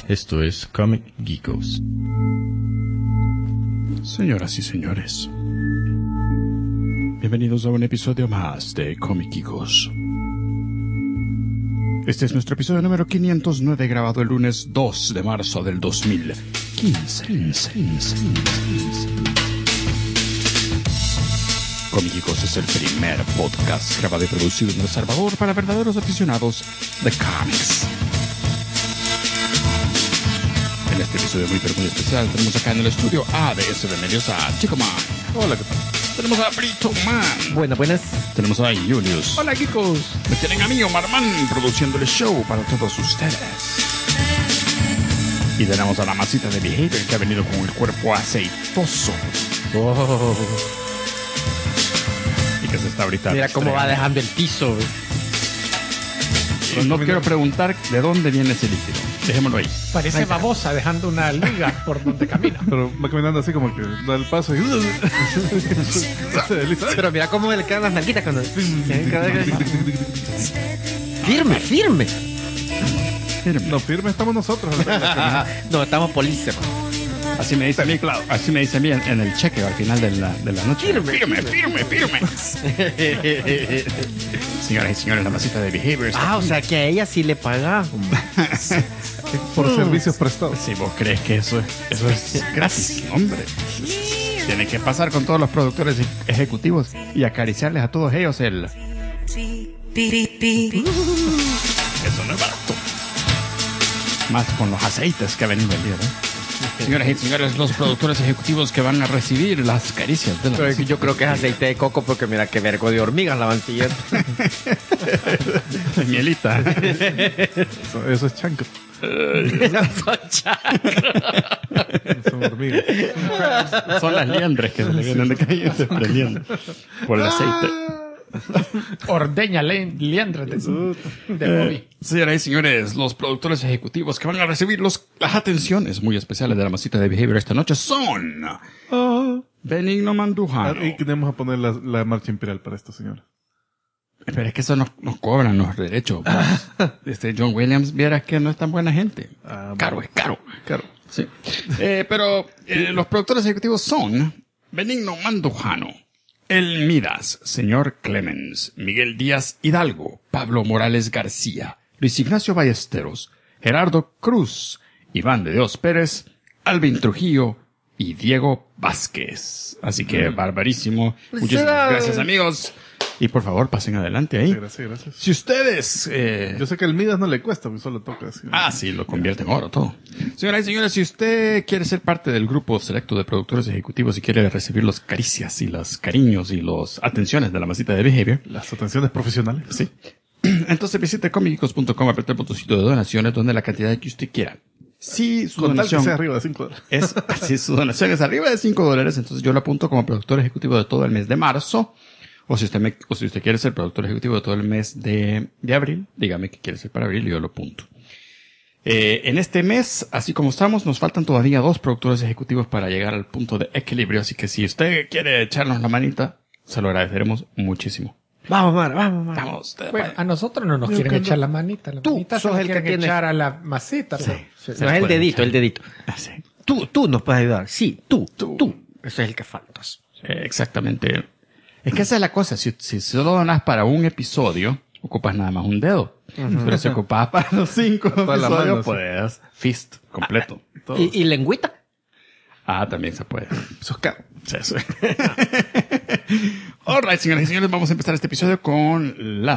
Esto es Comic Geekos. Señoras y señores, bienvenidos a un episodio más de Comic Geekos. Este es nuestro episodio número 509, grabado el lunes 2 de marzo del 2015. Comic Geekos es el primer podcast grabado y producido en El Salvador para verdaderos aficionados de cómics. En este episodio muy especial tenemos acá en el estudio A de S de Medios a Chico Man. Hola, ¿qué tal? Tenemos a Brito Man. Buenas. Tenemos a Julius. Hola, Geekos. Me tienen a mí, Omar Man, produciendo el show para todos ustedes. Y tenemos a la masita de Behavior que ha venido con el cuerpo aceitoso. Oh. Y que se está ahorita. Mira cómo va dejando el piso. No quiero preguntar de dónde viene ese líquido. Dejémoslo ahí. Parece babosa dejando una liga por donde camina. Pero va caminando así como que da el paso y... Pero mira cómo le quedan las nalguitas cuando... Firme. No, firme estamos nosotros. No, estamos políceos. Así me dice a mí, claro. Así me dice a mí en el cheque al final de la noche. Firme. Señoras y señores, la masita de Behavior. O sea que a ella sí le paga. Por servicios prestados. Si vos crees que eso es gratis, hombre. Tiene que pasar con todos los productores ejecutivos y acariciarles a todos ellos el... Eso no es barato. Más con los aceites que ha venido el día, ¿no? Señoras y señores, los productores ejecutivos que van a recibir las caricias de la Pero yo creo que es aceite de coco porque mira qué vergo de hormigas la van siguiendo. de mielita. Eso es chancro. Son hormigas. Son las liendres que se le vienen de calle desprendiendo por el aceite. Ordeña liendres de Bobby. Señoras y señores, los productores ejecutivos que van a recibir las atenciones muy especiales de la masita de Behavior esta noche son Benigno Mandujano. Y tenemos a poner la marcha imperial para esto, señor. Pero es que eso nos cobran los derechos. John Williams, vieras que no es tan buena gente. Caro. Sí. Pero los productores ejecutivos son Benigno Mandujano, El Midas, Señor Clemens, Miguel Díaz Hidalgo, Pablo Morales García, Luis Ignacio Ballesteros, Gerardo Cruz, Iván de Dios Pérez, Alvin Trujillo y Diego Vázquez. Así que barbarísimo. Muchísimas gracias, amigos. Y por favor, pasen adelante ahí. Gracias. Si ustedes... Yo sé que el Midas no le cuesta, porque solo toca así. Sí, lo convierte en oro todo. Señoras y señores, si usted quiere ser parte del grupo selecto de productores ejecutivos y quiere recibir los caricias y los cariños y las atenciones de la masita de Behavior... Las atenciones profesionales. Sí. Entonces visite comicgeekos.com, apriete el botoncito de donaciones donde la cantidad que usted quiera. Si su donación sea arriba de $5. Si su donación es arriba de $5, entonces yo lo apunto como productor ejecutivo de todo el mes de marzo. O si usted quiere ser productor ejecutivo de todo el mes de abril, dígame que quiere ser para abril y yo lo apunto. En este mes, así como estamos, nos faltan todavía 2 productores ejecutivos para llegar al punto de equilibrio. Así que si usted quiere echarnos la manita, se lo agradeceremos muchísimo. Vamos, Mar. Vamos. Bueno, a nosotros no nos quieren echar la manita. La manita sos se el quieren que tiene... echar a la masita. Sí. No, es el dedito. Sí. Tú nos puedes ayudar. Sí, tú. Ese es el que faltas. Exactamente. Es que esa es la cosa. Si solo donas para un episodio, ocupas nada más un dedo. Pero si ocupas para los 5 episodios, mano, puedes fist completo. ¿Y lengüita? También se puede. Eso es caro. Sí. Alright, señoras y señores, vamos a empezar este episodio con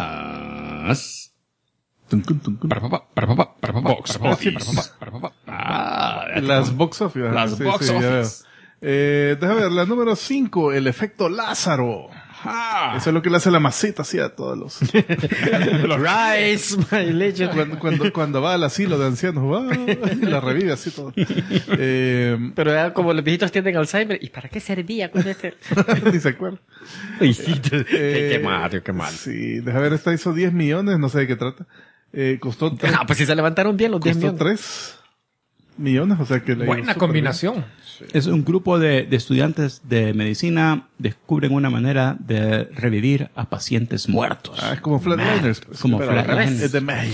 las... Las box office. Las box office. Déjame ver, la número 5, el efecto Lázaro. Eso es lo que le hace la masita así a todos los Rise, my legend. Cuando va al asilo de ancianos, la revive así todo. Pero era como los viejitos tienen Alzheimer. ¿Y para qué servía con este? Ni se acuerda. Qué mal. Sí, déjame ver, esta hizo 10 millones, no sé de qué trata. Costó 3. Pues si se levantaron bien los 10 Costó millones. 3 millones, o sea que le Buena combinación. Es un grupo de estudiantes de medicina descubren una manera de revivir a pacientes muertos. Es como Flatliners. Como pero al Flatliners. revés. Es de medio.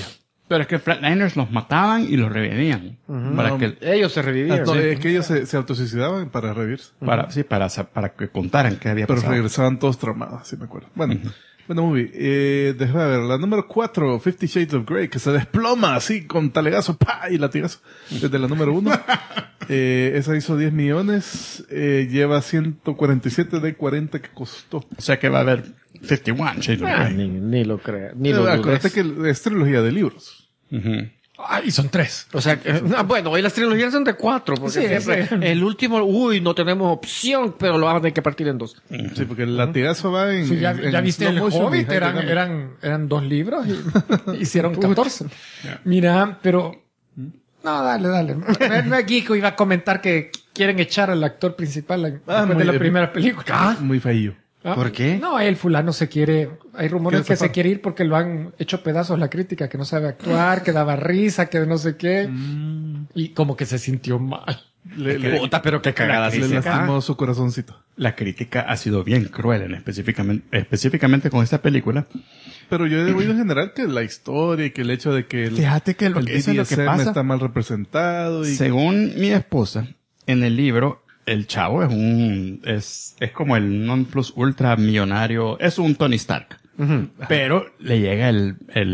Pero es que Flatliners los mataban y los revivían. Para que, Ellos se revivían. No, es que ellos se autosuicidaban para revivirse. para que contaran qué había Pero pasado. regresaban todos traumados, si me acuerdo. Bueno, bueno, movie. Déjame ver. La número 4, 50 Shades of Grey, que se desploma así con talegazo, ¡pa! Y latigazo. Desde la número 1. Esa hizo 10 millones. Lleva 147 de 40 que costó. O sea que va a haber 51 Shades of Grey. Ni lo crea. Ni lo Acuérdate dudes. que es trilogía de libros. Ah, y son 3. O sea, bueno, hoy las trilogías son de 4, porque Sí, siempre sí. el último, no tenemos opción, pero lo vamos a tener que partir en 2. Sí, porque el latigazo va en. Sí, ya en viste slow el motion Hobbit, y high dynamic. eran 2 libros y hicieron 14. Mira, pero... No, dale. No es Geeko iba a comentar que quieren echar al actor principal después muy de la bien. primera película. Muy feillo. Ah, ¿Por qué? No, el fulano se quiere... Hay rumores ¿Quiere que zafar? se quiere ir porque lo han hecho pedazos la crítica, que no sabe actuar, que daba risa, que no sé qué. Y como que se sintió mal. Puta, pero qué cagada. Le lastimó su corazoncito. La crítica ha sido bien cruel, específicamente con esta película. Pero yo he oído en general que la historia y que el hecho de que el, Fíjate que el eso es lo que BDSM pasa. está mal representado y Según mi esposa, en el libro, el chavo es como el non plus ultra millonario, es un Tony Stark. Pero le llega el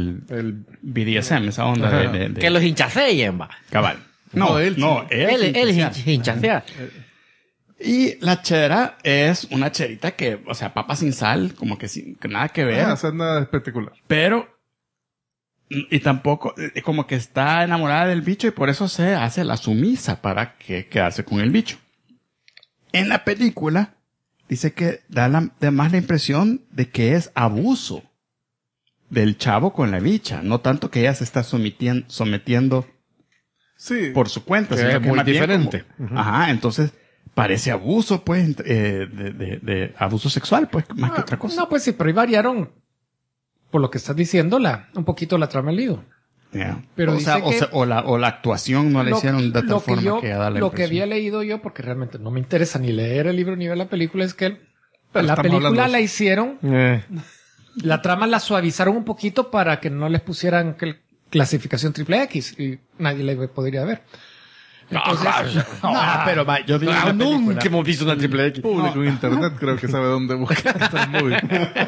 BDSM, esa onda de Que los hinchaceen, va. cabal. él Él hinchacea. Y la chera es una cherita que, o sea, papa sin sal, como que, que nada que ver. o sea, nada espectacular. Pero, y tampoco, como que está enamorada del bicho y por eso se hace la sumisa para quedarse con el bicho. En la película, dice que da más la impresión de que es abuso del chavo con la bicha. No tanto que ella se está sometiendo Sí. por su cuenta, Que sino es que muy más bien diferente. como- Ajá, entonces parece abuso, pues, de abuso sexual, pues, más que otra cosa. No, pues sí, pero ahí variaron, por lo que estás diciendo, un poquito la trama del libro. Yeah. Pero o sea, dice que- o la actuación no la hicieron de tal lo que forma yo- que da la Lo que impresión. había leído yo, porque realmente no me interesa ni leer el libro ni ver la película, es que Pero la estamos película hablando de la eso. hicieron, la trama la suavizaron un poquito para que no les pusieran clasificación triple X y nadie la podría ver. Entonces, pero yo vi la Nunca película. hemos visto una triple X. Público en internet creo que sabe dónde buscar esta movie.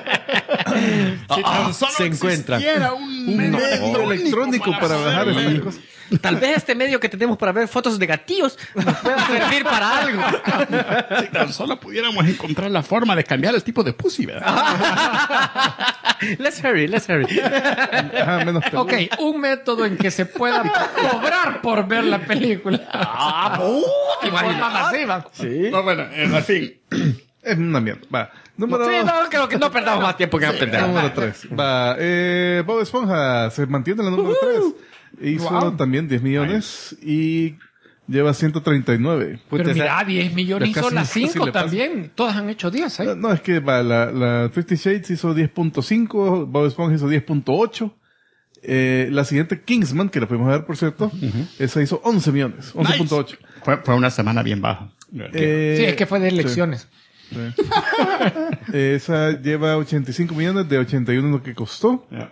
Si tan solo se encuentra. existiera un medio electrónico para bajar hacerlo. estas cosas. Tal vez este medio que tenemos para ver fotos de gatillos nos pueda servir para algo. Si tan solo pudiéramos encontrar la forma de cambiar el tipo de pussy, ¿verdad? Let's hurry. Ajá, menos peludo. ok, un método en que se pueda cobrar por ver la película. Y forma masiva. Sí. No, bueno, en fin. Es una mierda. Va. Número, Sí, no, creo que no perdamos más tiempo que aprender. número 3. Va. Bob Esponja se mantiene en la número 3. Hizo Wow. también 10 millones y lleva 139. Pero Puta, mira, 10 millones ya hizo casi- las casi 5 le pasa. también. Todas han hecho 10, ¿eh? No, es que va, la 50 Shades hizo 10.5, Bob Esponja hizo 10.8. La siguiente, Kingsman, que la fuimos a ver, por cierto, esa hizo 11 millones, 11.8. Fue una semana bien baja. Sí, es que fue de elecciones. Sí. Esa lleva 85 millones de 81 lo que costó. Yeah.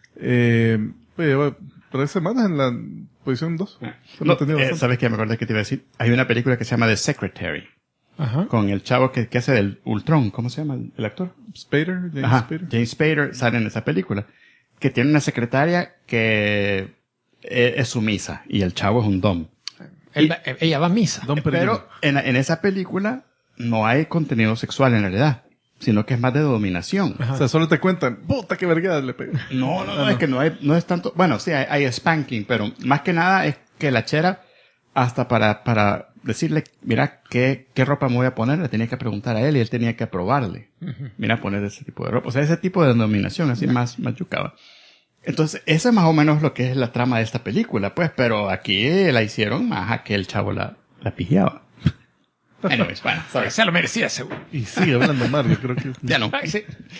Pues lleva 3 semanas en la posición 2. No, ¿sabes qué? Me acordé que te iba a decir. Hay una película que se llama The Secretary. Ajá. Con el chavo que hace del Ultron. ¿Cómo se llama el actor? Spader, James Ajá, Spader. James Spader sale en esa película. Que tiene una secretaria que es sumisa. Y el chavo es un dom. Ella va a misa. Don Perillón. Pero en esa película no hay contenido sexual en realidad. Sino que es más de dominación. O sea, solo te cuentan, puta que vergada le pega. No, es que no es tanto, bueno, sí, hay spanking, pero más que nada es que la chera, hasta para decirle, mira, ¿qué ropa me voy a poner? Le tenía que preguntar a él y él tenía que aprobarle. Mira, poner ese tipo de ropa. O sea, ese tipo de dominación, así más yucaba. Entonces, esa es más o menos lo que es la trama de esta película, pues, pero aquí la hicieron más a que el chavo la pijeaba. Anyways, bueno, sorry. Se lo merecía, seguro. Y sigue hablando mal, yo creo que Ya no. Ay, sí.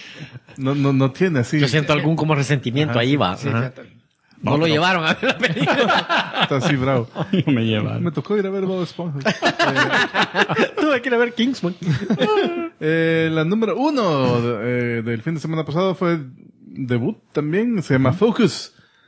no tiene así. Yo siento algún como resentimiento ahí, va. Sí, Ajá. fíjate. No lo llevaron a ver la película. Está así bravo. No me lleva. Me tocó ir a ver Bob Esponja. Tuve que ir a ver Kingsman. La número 1 del fin de semana pasado fue debut también. Se llama Focus.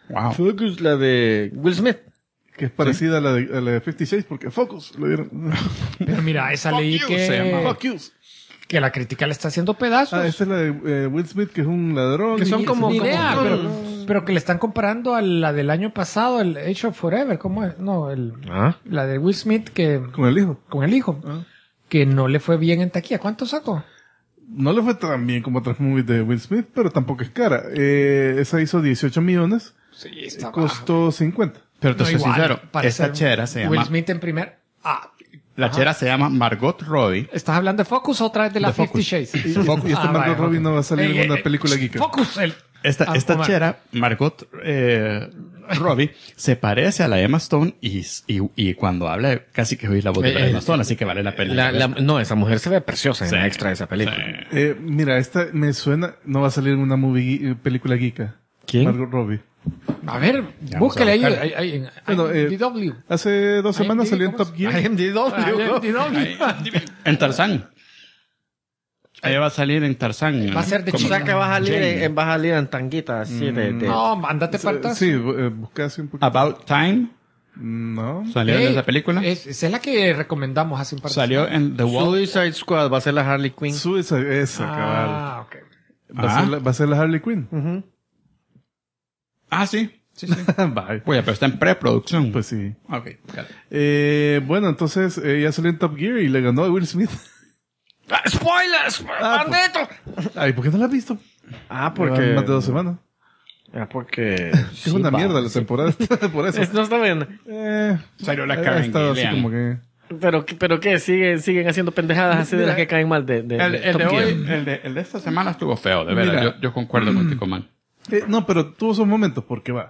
Wow. Focus, la de Will Smith. Que es parecida a la de 56 porque Focus lo dieron. Pero mira, esa leí se llama. Fuck you. que la crítica le está haciendo pedazos. Esta es la de Will Smith, que es un ladrón. Que son como- Ni idea, como- pero que le están comparando a la del año pasado, el Age of Forever, ¿cómo es? No, la de Will Smith que Con el hijo. con el hijo, que no le fue bien en taquilla. ¿Cuánto sacó? No le fue tan bien como otras movies de Will Smith, pero tampoco es cara. Esa hizo 18 millones. Sí, está Costó 50. Pero te soy sincero, para esta ser chera se Will llama... Smith en primer. La chera se llama Margot Robbie. ¿Estás hablando de Focus o otra vez de la De 50 Focus. Shades? Y esta Margot Robbie no va a salir en una película geek. Focus, Esta Omar. chera, Margot Robbie, se parece a la Emma Stone y cuando habla casi que oís la voz de la Emma Stone, así que vale la pena. No, esa mujer se ve preciosa en Sí. la extra de esa película. Mira, esta me suena... No va a salir en una película geek. ¿Quién? Margot Robbie. A ver, Ya, búsquele ahí, vamos a ahí en Bueno, IMDb. Hace 2 semanas salió en ¿cómo Top se- Gear. IMDb. En Tarzán. Ella va a salir en Tarzán. Va a ser de Como- O sea que vas a salir Jane. vas a salir en tanguita así de... No, mándate para atrás. Sí, busqué así un poquito. About Time. No. Salió en Ey, esa película. Esa es la que recomendamos hace un par de Salió semanas. en The Wall. Suicide Squad va a ser la Harley Quinn. Suicide, esa, cabal. Ah, ok. Va a ser la Harley Quinn. Ah, sí. Sí, sí. Bye. Oye, pero está en preproducción. Pues sí. Ok. Claro. Bueno, entonces ya salió en Top Gear y le ganó a Will Smith. ¡Spoilers! ¡Maldito! Ay, ¿por qué no la has visto? Ah, Llevan porque... más de 2 semanas. porque... Es una mierda la temporada. Por eso. No está bien. Salió la ha Karen estado así Gillian. como que... Pero ¿qué? Siguen haciendo pendejadas así de Mira, las que caen mal de El de Top hoy, Gear. el de esta semana estuvo feo, de verdad. Mira. Yo concuerdo contigo, man. No, pero tuvo sus momentos porque va.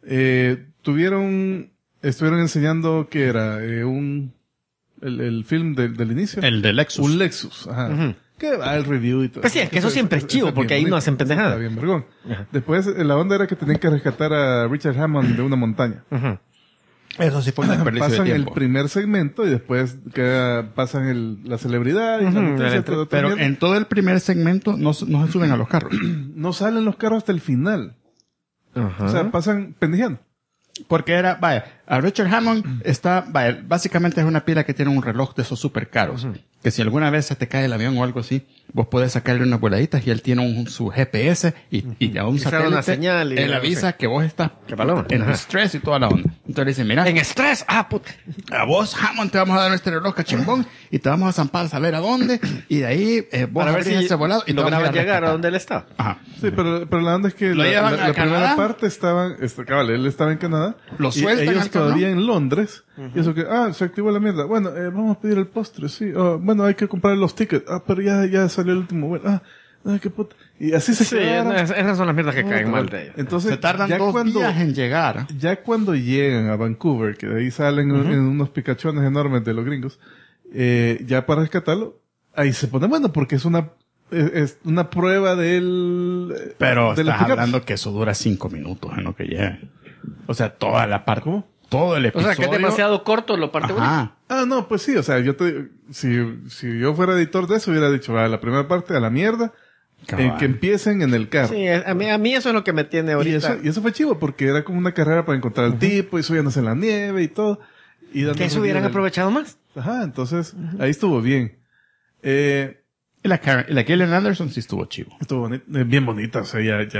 Estuvieron enseñando que era el film del inicio. El de Lexus. Un Lexus, ajá. Que va el review y todo. Pues sí, es que eso siempre es chivo, está porque bien ahí no bonito, hacen pendejadas. Está bien vergón. Después, la onda era que tenían que rescatar a Richard Hammond de una montaña. Eso sí fue un desperdicio de Pasan el tiempo. primer segmento y después pasan la celebridad y la noticia, todo Pero mierda. en todo el primer segmento no se suben a los carros. No salen los carros hasta el final. O sea, pasan pendejeando. Porque era, vaya, a Richard Hammond básicamente es una pila que tiene un reloj de esos súper caros. Que si alguna vez se te cae el avión o algo así, vos podés sacarle unas voladitas y él tiene su GPS y a un sale satélite, una señal y él algo avisa que vos estás Qué paloma. en Ajá. estrés y toda la onda. Entonces dice, mira, En estrés. Ah, puta. a vos, Hammond, te vamos a dar nuestro reloj cachimbón y te vamos a zampar a saber a dónde y de ahí vos Para ver abrís si ese volado y te vamos a lograba llegar a rescatar. donde él está. Ajá. Sí, pero la onda es que ¿Lo llevan a la primera Canadá? parte cabal, él estaba en Canadá. ¿Lo y sueltan ellos al cabrón? todavía en Londres. Y eso que, se activó la mierda. Bueno, vamos a pedir el postre, sí. Bueno, hay que comprar los tickets. Pero ya salió el último. Bueno, qué puta. Y así se Sí, quedaron. esas son las mierdas que caen mal de ellos. Entonces, Se tardan ya 2 días en llegar. ya cuando llegan a Vancouver, que de ahí salen en unos picachones enormes de los gringos, ya para rescatarlo, ahí se pone bueno, porque es una prueba del... Pero de los estás pickups. hablando que eso dura 5 minutos en lo que llega. O sea, toda la parte. ¿Cómo? Todo el O episodio. sea, que es demasiado corto lo parte bonita. Ajá. No, pues sí, o sea, si yo fuera editor de eso, hubiera dicho, la primera parte a la mierda, Cabal. que empiecen en el carro. Sí, a mí eso es lo que me tiene ahorita. Y eso fue chivo, porque era como una carrera para encontrar al tipo, y subiéndose en la nieve y todo. Y Que eso hubieran aprovechado más. Ajá, entonces, ahí estuvo bien. Y la Gillian Anderson sí estuvo chivo. Estuvo bien bonita, o sea,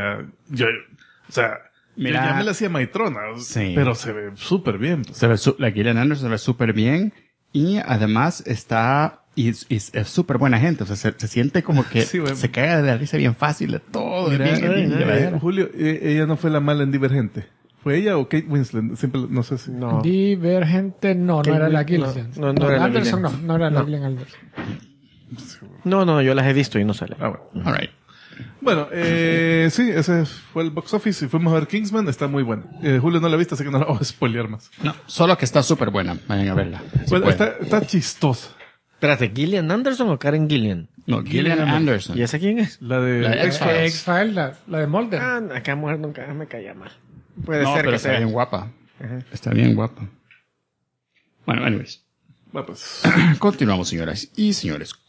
Mira. ya me la hacía maitrona, Sí. pero se ve súper bien. La Gillian Anderson se ve súper bien y además está y es súper buena gente. O sea, se siente como que Sí, bueno. se cae de la risa bien fácil de todo. Mira, bien llevadera. Julio, ella no fue la mala en Divergente. ¿Fue ella o Kate Winslet? Siempre, no sé si. No. Divergente, no era la Gillian. No era la Anderson, Gillian. no era la Gillian Anderson. No, yo las he visto y no sale. Bueno. All right. Bueno, sí, ese fue el box office y fuimos a ver Kingsman, está muy bueno. Julio no la ha visto, así que no la vamos a spoilear más. No, solo que está súper buena. Vayan a verla. si Bueno, pueden. está chistosa. Espérate, ¿Gillian Anderson o Karen Gillian? No, Gillian Anderson. ¿Y esa quién es? La de La de X-Files. X-Files, la de Mulder. Acá mujer nunca me caía mal. Puede No, ser pero que está sea. bien guapa. Está bien guapa. Bueno, anyways. Bueno, pues, Continuamos, señoras y señores,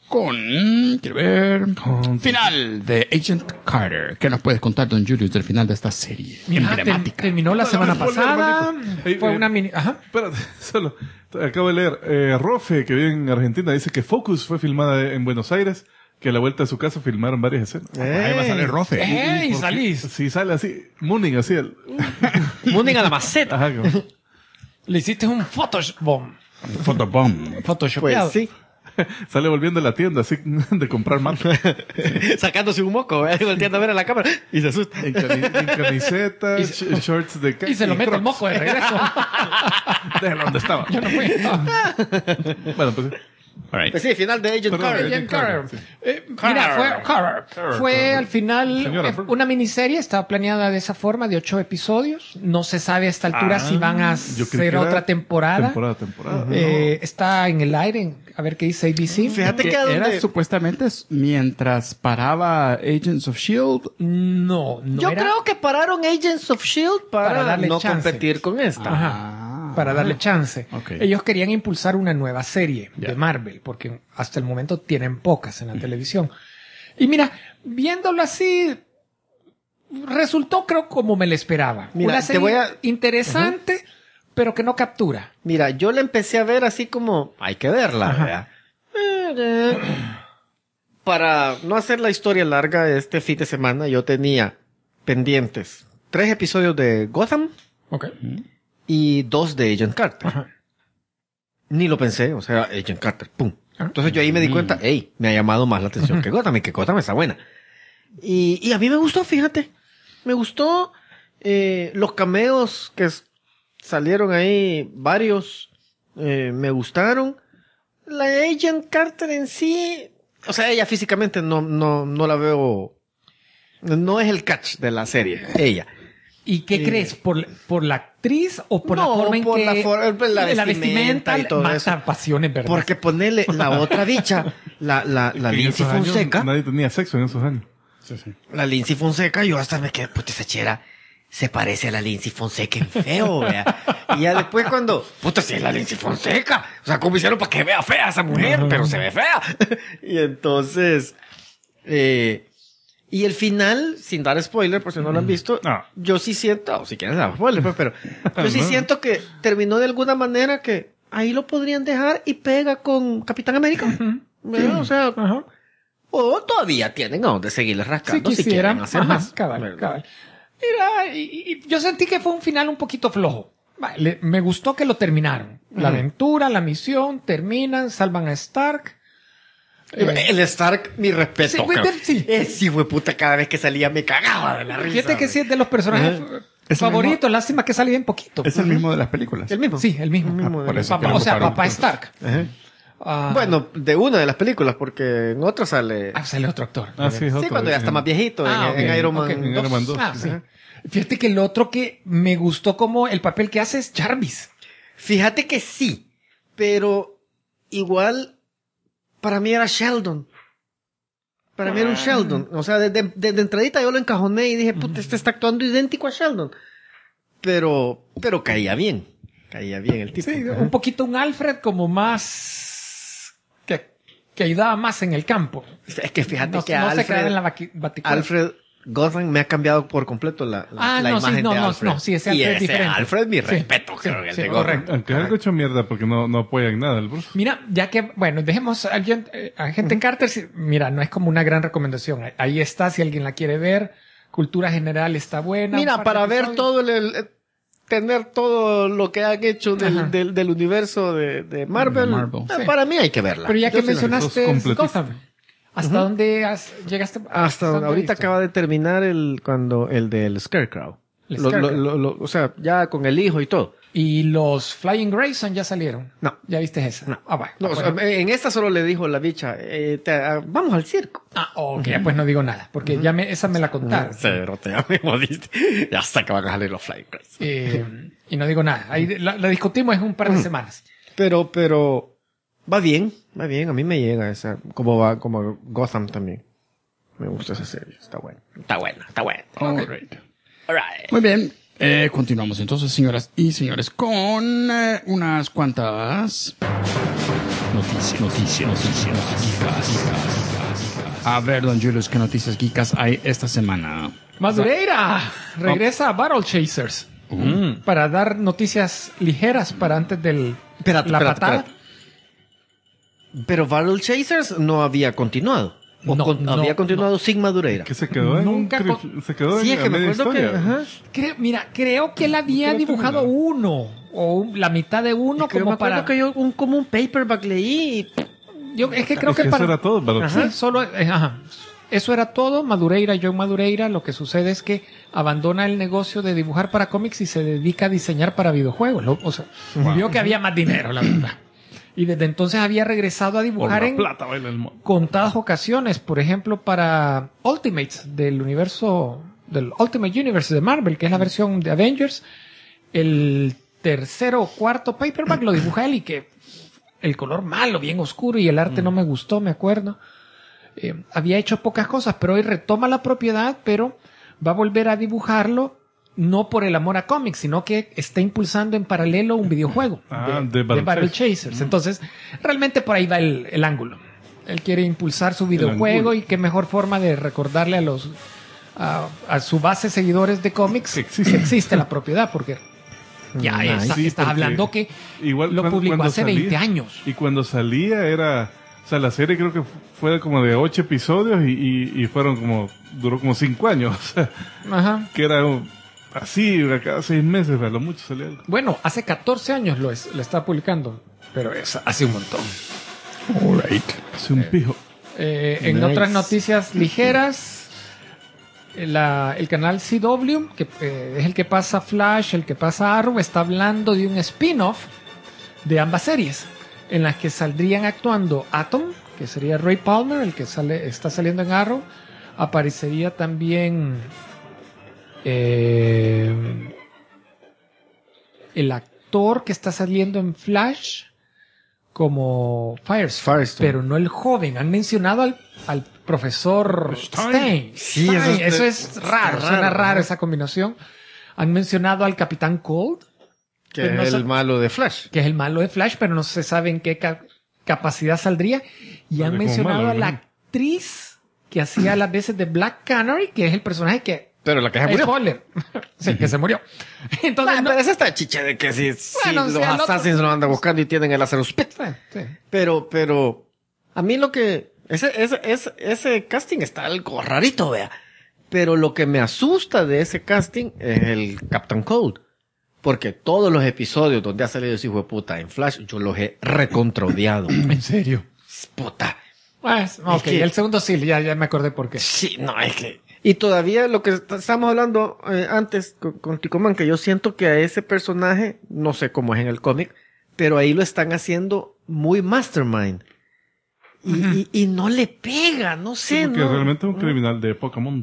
con, quiero ver, final de Agent Carter. ¿Qué nos puedes contar, don Julius, del final de esta serie Mira, emblemática? terminó la semana pasada. Ey, Fue una mini... Ajá. Espérate, solo acabo de leer. Rofe, que vive en Argentina, dice que Focus fue filmada en Buenos Aires, que a la vuelta de su casa filmaron varias escenas. Ahí va a salir Rofe. ¡Ey! Porque Salís. Sí, sale así, Mooning, así. Munden a la maceta. Ajá, como- Le hiciste un Photoshop. Photobomb. Photoshopeado. Pues sí. sale volviendo a la tienda, así, de comprar manto. Sacándose un moco, volteando a ver a la cámara y se asusta. En camiseta, shorts de Y se lo mete el Crocs. moco de regreso. Déjalo donde estaba. Yo no fui. Bueno, pues All right. Pues sí, final de Agent Perdón, Carter. Agent Carter. Sí. Mira, fue al final Señora, una miniserie, estaba planeada de esa forma, de 8 episodios. No se sabe a esta altura si van a yo creí que hacer era otra temporada. Temporada. Está en el aire, a ver qué dice ABC. Fíjate Que que a era donde... supuestamente mientras paraba Agents of S.H.I.E.L.D. No Yo era creo que pararon Agents of S.H.I.E.L.D. Para para darle no chance. competir con esta. Ajá. Para darle chance. Ok. Ellos querían impulsar una nueva serie Ya. de Marvel, porque hasta el momento tienen pocas en la televisión. Y mira, viéndolo así, resultó creo como me lo esperaba. Mira, Una te serie voy a- interesante, pero que no captura. Mira, yo la empecé a ver así como... Hay que verla, ¿verdad? Para no hacer la historia larga, este fin de semana yo tenía pendientes 3 episodios de Gotham Ok. y 2 de Agent Carter. Ni lo pensé, o sea, Agent Carter, pum. Entonces yo ahí me di cuenta, hey, me ha llamado más la atención que Gotham y que Gotham está buena. Y a mí me gustó, fíjate. Me gustó los cameos que salieron ahí, varios, me gustaron. La Agent Carter en sí, o sea, ella físicamente no la veo, no es el catch de la serie, ella. ¿Y qué crees? ¿Por la actriz o por la No, forma en por que la vestimenta y todo mata eso. pasiones, ¿verdad? Porque ponerle la otra bicha, la En Lindsay esos años Fonseca, nadie tenía sexo en esos años. la Lindsay Fonseca, yo hasta me quedé, puta, esa chera se parece a la Lindsay Fonseca en feo, vea. Y ya después cuando, puta, si es la Lindsay Fonseca, o sea, ¿cómo hicieron para que vea fea esa mujer? Pero se ve fea. Y entonces, y el final, sin dar spoiler, por si no lo han visto, No. yo sí siento, o si quieren dar spoiler, pues, pero yo sí siento que terminó de alguna manera que ahí lo podrían dejar y pega con Capitán América. ¿Verdad? O sea, Ajá. o todavía tienen a donde seguirles Si rascando si quisieran quieren hacer ajá, más. cabal, ¿verdad? cabal. Mira, y yo sentí que fue un final un poquito flojo. Vale, me gustó que lo terminaron. La aventura, la misión, terminan, salvan a Stark. El Stark, mi respeto. Sí, güey, cabrón. sí. Sí, fue puta, cada vez que salía me cagaba de la risa. Fíjate que sí es de los personajes Es el favoritos. Lástima que sale bien poquito. Es el mismo de las películas. El mismo. Sí, el mismo. por eso Papá, que lo o sea, ocuparon papá tanto. Stark. Ajá. Ah, Bueno, de una de las películas, porque en otra sale... sale otro actor. Ah, sí, es sí, otro, cuando ya está más viejito, Ah, en ok, Iron Man ok. 2. En Iron Man 2. Ah, sí. Fíjate que el otro que me gustó como el papel que hace es Jarvis. Fíjate que sí, pero igual para mí era Sheldon. Para mí era un Sheldon. O sea, desde entradita yo lo encajoné y dije, puta, este está actuando idéntico a Sheldon. Pero caía bien. Caía bien el tipo. Sí, un poquito un Alfred como más... que ayudaba más en el campo. Es que fíjate No, que no se Alfred, quedaba en la baticueva. Alfred Gotham me ha cambiado por completo la Ah, no, sí, imagen no, de no, Alfred. no, sí, ese Y Alfred es ese diferente. Alfred, mi Sí, respeto, sí, creo que sí, el de Gotham. correcto. Aunque es algo hecho mierda porque no apoyan nada del Bruce. Mira, ya que, bueno, dejemos a Agente Carter. Mira, no es como una gran recomendación. Ahí está, si alguien la quiere ver. Cultura general está buena. Mira, un par de para ver episodios. todo tener todo lo que han hecho Ajá. del universo de Marvel, Marvel, sí. para mí hay que verla. Pero ya Yo que sí la- mencionaste sos completista. Gotham, ¿hasta dónde llegaste? Hasta dónde ahorita viste? acaba de terminar el del Scarecrow. El Scarecrow. O sea, ya con el hijo y todo. Y los Flying Grayson ya salieron. No. ¿Ya viste esa? No. Ah, bueno. No, o sea, en esta solo le dijo la bicha, vamos al circo. Ah, ok, pues no digo nada, porque ya esa me la contaron. Cero, ya me jodiste. Ya hasta que van a salir los Flying Grays. Y no digo nada. Ahí la discutimos en un par de semanas. Pero va bien. A mí me llega esa, como Gotham también. Me gusta esa serie, está buena. All right. Muy bien. Continuamos entonces, señoras y señores, con unas cuantas noticias. A ver, don Julius, ¿qué noticias geekas hay esta semana? Madureira regresa a Battle Chasers para dar noticias ligeras para antes del patada. Pero Battle Chasers no había continuado. Había continuado sin Madureira. Que se quedó Nunca se quedó Sí, en es que me media acuerdo que... historia. Ajá. Creo que él había Nunca lo dibujado terminó. uno o la mitad de uno Es que me como acuerdo para. que yo como un paperback leí y... Es que creo Es que que para. eso era todo, pero Sí, solo. Eso era todo. John Madureira, lo que sucede es que abandona el negocio de dibujar para cómics y se dedica a diseñar para videojuegos. O sea, vio que había más dinero, la verdad. Y desde entonces había regresado a por dibujar la en plata baila el mono. contadas ocasiones. Por ejemplo, para Ultimates del Ultimate Universe de Marvel, que es la versión de Avengers, el tercero o cuarto paperback lo dibuja él y que el color malo, bien oscuro y el arte no me gustó, me acuerdo. Había hecho pocas cosas, pero hoy retoma la propiedad, pero va a volver a dibujarlo no por el amor a cómics, sino que está impulsando en paralelo un videojuego de Battle Chasers. Entonces, realmente por ahí va el ángulo. Él quiere impulsar su videojuego y qué mejor forma de recordarle a su base de seguidores de cómics que existe la propiedad, porque ya Sí, estás porque hablando que igual lo publicó hace 20 años. Y cuando salía era... O sea, la serie creo que fue como de 8 episodios y duró como 5 años. O sea, Ajá. que era así, cada 6 meses, a lo mucho salía algo. Bueno, hace 14 años lo está publicando, pero es hace un montón. Hace un pijo. En otras noticias ligeras, el canal CW, que es el que pasa Flash, el que pasa Arrow, está hablando de un spin-off de ambas series, en las que saldrían actuando Atom, que sería Ray Palmer, el que está saliendo en Arrow. Aparecería también el actor que está saliendo en Flash como Firestone, pero no el joven. Han mencionado al profesor Stein. Sí, Stein. eso es raro, suena raro esa combinación. Han mencionado al Capitán Cold, Que es el malo de Flash. que es el malo de Flash, pero no se sabe en qué capacidad saldría. Y han como mencionado malo, a la ¿no? actriz que hacía las veces de Black Canary, que es el personaje que... Pero la que se murió. Spoiler. Sí, que se murió. Entonces, Pero esa está chicha de que si Bueno, los sí, al otro- assassins lo andan buscando y tienen el Lazarus Pit. sí. Pero, a mí lo que... Ese casting está algo rarito, vea. Pero lo que me asusta de ese casting es el Captain Cold. Porque todos los episodios donde ha salido ese hijo de puta en Flash, yo los he recontraodiado. ¿En serio? Puta. Ok, que- el segundo sí, ya me acordé por qué. Sí, no, es que... Y todavía lo que estábamos hablando antes con Ticoman, que yo siento que a ese personaje, no sé cómo es en el cómic, pero ahí lo están haciendo muy mastermind. Y no le pega, no sé, Porque ¿no? realmente es un criminal de Pokémon.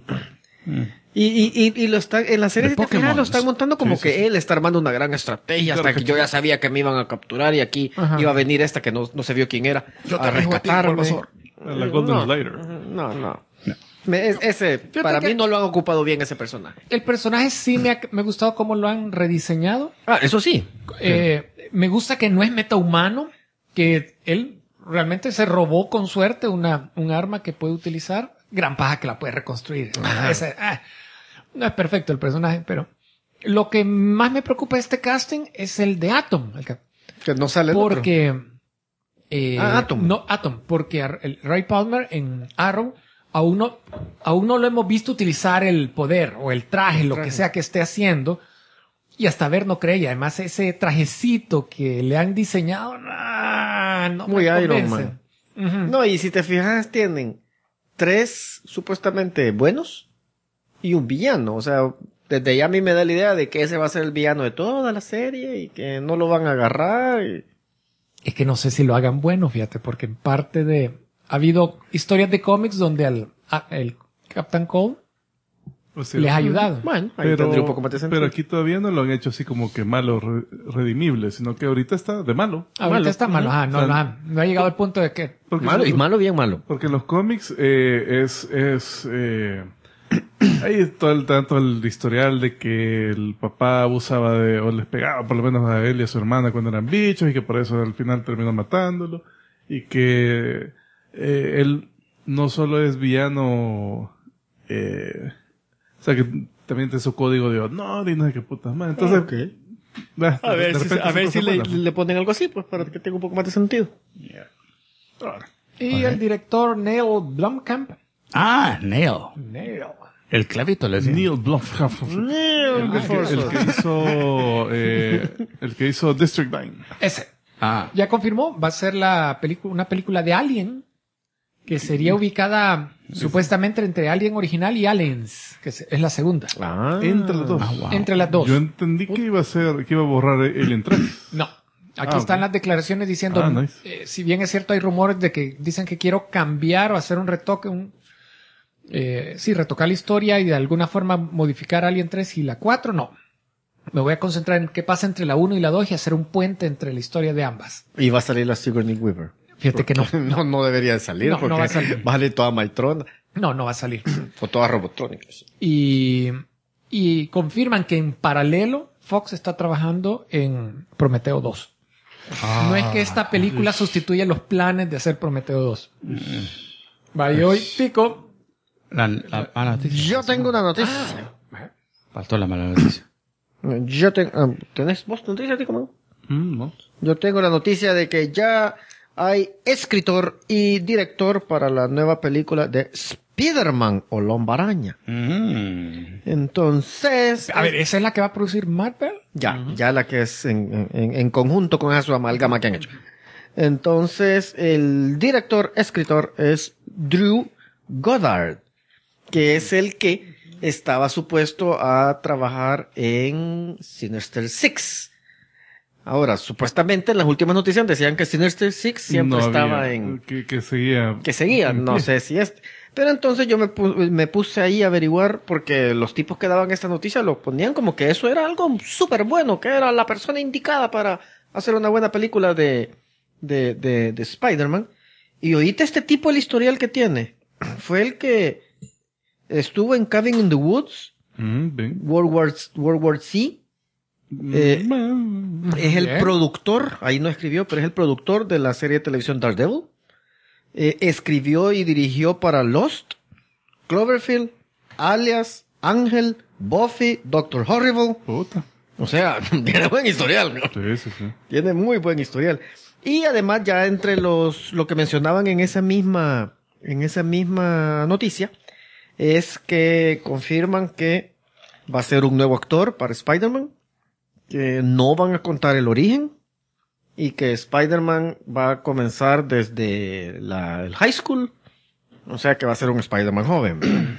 Y lo están, en la serie De de final Pokémon. lo están montando como Sí, que sí, sí. él está armando una gran estrategia, Claro hasta que que yo sí. ya sabía que me iban a capturar y aquí Ajá. iba a venir esta que no se vio quién era Yo a te vengo a ti, rescatarme. Bulbasaur. La Golden Slayer. No. Para que- mí no lo han ocupado bien ese personaje. El personaje sí me ha gustado cómo lo han rediseñado. Ah, eso sí. Me gusta que no es metahumano, que él realmente se robó con suerte un arma que puede utilizar. Gran paja que la puede reconstruir. No es perfecto el personaje, pero lo que más me preocupa de este casting es el de Atom. Que no sale el otro. Porque Atom. No, Atom, porque el Ray Palmer en Arrow aún no lo hemos visto utilizar el poder o el traje, lo que sea que esté haciendo, y hasta ver no cree. Y además ese trajecito que le han diseñado, no Muy me Iron convence. Man. No, y si te fijas, tienen 3 supuestamente buenos y un villano. O sea, desde ya a mí me da la idea de que ese va a ser el villano de toda la serie y que no lo van a agarrar. Es que no sé si lo hagan bueno, fíjate, porque en parte ha habido historias de cómics donde el Captain Cold O sea, les ha ayudado. Bueno, ahí tendría un poco más de sentido. pero aquí todavía no lo han hecho así como que malo, redimible, sino que ahorita está de malo. Ahorita malo. está malo. O sea, No ha llegado al punto de que... Porque Malo, y malo, bien malo. Porque en los cómics Ahí tanto el historial de que el papá abusaba o les pegaba por lo menos a él y a su hermana cuando eran bichos y que por eso al final terminó matándolo y que él no solo es villano, o sea que también tiene su código de honor y no sé qué putas más. Entonces, A ver si le ponen algo así, pues para que tenga un poco más de sentido. Y el director Neil Blomkamp. Ah, Neil. Neil. El clavito le decía. Neil Blomkamp. El que hizo District 9. Ese. Ah. Ya confirmó, va a ser una película de Alien que sería ubicada supuestamente entre Alien original y Aliens, que es la segunda. Entre los dos. Wow. Entre las dos. Yo entendí que iba a borrar Alien 3. No. Aquí están las declaraciones diciendo, nice. Si bien es cierto, hay rumores de que dicen que quiero cambiar o hacer un retoque, retocar la historia y de alguna forma modificar Alien 3 y la 4, no. Me voy a concentrar en qué pasa entre la 1 y la 2 y hacer un puente entre la historia de ambas. Y va a salir la Sigourney Weaver. Fíjate que no. No debería de salir No, porque no va a salir. va a salir toda Maitrona No va a salir. o toda robotrónica. Y confirman que en paralelo Fox está trabajando en Prometeo 2. No es que esta película sustituya los planes de hacer Prometeo 2. Vaya hoy, Tico. La mala noticia. Yo tengo una noticia. Faltó la mala noticia. ¿Tenés vos noticia, Tico? No. Yo tengo la noticia de que ya hay escritor y director para la nueva película de Spider-Man o Hombre Araña. Entonces... A ver, ¿esa es la que va a producir Marvel? Ya la que es en conjunto con esa su amalgama que han hecho. Entonces, el escritor es Drew Goddard, que es el que estaba supuesto a trabajar en Sinister Six. Ahora, supuestamente en las últimas noticias decían que Sinister Six siempre estaba en... Que seguía. Que seguía, no sé si Pero entonces yo me puse ahí a averiguar porque los tipos que daban esta noticia lo ponían como que eso era algo súper bueno, que era la persona indicada para hacer una buena película de Spider-Man. Y oíste este tipo el historial que tiene. Fue el que estuvo en Cabin in the Woods, World War C. Es el productor, ahí no escribió, pero es el productor de la serie de televisión Daredevil. Escribió y dirigió para Lost, Cloverfield, Alias, Ángel, Buffy, Doctor Horrible. Puta. O sea, tiene buen historial, ¿no? Sí. Tiene muy buen historial. Y además ya entre lo que mencionaban en esa misma noticia, es que confirman que va a ser un nuevo actor para Spider-Man, que no van a contar el origen, y que Spider-Man va a comenzar desde el high school, o sea que va a ser un Spider-Man joven.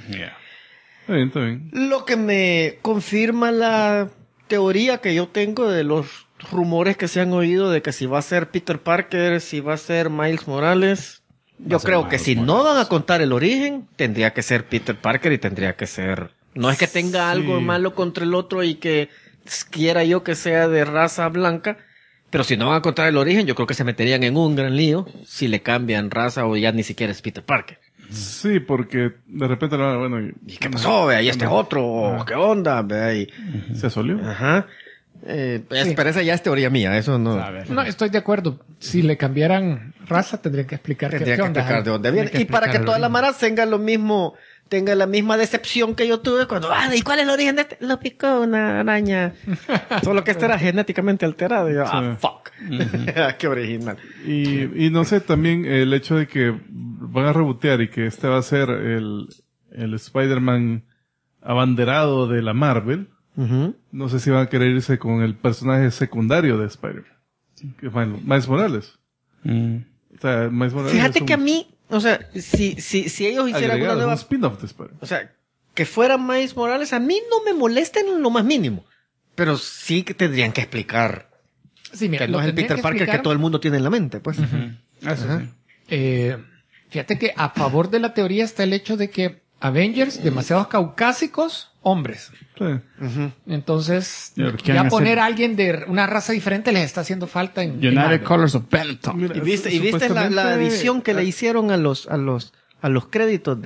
Está bien. Lo que me confirma la teoría que yo tengo de los rumores que se han oído de que si va a ser Peter Parker, si va a ser Miles Morales. Yo creo que si no van a contar el origen, tendría que ser Peter Parker y tendría que ser... No es que tenga algo malo contra el otro y que quiera yo que sea de raza blanca, pero si no van a contar el origen, yo creo que se meterían en un gran lío si le cambian raza o ya ni siquiera es Peter Parker. Sí, porque de repente, bueno... ¿Y qué pasó? Vea, y este otro, ¿qué onda? Vea, y... ¿Se asolió? Ajá. Pero esa ya es teoría mía, eso no... No, estoy de acuerdo. Si le cambiaran raza, tendría que explicar Tendría qué que onda. explicar de dónde viene. Y para que toda la mara tenga la misma decepción que yo tuve cuando, ¿y cuál es el origen de este? Lo picó una araña. Solo que este era genéticamente alterado. Y yo, fuck. Qué original. Y no sé, también el hecho de que van a rebotear y que este va a ser el Spider-Man abanderado de la Marvel. No sé si van a querer irse con el personaje secundario de Spider-Man, que es Miles Morales. O sea, Miles Morales. Fíjate que a mí, o sea, si ellos hicieran una nueva... un spin-off de Spider-Man. O sea, que fuera Miles Morales, a mí no me molesta en lo más mínimo. Pero sí que tendrían que explicar Sí, mira, que no es el Peter Parker que todo el mundo tiene en la mente, pues. Eso sí. Fíjate que a favor de la teoría está el hecho de que Avengers, demasiados caucásicos, hombres. Sí. Entonces, Quieren ya poner hacer- a alguien de una raza diferente les está haciendo falta en United Marvel. Colors of Benetton. Mira, ¿Y viste la supuestamente- edición que le hicieron a los créditos de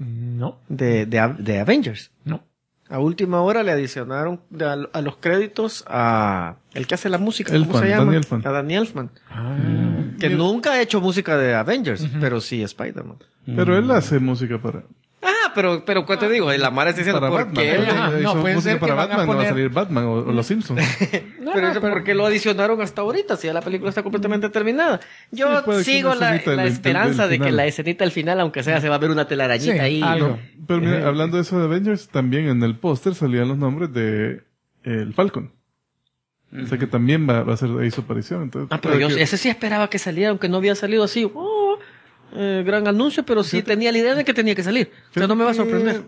No, de Avengers. no. A última hora le adicionaron a los créditos a el que hace la música, ¿cómo Elfman, se llama? Danny Elfman. A Danny Elfman. Que nunca ha hecho música de Avengers, pero sí Spider-Man. Pero él hace música para... Pero ¿qué te digo? La Mara está diciendo, Para ¿por Batman. qué? Ajá, Hizo no, puede música ser para que van a Batman, no va a poner- salir Batman o Los Simpsons. ¿Por qué lo adicionaron hasta ahorita? Si ya la película está completamente terminada. Yo Sí, puede que sigo una la escenita del esperanza de que final. la escenita al final, aunque sea, se va a ver una telarañita Sí, ahí. algo. ¿no? Pero mira, hablando de eso de Avengers, también en el póster salían los nombres de el Falcon. O sea que también va a hacer ahí su aparición. Entonces, Pero yo puede que- ese sí esperaba que saliera, aunque no había salido así. Gran anuncio, pero sí tenía la idea de que tenía que salir. O sea, no me va a sorprender.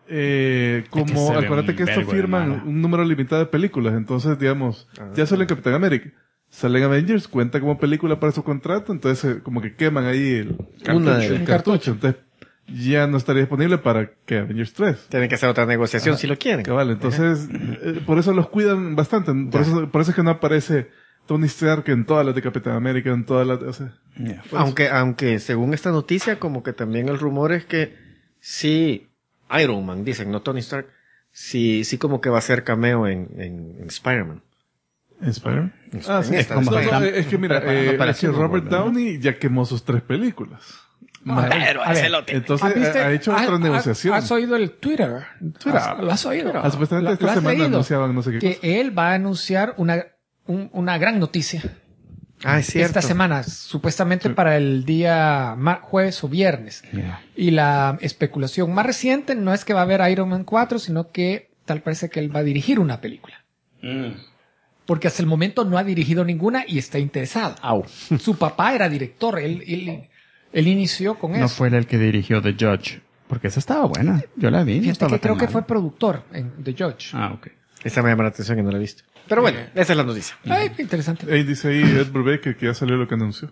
Como, se ve acuérdate un que esto vergo de firman mala. un número limitado de películas. Entonces, digamos, ya sale en Capitán América. Sale en Avengers, cuenta como película para su contrato. Entonces, como que queman ahí el Un cartucho. Entonces, ya no estaría disponible para que Avengers 3. Tienen que hacer otra negociación si lo quieren. Cabal, entonces, por eso los cuidan bastante. Por eso es que no aparece Tony Stark en todas las de Capitán América, en todas las, o sea, Yeah. Aunque según esta noticia, como que también el rumor es que sí, Iron Man, dicen, no Tony Stark, sí como que va a ser cameo en Spider-Man. Spider-Man. Ah, sí, es como es que mira, para es que Robert Downey ya quemó sus 3 películas. Pero A ver, ese lo tiene. Entonces ¿Viste? ha hecho otra negociación. ¿Has oído el Twitter? ¿Lo has oído? Supuestamente esta ¿Lo has semana leído? anunciaban no sé qué Que cosa. él va a anunciar una gran noticia Ah, es cierto. esta semana, supuestamente para el día jueves o viernes. Yeah. Y la especulación más reciente no es que va a haber Iron Man 4, sino que tal parece que él va a dirigir una película. Porque hasta el momento no ha dirigido ninguna y está interesado. Su papá era director, él inició con No eso. fue él el que dirigió The Judge. Porque esa estaba buena. Yo la vi. No Fíjate estaba que creo tan que mala. fue productor en The Judge. Ah, ok. Esa me llama la atención que no la he visto. Pero bueno, esa es la noticia. Ay, qué interesante. Dice ahí Ed Brubaker que ya salió lo que anunció.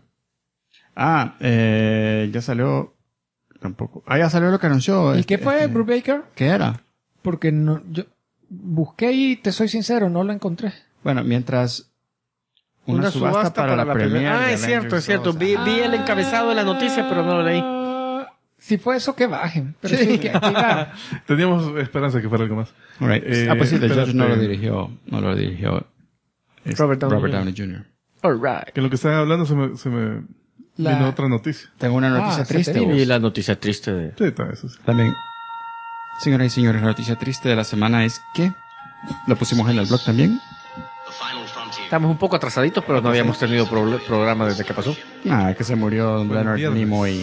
Ya salió... Tampoco. Ya salió lo que anunció. ¿Y qué fue, Brubaker? ¿Qué era? Porque no, yo busqué y te soy sincero, no lo encontré. Bueno, mientras... Una subasta para la premiere. Ah, de es cierto, Avengers es cierto. 2. Vi el encabezado de la noticia, pero no lo leí. Si fue eso, que bajen. Pero sí, que claro. Teníamos esperanza que fuera algo más. All right. Pues sí, The Judge no lo espérate. dirigió Robert Downey Downey Jr. All right. Que en lo que estaban hablando se me vino otra noticia. Tengo una noticia se te triste. vino. vos. Y la noticia triste de... Sí, está, eso sí. También, señoras y señores, la noticia triste de la semana es que lo pusimos en el blog también. Estamos un poco atrasaditos, pero no habíamos tenido programa desde que pasó. Nada, que se murió el Leonard viernes. Nimoy,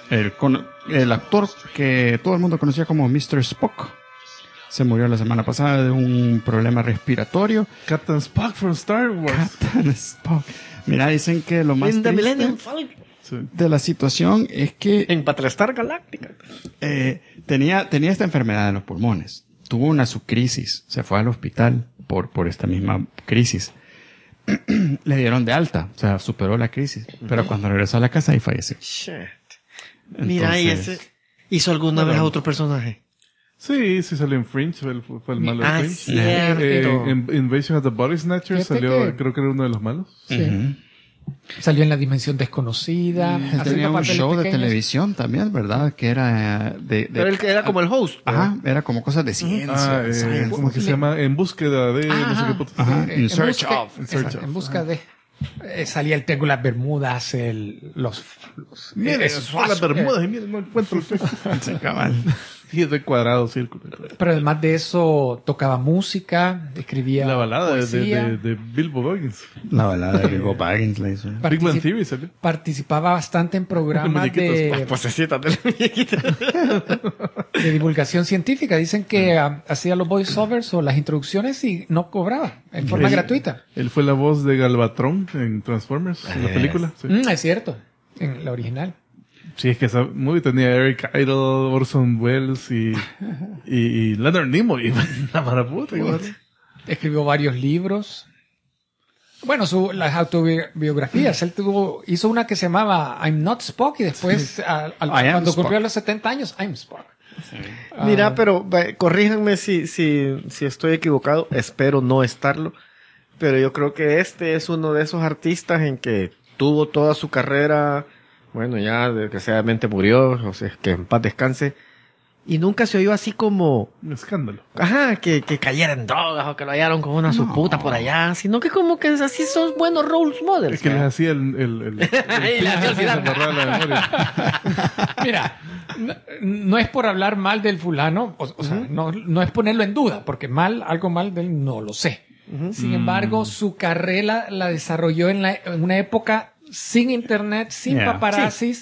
el actor que todo el mundo conocía como Mr. Spock. Se murió la semana pasada de un problema respiratorio. Captain Spock from Star Wars. Captain Spock. Mira, dicen que lo más In the triste Millennium Falcon. Sí. de la situación es que En Battlestar Galactica. tenía esta enfermedad en los pulmones. Tuvo una subcrisis. Se fue al hospital por esta misma crisis. Le dieron de alta. O sea, superó la crisis. Pero cuando regresó a la casa, ahí falleció. Shit. Mira, y Entonces, ese... ¿Hizo alguna vez a otro personaje? Sí, salió en Fringe, fue el malo de Ah, Fringe. cierto. En Invasion of the Body Snatchers Fíjate salió, que- creo que era uno de los malos. Sí. Salió en La Dimensión Desconocida. Él haciendo tenía un papeles show de pequeños. televisión también, ¿verdad? Que era Pero él era como el host. Ajá, era como cosas de ciencia. science. ¿Cómo que se llama? En búsqueda de no sé qué puto. Ajá. En In search busca- of. exacto, en busca de. Salía el Triángulo de las Bermudas, los Miren, esos son las Bermudas y miren, no encuentro. Sí, cabal. Y es de cuadrado, círculo. Pero además de eso, tocaba música, escribía La balada poesía, de Bilbo Baggins. La balada de Bilbo Baggins la hizo. Big Bang particip- Theory salió. participaba bastante en programas Muñequitos. de, Posecita de la muñequita. de divulgación científica. Dicen que hacía los voiceovers o las introducciones y no cobraba, en forma Él- gratuita. Él fue la voz de Galvatron en Transformers, en la película. Sí. Es cierto, en la original. Sí, es que esa movie tenía Eric Idle, Orson Welles y Leonard Nimoy. La maraputa, igual. Escribió varios libros. Bueno, las autobiografías. Él hizo una que se llamaba I'm Not Spock y después, I am cuando Spock. cumplió los 70 años, I'm Spock. Mira, pero corríjanme si estoy equivocado. Espero no estarlo. Pero yo creo que este es uno de esos artistas en que tuvo toda su carrera, bueno, ya desgraciadamente murió, o sea, que en paz descanse, y nunca se oyó así como, Un escándalo. ajá, que cayera en drogas o que lo hallaron con una su puta por allá, sino que como que así son buenos role models. Es que les hacía el Y le hacía olvidar. se borraba la memoria. Mira, no es por hablar mal del fulano, o sea, no es ponerlo en duda, porque algo mal de él no lo sé. Sin embargo, su carrera la desarrolló en una época sin internet, sin paparazzis,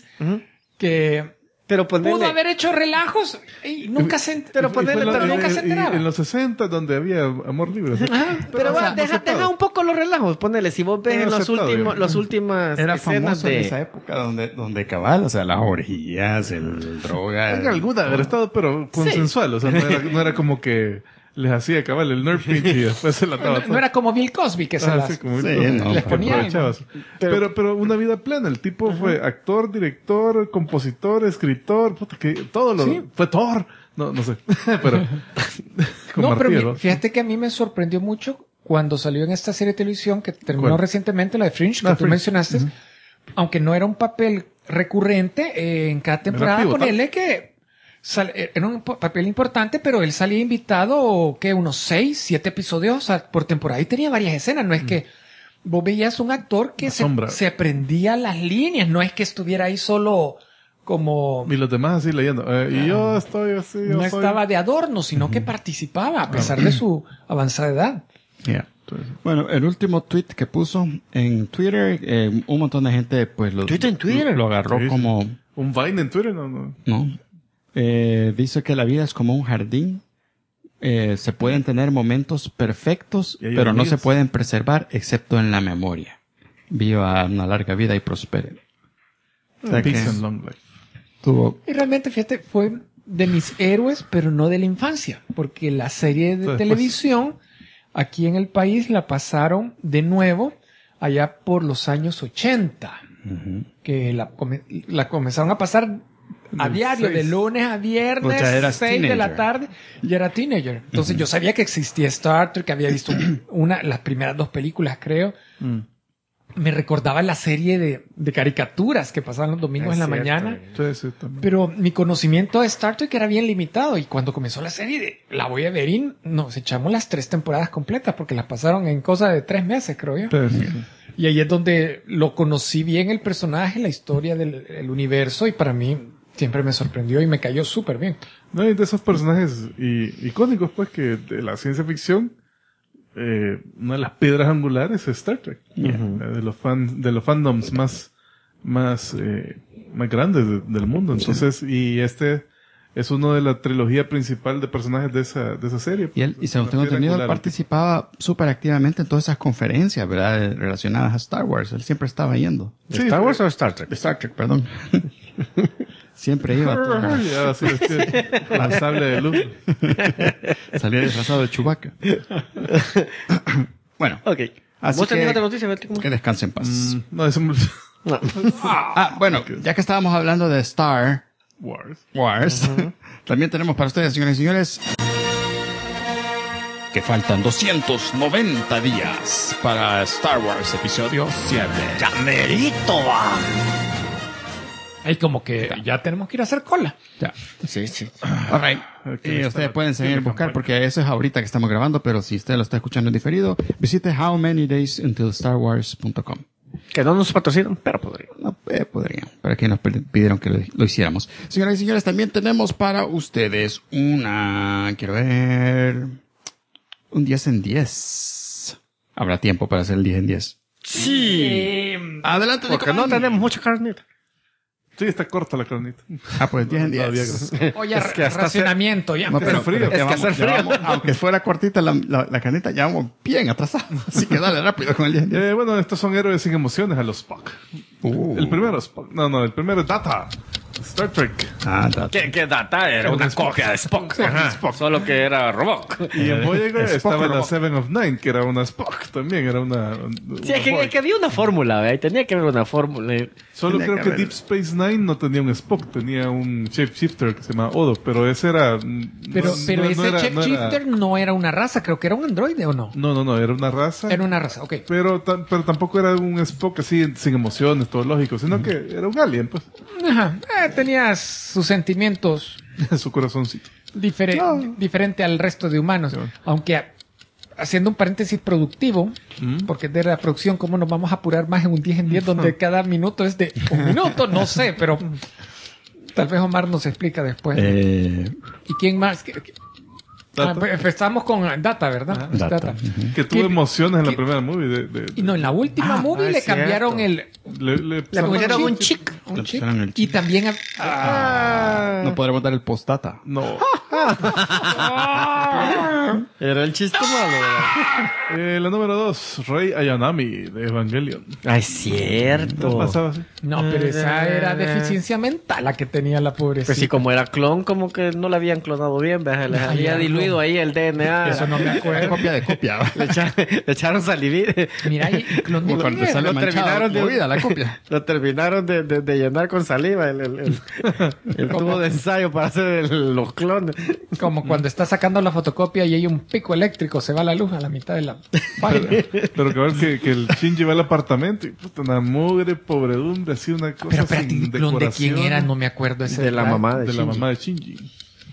que Pero pudo ponerle, haber hecho relajos y nunca se Pero ponerle- pero nunca se y enteraba. en los 60 donde había amor libre. ¿sí? pero o sea, deja un poco los relajos, ponele, si vos ves Pero en aceptado, las últimas Era escenas famoso en esa época donde cabal, o sea, las orgías, el droga. En alguna haber estado, pero consensual. O sea, no era como que les hacía cabal el nerf pinch y después se la daba No era como Bill Cosby que se las... sí, como Sí, no, les que ponía aprovechabas. Pero una vida plena. El tipo fue actor, director, compositor, escritor, puta, que todo lo fue Thor. No sé. Pero con No, pero martillo, ¿no? fíjate que a mí me sorprendió mucho cuando salió en esta serie de televisión que terminó ¿Cuál? recientemente, la de Fringe, que tú Fringe. mencionaste, aunque no era un papel recurrente, en cada temporada pivotal. ponerle que era un papel importante, pero él salía invitado, que unos 6, 7 episodios, o sea, por temporada, y tenía varias escenas. No es que vos veías un actor que sombra. se aprendía las líneas, no es que estuviera ahí solo como... Y los demás así leyendo. Y yo estoy así. Yo No soy... estaba de adorno, sino que participaba a pesar de su avanzada edad. Yeah. Bueno, el último tweet que puso en Twitter, un montón de gente pues ¿Tweet en Twitter? lo agarró Sí. como, Un Vine en Twitter, no. ¿no? Dice que la vida es como un jardín. Se pueden tener momentos perfectos, Y hay pero no hormigas. se pueden preservar excepto en la memoria. Viva una larga vida y prospere. O sea que Peace and long life. tuvo... Y realmente, fíjate, fue de mis héroes, pero no de la infancia, porque la serie de Después. televisión aquí en el país la pasaron de nuevo allá por los años 80, que la comenzaron a pasar a diario, de 6. lunes a viernes, Pues ya eras 6 de la teenager. tarde, y era teenager. Entonces yo sabía que existía Star Trek, que había visto las primeras 2 películas, creo. Me recordaba la serie de caricaturas que pasaban los domingos en la mañana. Sí, también. Pero mi conocimiento de Star Trek era bien limitado, y cuando comenzó la serie la voy a ver y nos echamos las 3 temporadas completas porque las pasaron en cosa de 3 meses, creo yo. Sí. Y ahí es donde lo conocí bien, el personaje, la historia del universo, y para mí siempre me sorprendió y me cayó súper bien. No, hay de esos personajes icónicos, pues, que de la ciencia ficción, una de las piedras angulares es Star Trek. De los fandoms más grandes del mundo. Entonces, y este es uno de la trilogía principal de personajes de esa serie. Y él, y según tengo entendido, él participaba súper activamente en todas esas conferencias, ¿verdad? Relacionadas a Star Wars. Él siempre estaba yendo. ¿De Star Wars o Star Trek? Star Trek, perdón. Siempre iba a todo. Ya, así es que el sable de luz. Salía disfrazado de Chewbacca. Bueno. Ok. Así ¿Vos tenés que- otra noticia? Betty? ¿Cómo? Que descanse en paz. No, es un No. Bueno, ya que estábamos hablando de Star Wars. Wars, también tenemos para ustedes, señores y señores, que faltan 290 días para Star Wars Episodio 7. ¡Llamerito, va! Y como que ya tenemos que ir a hacer cola. Ya. Sí, sí. All right. Aquí Y está ustedes la- pueden seguir tiene buscar campaña. porque eso es ahorita que estamos grabando, pero si usted lo está escuchando en diferido, visite howmanydaysUntilStarWars.com. Que no nos patrocinan, pero podría. No, podrían, para que nos pidieron que lo hiciéramos. Señoras y señores, también tenemos para ustedes quiero ver, un 10 en 10. Habrá tiempo para hacer el 10 en 10. Sí. Adelante, Porque no tenemos mucha carnita. Sí, está corta la carnita. pues 10 en 10. Todavía, gracias. Oye, Es que hasta racionamiento ya. No, pero, frío. pero Es ya que vamos- hacer ya frío. vamos- aunque fuera cortita la caneta, ya vamos bien atrasados. Así que dale rápido con el 10 en 10. Bueno, estos son héroes sin emociones a los Spock. El primero Spock. No, el primero es Data. Star Trek. ¿Qué data? Era una copia de Spock. Ajá. Solo que era robot. Y en Voyager Spock estaba la robot. Seven of Nine, que era una Spock también, era una Sí, es Borg. que había una fórmula, ¿verdad? Y tenía que haber una fórmula. Solo Tenía creo que que haber. Deep Space Nine no tenía un Spock, tenía un shapeshifter que se llama Odo, pero ese era... Pero ese era- shapeshifter no era una raza, creo que era un androide, ¿o no? No, era una raza. Era una raza, ok. Pero tampoco era un Spock así sin emociones, todo lógico, sino que era un alien, pues. Ajá, tenía sus sentimientos Su corazoncito. diferente al resto de humanos. Aunque, haciendo un paréntesis productivo, porque de la producción, ¿cómo nos vamos a apurar más en un 10 en 10 donde cada minuto es de un minuto? No sé, pero tal vez Omar nos explica después. ¿Y quién más? Empezamos con Data, ¿verdad? Data. Que tuvo emociones en la primera movie. Y no, en la última movie le cambiaron Le pusieron un chic. un chip. pusieron el Y también... No podremos dar el postdata. No. Era el chiste malo, ¿verdad? La número 2, Rey Ayanami de Evangelion. Ah, es cierto. ¿No pasaba así? No, pero esa era deficiencia mental la que tenía la pobrecita. Pues sí, como era clon, como que no la habían clonado bien, ¿ves? Les había diluido ahí el DNA. Eso no me acuerdo. Copia de copia. Le echaron salivir. Mira, y clon de Como cuando quién sale era? Lo manchado, terminaron de- movida la copia. Lo terminaron de llenar con saliva el tubo de ensayo para hacer los clones. Como cuando está sacando la fotocopia y hay un pico eléctrico, se va la luz a la mitad de la página. Pero que el Shinji va al apartamento y puta, una mugre, pobredumbre, así una cosa Pero espérate, sin ¿el clon de quién decoración. era? No me acuerdo ese De la detalle. mamá De la Shinji. mamá de Shinji.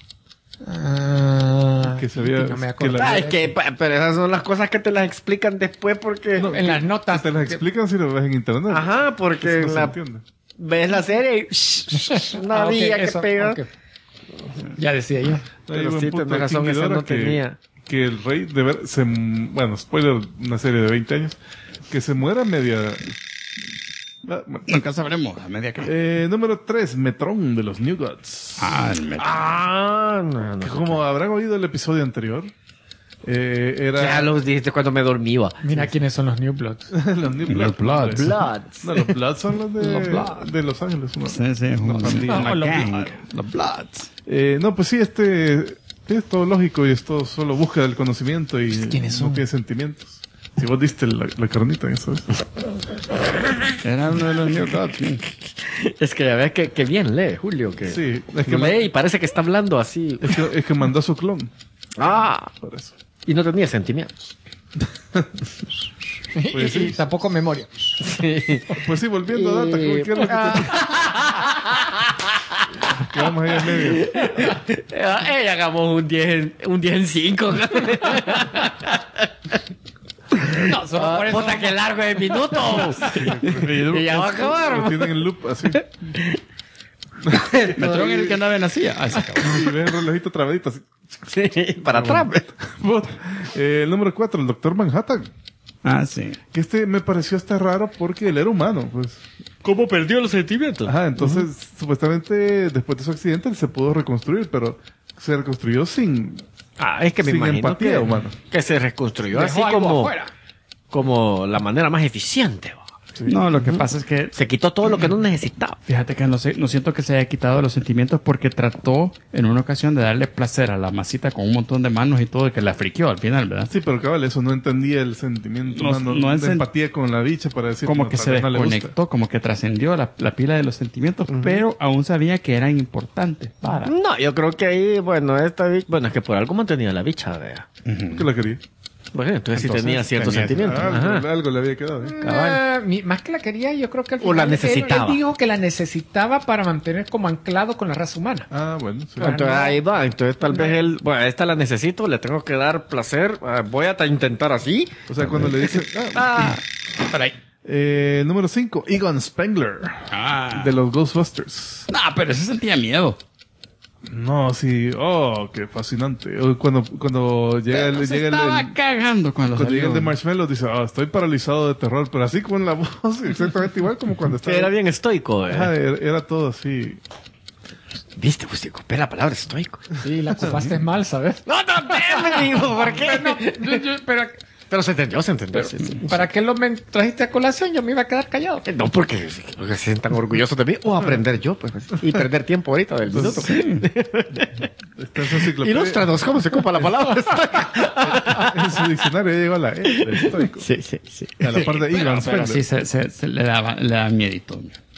Ah, Que se había- no me que acuerdo. la- Ah, es que, pero esas son las cosas que te las explican después porque... No, en las notas. Te las explican si lo ves en internet. Ajá, porque Eso no en se la- entiende. ves la serie y no Ah, ok, había que eso, pegar. ok. Ya decía yo. Hay Pero buen sí, punto tenés aquí, razón, esa Ghidorah, no tenía. que el rey de ver, bueno, spoiler, una serie de 20 años, que se muera media... Bueno. Nunca sabremos. A media que. Número 3, Metron de los New Gods. El metro. No, Que como habrán oído el episodio anterior, era... Ya los dijiste cuando me dormía. Mira quiénes son los New Bloods. los New Los Bloods. Bloods. No, los Bloods son los de, Los Bloods. de Los Ángeles. ¿no? Sí, sí, es una No, los gang. Bloods. Los Bloods. No, pues sí, es todo lógico y esto solo busca del conocimiento y ¿Quiénes no son? tiene sentimientos. Si vos diste la carnita, eso es. Era uno de los New Gods. sí. Es que ya ves que bien lee, Julio. Que Sí, es que, lee y parece que está hablando así. es que mandó a su clon. Ah, Por eso. y no tenía sentimientos. Pues sí. Y tampoco memoria. Pues sí, volviendo a Data, ¿qué es lo que te... Quedamos ahí en medio. Hagamos un 10 en 5. No, solo por eso. Puta, que largo de minutos. Y ya va a Lo acabar. tienen en loop, así. Metron era el que andaba en la silla. Ah, se acabó. Y ves el relojito trabadito, así. Sí, para atrás. El número 4, el Doctor Manhattan. Ah, sí. Que me pareció hasta raro porque él era humano, pues. ¿Cómo perdió los sentimientos? Ajá, entonces, supuestamente, después de su accidente, él se pudo reconstruir, pero se reconstruyó sin Es que me sin imagino empatía humana. que se reconstruyó Dejó así algo afuera. como la manera más eficiente. ¿va? No, lo que pasa es que Se quitó todo lo que no necesitaba. fíjate que no siento que se haya quitado los sentimientos porque trató en una ocasión de darle placer a la masita con un montón de manos y todo y que la friqueó al final, ¿verdad? Sí, pero cabal, eso no entendía el sentimiento No- humano no de es empatía con la bicha para decir Como no, que tal se vez no le gusta. desconectó, como que trascendió la pila de los sentimientos, pero aún sabía que eran importantes para. No, yo creo que ahí, bueno, es que por algo mantenía la bicha, vea. ¿Qué la quería? Bueno, entonces sí Entonces, tenía ciertos tenía- sentimientos. Ajá. Algo le había quedado. Más que la quería, yo creo que al O la final necesitaba. Él dijo que la necesitaba para mantener como anclado con la raza humana. Ah, bueno, sí. Bueno. Entonces no. ahí va, entonces tal vez él, bueno, esta la necesito, le tengo que dar placer, voy a intentar así. O sea, cuando le dice... Para ahí. Número 5, Egon Spengler, Ah. de los Ghostbusters. No, pero ese sentía miedo. No, sí, qué fascinante. Cuando llega el... Se Llega estaba el cagando cuando cuando llega salió. el de Marshmallow dice, estoy paralizado de terror, pero así con la voz, exactamente igual como cuando estaba... Que era bien estoico, Ajá, era todo así. Viste, pues te ocupé la palabra estoico. Sí, la ocupaste mal, ¿sabes? No, me digo, ¿por qué? No, pero Pero se entendió, sí, sí. ¿para qué lo me trajiste a colación? Yo me iba a quedar callado. No, porque se sientan orgullosos de mí, o aprender yo, pues, y perder tiempo ahorita del minuto. Está en su enciclopedia. Ilústranos cómo se ocupa la palabra estoico. En su diccionario ya llegó la E de estoico. Sí. A la parte de Egon Pero Spengler. sí, se le daba miedito.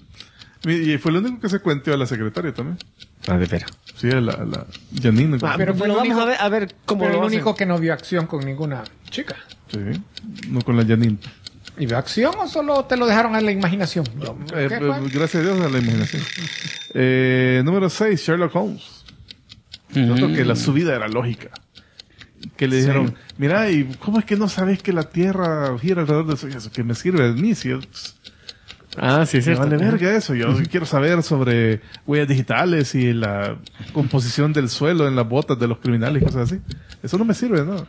Y fue lo único que se cuenteó a la secretaria también. Ah, de veras. Sí, a la Janine. Pero fue lo el vamos único- a ver cómo Pero lo el hacen. único que no vio acción con ninguna chica. Sí, no con la Janine. ¿Y veo acción o solo te lo dejaron a la imaginación? Gracias a Dios a la imaginación. Número 6, Sherlock Holmes. Noto que la subida era lógica. Que le dijeron, mira, ¿y cómo es que no sabes que la Tierra gira alrededor del Sol? Eso que me sirve de inicio. Sí, Me vale verga eso. Yo quiero saber sobre huellas digitales y la composición del suelo en las botas de los criminales y cosas así. Eso no me sirve, ¿no?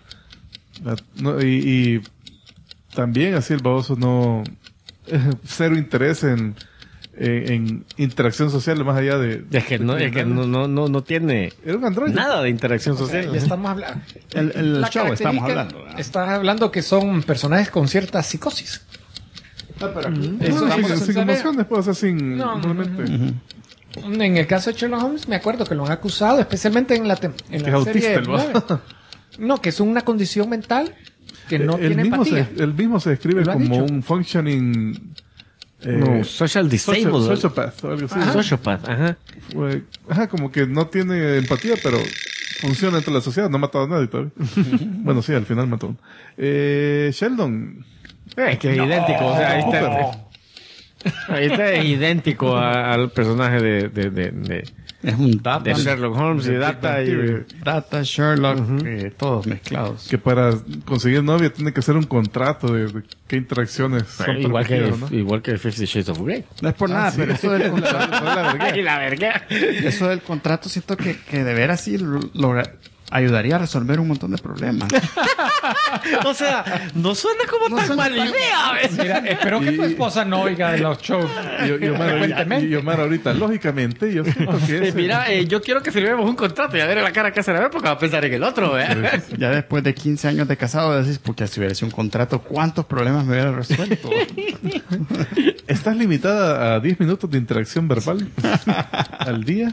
Y también así el baboso no... cero interés en interacción social más allá de... Es que no tiene Era un androide. nada de interacción social. Ya estamos hablando. El La show estamos característica- hablando. ¿verdad? Estás hablando que son personajes con cierta psicosis. Eso sin, vamos a sin saber. emociones, pues, o sea, sin... No, realmente... En el caso de Sherlock Holmes, me acuerdo que lo han acusado, especialmente en la Que es serie autista el 9. vato. No, que es una condición mental que no Él tiene mismo empatía. él mismo se describe Lo ha como dicho. un functioning... Social disabled. sociopath o algo así. Sociopath, ajá. Como que no tiene empatía, pero funciona entre la sociedad. No ha matado a nadie todavía. Bueno, sí, al final mató a uno. Sheldon. Es que es idéntico. O sea, ahí está idéntico al personaje de Es un data. Sherlock Holmes y Data. Data, Sherlock, todos mezclados. Que para conseguir novia tiene que hacer un contrato de qué interacciones son permitidas, ¿no? Igual que 50 Shades of Grey. No es por nada, pero eso del contrato, Y la verga. eso del contrato siento que de veras sí ayudaría a resolver un montón de problemas. O sea, no suena como tan mala idea, ¿ves? Mira, espero que tu esposa no oiga de los shows. Y Omar ahorita, lógicamente, yo siento que es... Mira, yo quiero que firmemos un contrato y a ver la cara que hace la vez porque va a pensar en el otro, ¿eh? Ya después de 15 años de casado decís, porque si hubiera sido un contrato, ¿cuántos problemas me hubiera resuelto? ¿Estás limitada a 10 minutos de interacción verbal al día?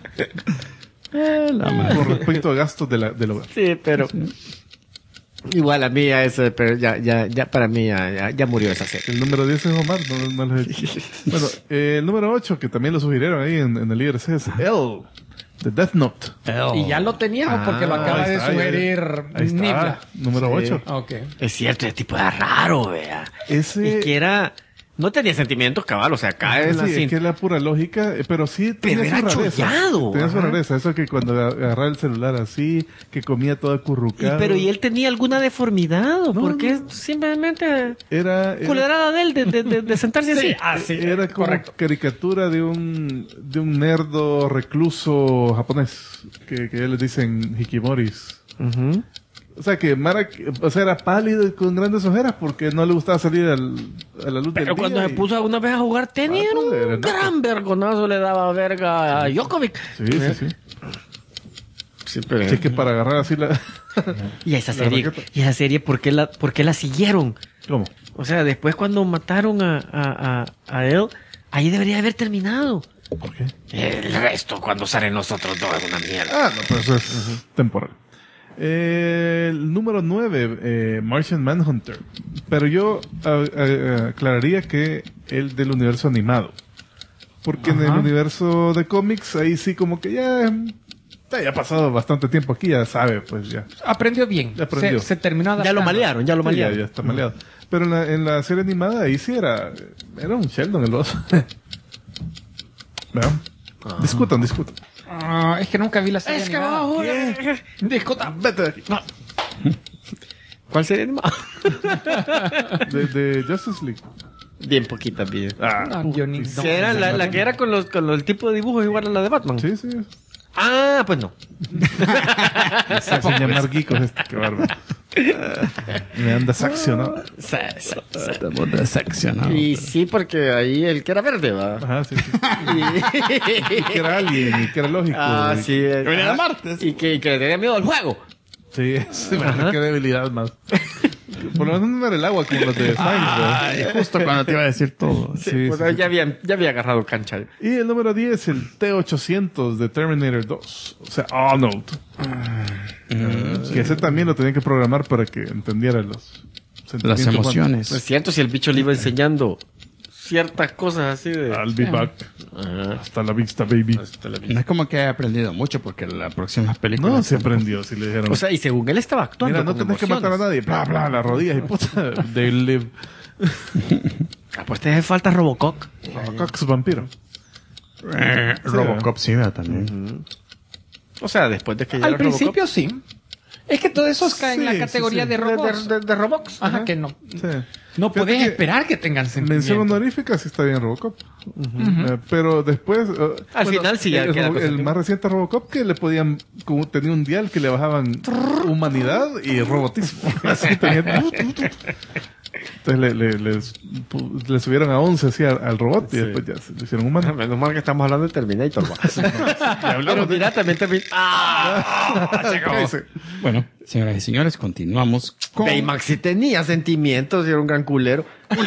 Con respecto a gastos del hogar. Sí, pero... Igual a mí pero ya para mí ya murió esa serie. El número 10 es Omar, no lo he dicho. Bueno, el número 8, que también lo sugirieron ahí en el IRC, es L, de Death Note. Y ya lo teníamos porque lo acaba ahí de está, sugerir Ahí está, Nibla. número 8. Ok. Es cierto, ese tipo era raro, vea. Ese... Y que era... No tenía sentimientos cabal, o sea, acá es Sí, así. es que es la pura lógica, pero sí tenía Pero era su rareza. chollado, Tenía su ajá. rareza, eso que cuando agarraba el celular así, que comía todo acurrucado. ¿Y él tenía alguna deformidad o No, por qué no. simplemente Era culerada de él de sentarse así? era como caricatura de un nerdo recluso japonés, que ya les dicen hikimoris. Ujú. O sea, que Mara, era pálido y con grandes ojeras porque no le gustaba salir a la luz del Pero cuando día se puso alguna vez a jugar tenis, Ah, era pues, era un naco. gran vergonazo le daba verga a Djokovic. Sí. Sí, pero... Así que para agarrar así la... Y esa La serie, raqueta. ¿por qué la siguieron? ¿Cómo? O sea, después cuando mataron a él, ahí debería haber terminado. ¿Por qué? El resto, cuando salen nosotros dos, es una mierda. No, pero eso es temporal. El número 9, Martian Manhunter. Pero yo aclararía que el del universo animado. Porque en el universo de cómics, ahí sí como que ya ha pasado bastante tiempo aquí, ya sabe, pues ya. Aprendió bien. Ya aprendió. Se terminó Ya lo adaptando. malearon, Ya está maleado. Pero en la serie animada ahí sí era un Sheldon el oso. ¿Vean? Discutan. Es que nunca vi la serie animada. Discuta. Vete de aquí. ¿Cuál sería animado? De Justice League. Bien poquita, bien. Yo ni- Sí, era la que era con el tipo de dibujos igual a la de Batman. Sí. Ah, pues no. Se hacen llamar geekos qué bárbaro. Me anda accionado. Estamos desaccionados. Y sí, porque ahí el que era verde, va. Ajá, sí. Y que era alguien, y que era lógico. Ah, sí. venía de ajá. Marte. Y que le tenía miedo al juego. Sí, qué debilidad más. Por lo menos no era el agua como los de Science. Ay, justo cuando te iba a decir todo. Sí, Pues sí. ya había agarrado cancha. Y el número 10, el T-800 de Terminator 2. O sea, Arnold. Que ese también lo tenía que programar para que entendiera los Las sentimientos emociones. No es cierto si el bicho le iba enseñando ciertas cosas así de... I'll be back. Ajá. Hasta la vista, baby. No es como que haya aprendido mucho porque las próximas películas... No, se aprendió, si le dijeron. O sea, y según él estaba actuando mira, no con tenés que matar a emociones. nadie. Bla, bla, las rodillas y puta. They live. Pues te hace falta Robocop. Robocop es vampiro. Robocop sí, también. O sea, después de que ya Al era Robocop. principio sí. Es que todos esos caen en la Sí, categoría sí. de robots. De Robots. Ajá, que no. Sí. No Fíjate podés que esperar que tengan Mención sentimiento. honorífica sí está bien Robocop. Pero después... Al final sí ya queda el consentido. más reciente Robocop que le podían... Como tenía un dial que le bajaban humanidad y robotismo. Así tenía... Entonces le subieron a 11 así al robot y después ya se lo hicieron humano. Menos mal que estamos hablando de Terminator. Pero mira, también Cállese. Bueno, señoras y señores, continuamos con... Baymax sí tenía sentimientos y era un gran culero.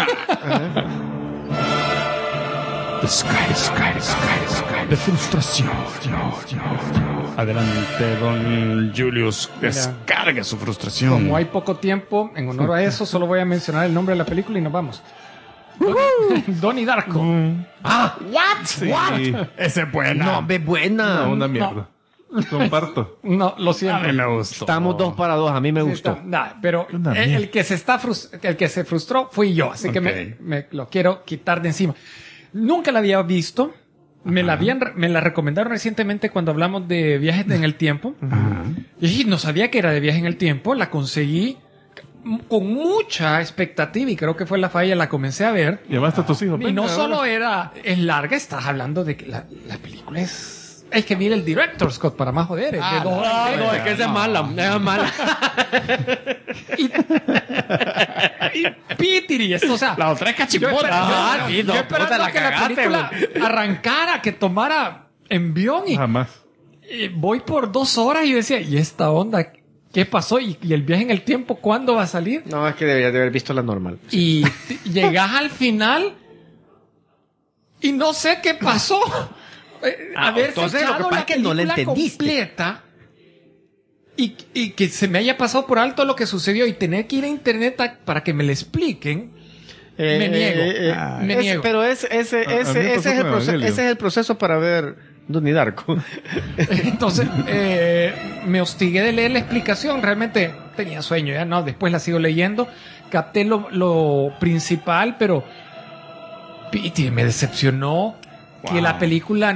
de frustración. Adelante, don Julius, descargue su frustración. Como hay poco tiempo, en honor a eso, solo voy a mencionar el nombre de la película y nos vamos. Donnie Darko. Sí. Ese es buena. No, ve buena. No, una mierda. Comparto. No, lo A siento. mí me gustó. Estamos 2 para 2. A mí me gustó. Pero Una el que se frustró fui yo, así que Ok. me lo quiero quitar de encima. Nunca la había visto. Me la recomendaron recientemente cuando hablamos de viajes en el tiempo. Y no sabía que era de viaje en el tiempo. La conseguí con mucha expectativa y creo que fue la falla. La comencé a ver. Llamaste a tus hijos. Y venga, no solo ahora. es larga, estás hablando de que la película es... Es que mira el director Scott para más joder. Es de 2 horas. No, es que esa es mala. Es mala. Y Pitiri, esto, o sea, La otra es yo cachipota. esperando que la película arrancara, que tomara envión y Jamás. voy por 2 horas y yo decía, ¿y esta onda? ¿Qué pasó? ¿Y el viaje en el tiempo cuándo va a salir? No, es que deberías de haber visto la normal. Y llegas al final y no sé qué pasó. Haber entonces lo que echado pasa la es que no la película entendiste. completa y que se me haya pasado por alto lo que sucedió y tener que ir a internet para que me lo expliquen. Me niego. Me niego. Pero A mí me pasó con Evangelio. ese es el proceso para ver Donnie Darko. Entonces, me hostigué de leer la explicación. Realmente tenía sueño, ya no. Después la sigo leyendo. Capté lo principal, pero Piti, me decepcionó que la película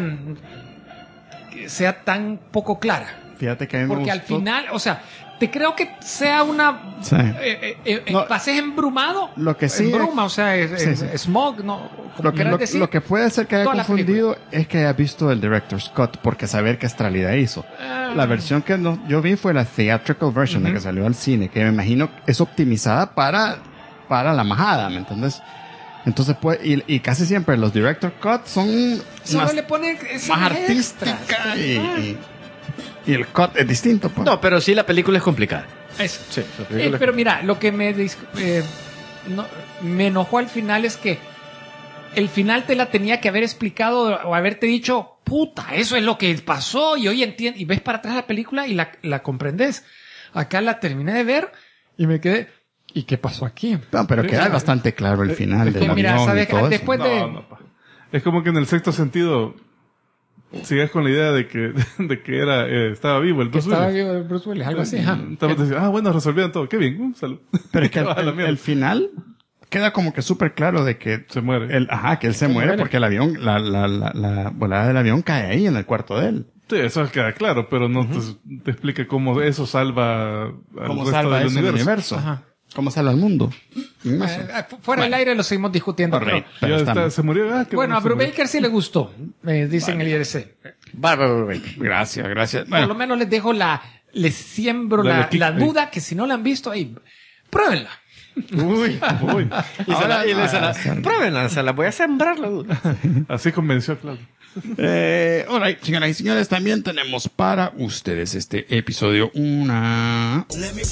sea tan poco clara. Fíjate que a mí me Porque al gustó. final, o sea, te creo que sea una... Sí. No, pases embrumado. lo que sí Embruma, o sea, sí, sí. smog, ¿no? Como Lo que, quieras lo, decir. lo que puede ser que haya Toda la confundido es que haya visto el director Scott, porque saber qué estralidad hizo. La versión que yo vi fue la theatrical version, la que salió al cine, que me imagino es optimizada para la majada, ¿me entiendes? Entonces, pues, y casi siempre los director cut son Solo más, le ponen más escenas extras. artística y el cut es distinto, pues. No, pero sí la película es complicada. Eso. Sí, la película Pero mira, lo que me enojó al final es que el final te la tenía que haber explicado o haberte dicho, puta, eso es lo que pasó y hoy entiendes. Y ves para atrás la película y la comprendes. Acá la terminé de ver y me quedé, ¿y qué pasó aquí? No, pero queda bastante claro el final del Mira, avión ¿sabes? y todo eso. Después de... No, pa. Es como que en el sexto sentido sigas con la idea de que era estaba vivo el que Bruce estaba Willis. vivo Bruce Willis, algo así. Ajá. Estaba diciendo, bueno, resolvieron todo. Qué bien, salud. Pero es que A la mierda. el final queda como que súper claro de que Se muere. que él se muere porque el avión, la volada del avión cae ahí en el cuarto de él. Sí, eso queda claro, pero no te explica cómo eso salva al ¿Cómo resto salva del eso el universo? Ajá. ¿Cómo salva al mundo? Eso. Fuera del aire lo seguimos discutiendo. Correcto. Ya Pero está, estamos- se murió. Qué Bueno, a se murió. Brubaker sí le gustó, dicen el IRC. Bárbaro. Gracias, gracias. Por lo Bueno, menos les siembro Dale la click ahí. duda que si no la han visto, ahí, pruébenla. Uy. Pruébenla, se la voy a sembrar la duda. Así convenció a Claudio. all right, señoras y señores, también tenemos para ustedes este episodio una...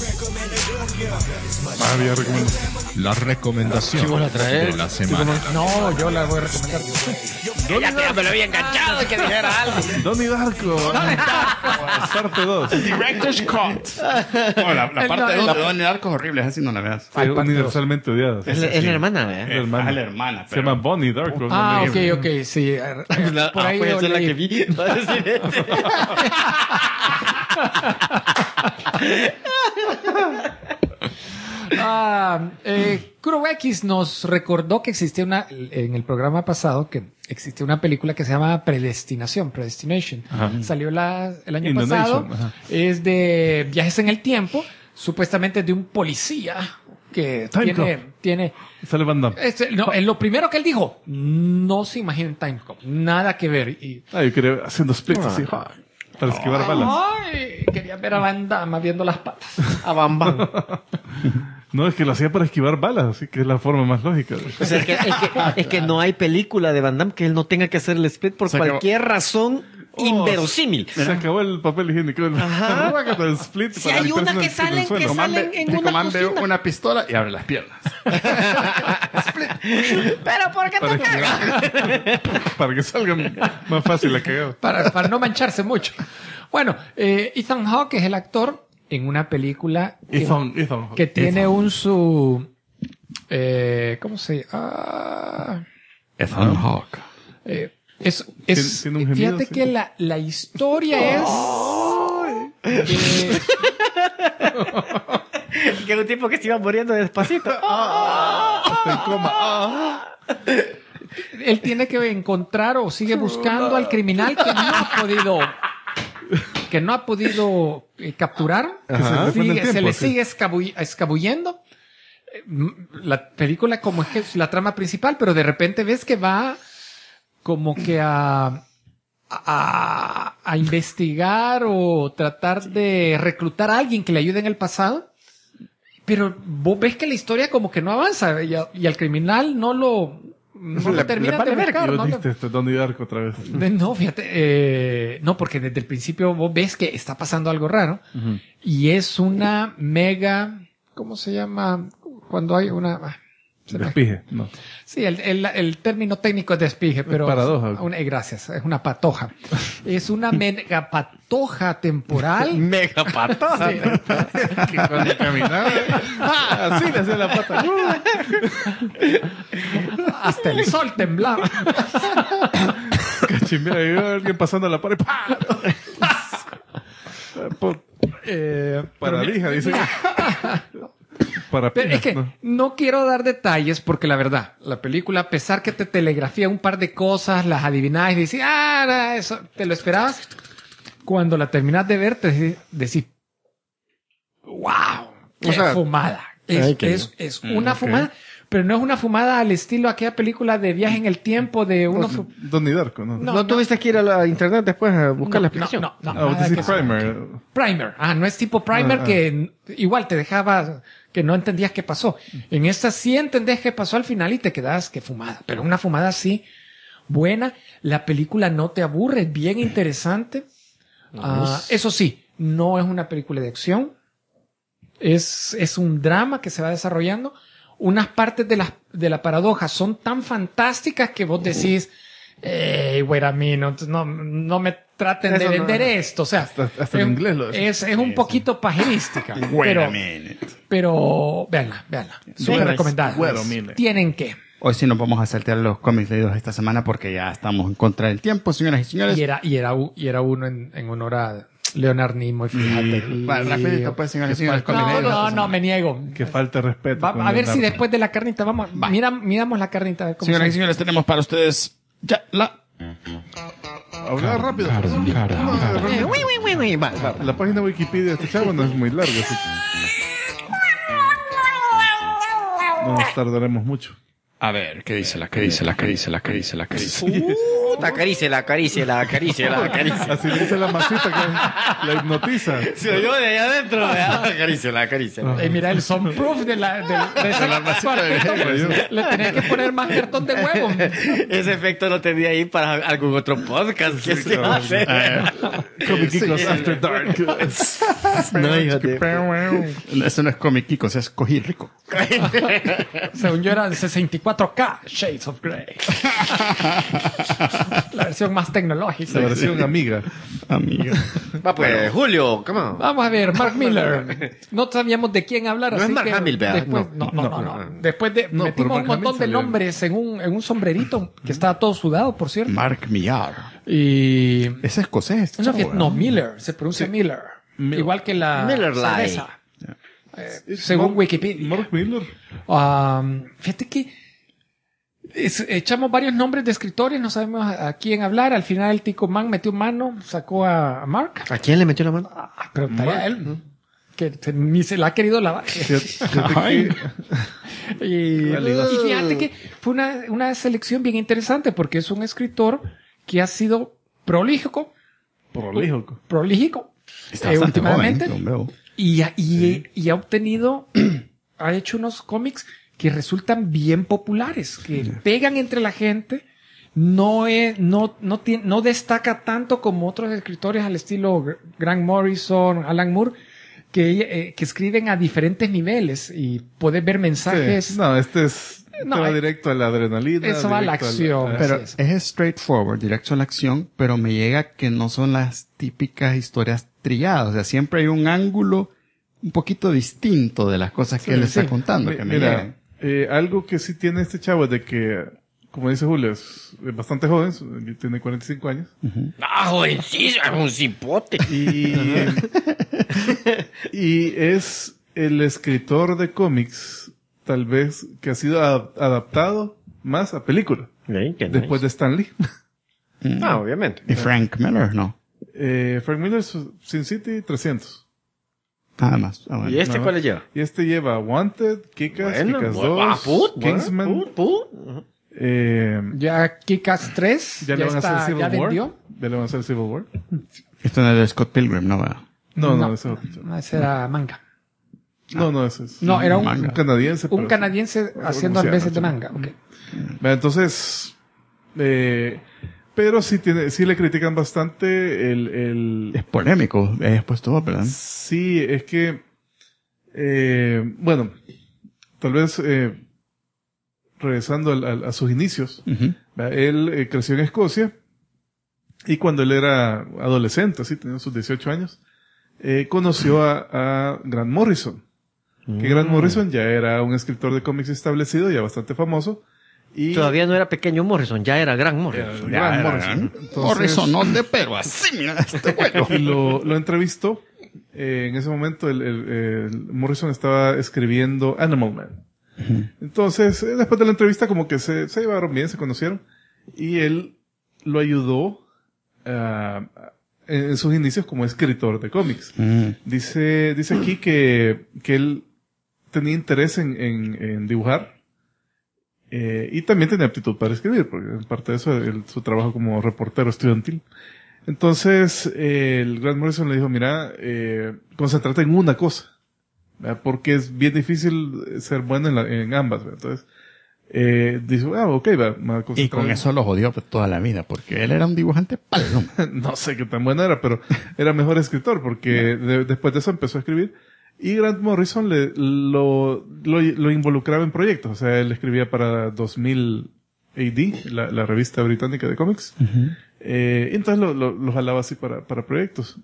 Había recomendado. La recomendación de la semana. No, yo la voy a recomendar. Ya me lo había enganchado que dijera algo. Donnie Darko. Parte 2. Director's Cut. No, la parte de Donnie Darko es horrible, esa sí no la veas. Fue universalmente odiada. Es la hermana, ¿eh? La hermana. la hermana. Se llama Bonnie Darko. Ah, no me- ok, sí. Por ahí puede yo ser la leí. que vi. Va a decir este. Kuro X nos recordó que existía en el programa pasado, que existía una película que se llama Predestination. Salió el año pasado. Ajá. Es de viajes en el tiempo, supuestamente de un policía que tiene Sale Van Damme. En lo primero que él dijo, no se imaginen Time Cop, nada que ver. Yo quería haciendo splits así, para esquivar balas. Quería ver a Van Damme viendo las patas. A Bam Bam. No, es que lo hacía para esquivar balas, así que es la forma más lógica. O sea, es que no hay película de Van Damme que él no tenga que hacer el split por cualquier razón inverosímil. Se acabó el papel higiénico. El split si hay una que salen en una cocina. Una pistola y abre las piernas. Pero ¿por qué te cagas? Para que salga más fácil la cagada. Para no mancharse mucho. Bueno, Ethan Hawke es el actor en una película que tiene ¿cómo se llama? Ethan Hawke. ¿Tiene un gemido, fíjate sí? que la historia es que es un tipo que se iba muriendo despacito. Está en coma. Él tiene que encontrar o sigue buscando al criminal que no ha podido capturar. Se le sigue escabullendo. La película como es que es la trama principal, pero de repente ves que va como que a investigar o tratar de reclutar a alguien que le ayude en el pasado. Pero vos ves que la historia como que no avanza y al criminal no lo termina de buscar. ¿No viste Donnie Darko otra vez? No, fíjate. No, porque desde el principio vos ves que está pasando algo raro. Y es una mega... ¿Cómo se llama? Cuando hay una... Despige, no. Sí, el término técnico es despige, pero... Paradoja. Gracias, es una patoja. Es una mega patoja temporal. Mega patoja. Sí. Que cuando caminaba... así le hacía la pata. Hasta el sol temblaba. Cachimbera, y alguien pasando a la pared. Paradija, dice. Pero es que no quiero dar detalles porque la verdad, la película, a pesar que te telegrafía un par de cosas, las adivinás y dices, eso, te lo esperabas. Cuando la terminas de ver, te decís, wow, qué fumada. Es una fumada, pero no es una fumada al estilo aquella película de viaje en el tiempo de uno... Donnie Darko, ¿no? ¿No tuviste que ir a la internet después a buscar la explicación? No. Primer. Primer. No es tipo Primer que igual te dejaba que no entendías qué pasó. En esta sí entendés qué pasó al final y te quedas que fumada. Pero una fumada así, buena. La película no te aburre, es bien interesante. Eso sí, no es una película de acción. Es un drama que se va desarrollando. Unas partes de la paradoja son tan fantásticas que vos decís, wait a minute, no me traten de vender esto. O sea, hasta en inglés lo es un poquito pajerística. Wait a minute. Pero véanla. Súper recomendada. Tienen que. Hoy sí nos vamos a saltear los cómics leídos esta semana porque ya estamos en contra del tiempo, señoras y señores. Y era uno en honor a Leonard Nimoy, fíjate. Rapidito, pues, señores y señores. No, me niego. Que falta de respeto. A ver si después de la carnita miramos la carnita. A ver cómo señoras y señores, tenemos para ustedes ya la... Hablar rápido. La página Wikipedia de este chavo no es muy larga, así que no nos tardaremos mucho. A ver, ¿qué dice la? Acaríciela. Así le dice la masita que la hipnotiza. Se oyó de allá adentro. Acaríciela. Mira el soundproof de esa masita. Le tenés que poner más cartón de huevo. Ese efecto lo tenía ahí para algún otro podcast. ¿Qué se va a hacer? Comiquicos After Dark. No, híjate. Eso no es comiquicos, es Cogí Rico. Según yo era 64K Shades of Grey. La versión más tecnológica. La versión amiga. Va pues, Julio, come on. Vamos a ver, Mark Miller. No sabíamos de quién hablar, No así es Mark que Hamill, ¿verdad? No. Después metimos un montón de salió. nombres en un sombrerito que estaba todo sudado, por cierto. Mark Millar. Y... Es escocés. No, Miller. Se pronuncia Miller. Igual que la Miller Lite. cerveza. según Wikipedia. Mark Miller. Fíjate que echamos varios nombres de escritores, no sabemos a quién hablar. Al final el Tico Man metió mano, sacó a Mark. ¿A quién le metió la mano? Pero a él, que ni se la ha querido lavar. Y fíjate que fue una selección bien interesante porque es un escritor que ha sido prolífico. Está bastante últimamente. joven, veo. Y ha obtenido, ha hecho unos cómics que resultan bien populares, que pegan entre la gente. No destaca tanto como otros escritores al estilo Grant Morrison, Alan Moore, que escriben a diferentes niveles y puedes ver mensajes. Sí. No, va directo a la adrenalina. Eso va a la acción. Pero es straightforward, directo a la acción, pero me llega que no son las típicas historias trilladas. O sea, siempre hay un ángulo un poquito distinto de las cosas que él está contando. Que me Mira, llegan. algo que sí tiene este chavo es de que, como dice Julio, es bastante joven, tiene 45 años. Jovencísimo, es un cipote. Y es el escritor de cómics, tal vez, que ha sido adaptado más a película. Después de Stan Lee. Obviamente. Y Frank Miller, no. Frank Miller, Sin City, 300. Nada más. Bueno. ¿Y este cuál le lleva? Y este lleva Wanted, Kick-Ass, Kick-Ass 2, Kingsman. Ya Kick-Ass 3 Ya le van a hacer Civil War. vendió. Ya le van a hacer Civil War. Esto no es de Scott Pilgrim, ¿no? No, ese es otro. No, ese era manga. No, ese es. No, era un canadiense. un pero- canadiense haciendo a veces de manga. Okay. Entonces, pero sí le critican bastante Es polémico, después todo, ¿verdad? sí, es que, bueno, tal vez, regresando a sus inicios, Ujú. él creció en Escocia y cuando él era adolescente, así, tenía sus 18 años, conoció a Grant Morrison. Que Grant Morrison ya era un escritor de cómics establecido, ya bastante famoso. Y Todavía no era pequeño Morrison, ya era gran era Morrison. Grant era Morrison. Grant. Entonces, Morrisonote, pero así, mira, este bueno. y lo entrevistó. En ese momento el Morrison estaba escribiendo Animal Man. Entonces, después de la entrevista como que se llevaron bien, se conocieron. Y él lo ayudó en sus inicios como escritor de cómics. Dice aquí que él tenía interés en dibujar. Y también tenía aptitud para escribir, porque en parte de eso, su trabajo como reportero estudiantil. Entonces, el Grant Morrison le dijo, mira, concéntrate en una cosa, ¿verdad? Porque es bien difícil ser bueno en ambas, ¿verdad? Entonces, dice, ok, va a Y concentrar. con eso lo jodió toda la vida, porque él era un dibujante palo. No sé qué tan bueno era, pero era mejor escritor, porque después de eso empezó a escribir. Y Grant Morrison lo involucraba en proyectos. O sea, él escribía para 2000 AD, la revista británica de cómics. Entonces lo jalaba así para proyectos.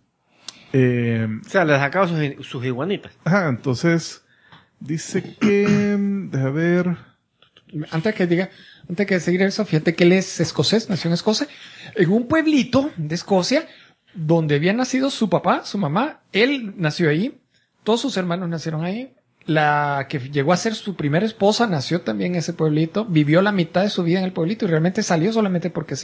O sea, le sacaba sus iguanitas. Ajá, entonces dice que, deja ver. Antes que seguir eso, fíjate que él es escocés, nació en Escocia, en un pueblito de Escocia, donde había nacido su papá, su mamá, él nació ahí, todos sus hermanos nacieron ahí, la que llegó a ser su primera esposa nació también en ese pueblito, vivió la mitad de su vida en el pueblito y realmente salió solamente porque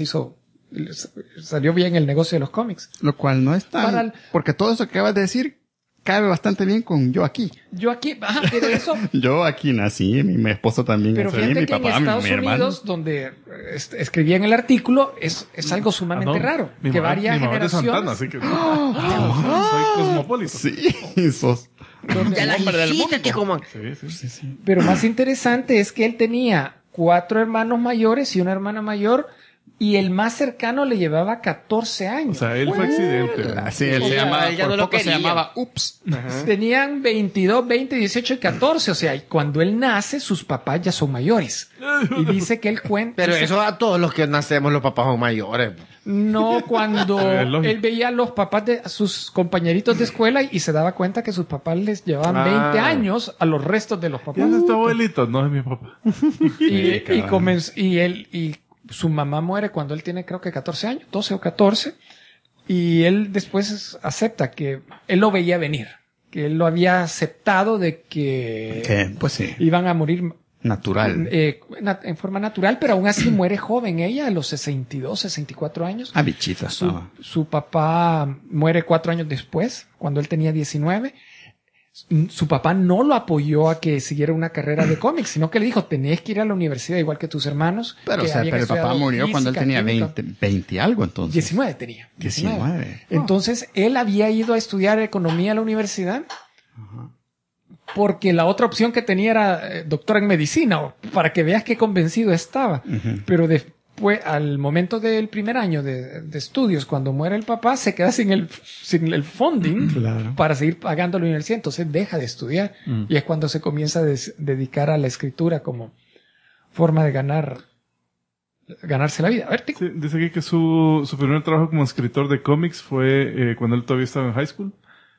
salió bien el negocio de los cómics. Lo cual no es tan... Porque todo eso que acabas de decir cabe bastante bien con yo aquí. Pero eso... Yo aquí nací, mi esposo también Pero nació ahí, fíjate mi que papá, en Estados mi hermano. Unidos, donde escribía en el artículo, es algo sumamente raro. Mi que mamá- varias mi mamá es de generaciones... Santana, así que soy cosmopolita. Sí, sos... Ya la hiciste, Tico Man. Sí. Pero más interesante es que él tenía 4 hermanos mayores y una hermana mayor, y el más cercano le llevaba 14 O años. sea, él fue accidente. Sí, él O se sea, llamaba, él ya por no lo poco se quería. llamaba Ups. Tenían 22, 20, 18 y 14. O sea, y cuando él nace, sus papás ya son mayores. Y dice que él cuenta... Pero eso a todos los que nacemos, los papás son mayores. No, cuando Es lógico. él veía a los papás de a sus compañeritos de escuela y se daba cuenta que sus papás les llevaban 20 años a los restos de los papás. ¿Quién es tu abuelito? No, es mi papá. Y su mamá muere cuando él tiene creo que 14 años, 12 o 14, y él después acepta que él lo veía venir. que él lo había aceptado de que pues sí. iban a morir Natural. en forma natural, pero aún así muere joven ella, a los 62, 64 años. Ah, bichita estaba. Su papá muere 4 años después, cuando él tenía 19. Su papá no lo apoyó a que siguiera una carrera de cómics, sino que le dijo, tenés que ir a la universidad igual que tus hermanos. Pero, que pero el papá murió cuando él tenía 20 y algo, entonces. 19 tenía. 19. Entonces, él había ido a estudiar economía a la universidad. Porque la otra opción que tenía era doctor en medicina, para que veas qué convencido estaba. Pero después, al momento del primer año de estudios, cuando muere el papá, se queda sin el funding para seguir pagando la universidad. Entonces deja de estudiar. Y es cuando se comienza a dedicar a la escritura como forma de ganarse la vida. A ver, Tico. Sí, dice aquí que su primer trabajo como escritor de cómics fue cuando él todavía estaba en high school.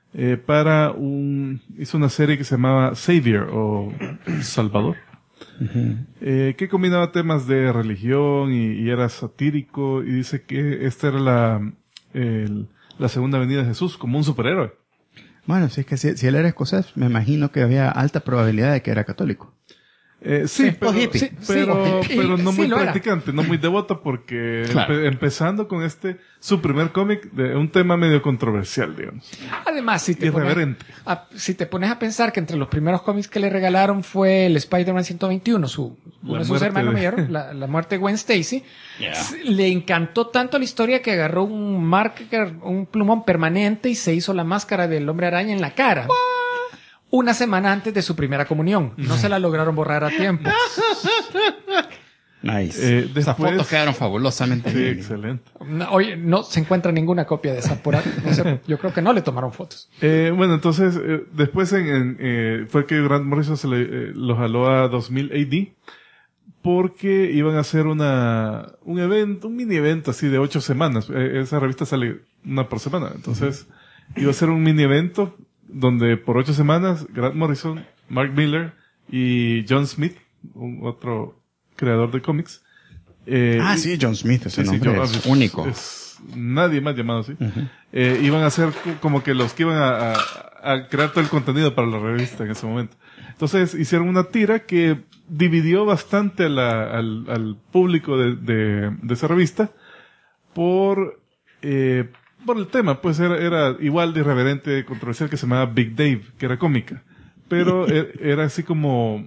Hizo una serie que se llamaba Savior o Salvador, que combinaba temas de religión y era satírico, y dice que esta era la segunda venida de Jesús como un superhéroe. Bueno, si es que si él era escocés, me imagino que había alta probabilidad de que era católico. Pero no muy practicante, era. no muy devoto, porque Claro. empezando con su primer cómic de un tema medio controversial, digamos. Además, si te Irreverente. pones a pensar que entre los primeros cómics que le regalaron fue el Spider-Man 121, uno de sus hermanos mayores, la muerte de Gwen Stacy, le encantó tanto la historia que agarró un marker, un plumón permanente y se hizo la máscara del Hombre Araña en la cara. Una semana antes de su primera comunión. No se la lograron borrar a tiempo. Nice. Esas después- fotos quedaron fabulosamente Sí, bien. excelente. Hoy no se encuentra ninguna copia de esa por ahí. No sé, yo creo que no le tomaron fotos. Bueno, entonces, después fue que Grant Morrison lo jaló a 2000 AD, porque iban a hacer un mini evento así de 8 semanas. Esa revista sale una por semana. Entonces, iba a ser un mini evento donde por 8 semanas Grant Morrison, Mark Millar y John Smith, otro creador de cómics. Sí, John Smith, ese nombre John- es único. nadie más llamado así. Iban a ser como que los que iban a crear todo el contenido para la revista en ese momento. Entonces hicieron una tira que dividió bastante al público de esa revista por el tema. Pues era igual de irreverente, controversial, que se llamaba Big Dave, que era cómica. Pero era así como...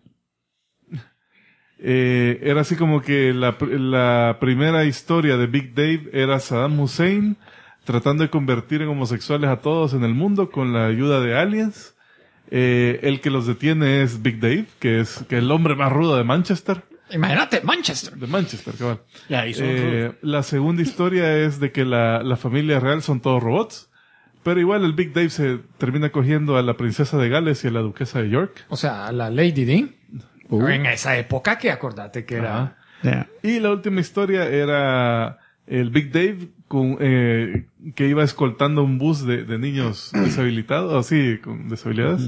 era así como que la primera historia de Big Dave era Saddam Hussein tratando de convertir en homosexuales a todos en el mundo con la ayuda de aliens. El que los detiene es Big Dave, que es el hombre más rudo de Manchester. Imagínate, Manchester. De Manchester, cabal. Ya hizo La segunda historia es de que la familia real son todos robots. Pero igual el Big Dave se termina cogiendo a la princesa de Gales y a la duquesa de York. O sea, la Lady Di. En esa época que acordate que era... Ajá. Yeah. Y la última historia era el Big Dave que iba escoltando un bus de niños deshabilitados, así, con deshabilidades,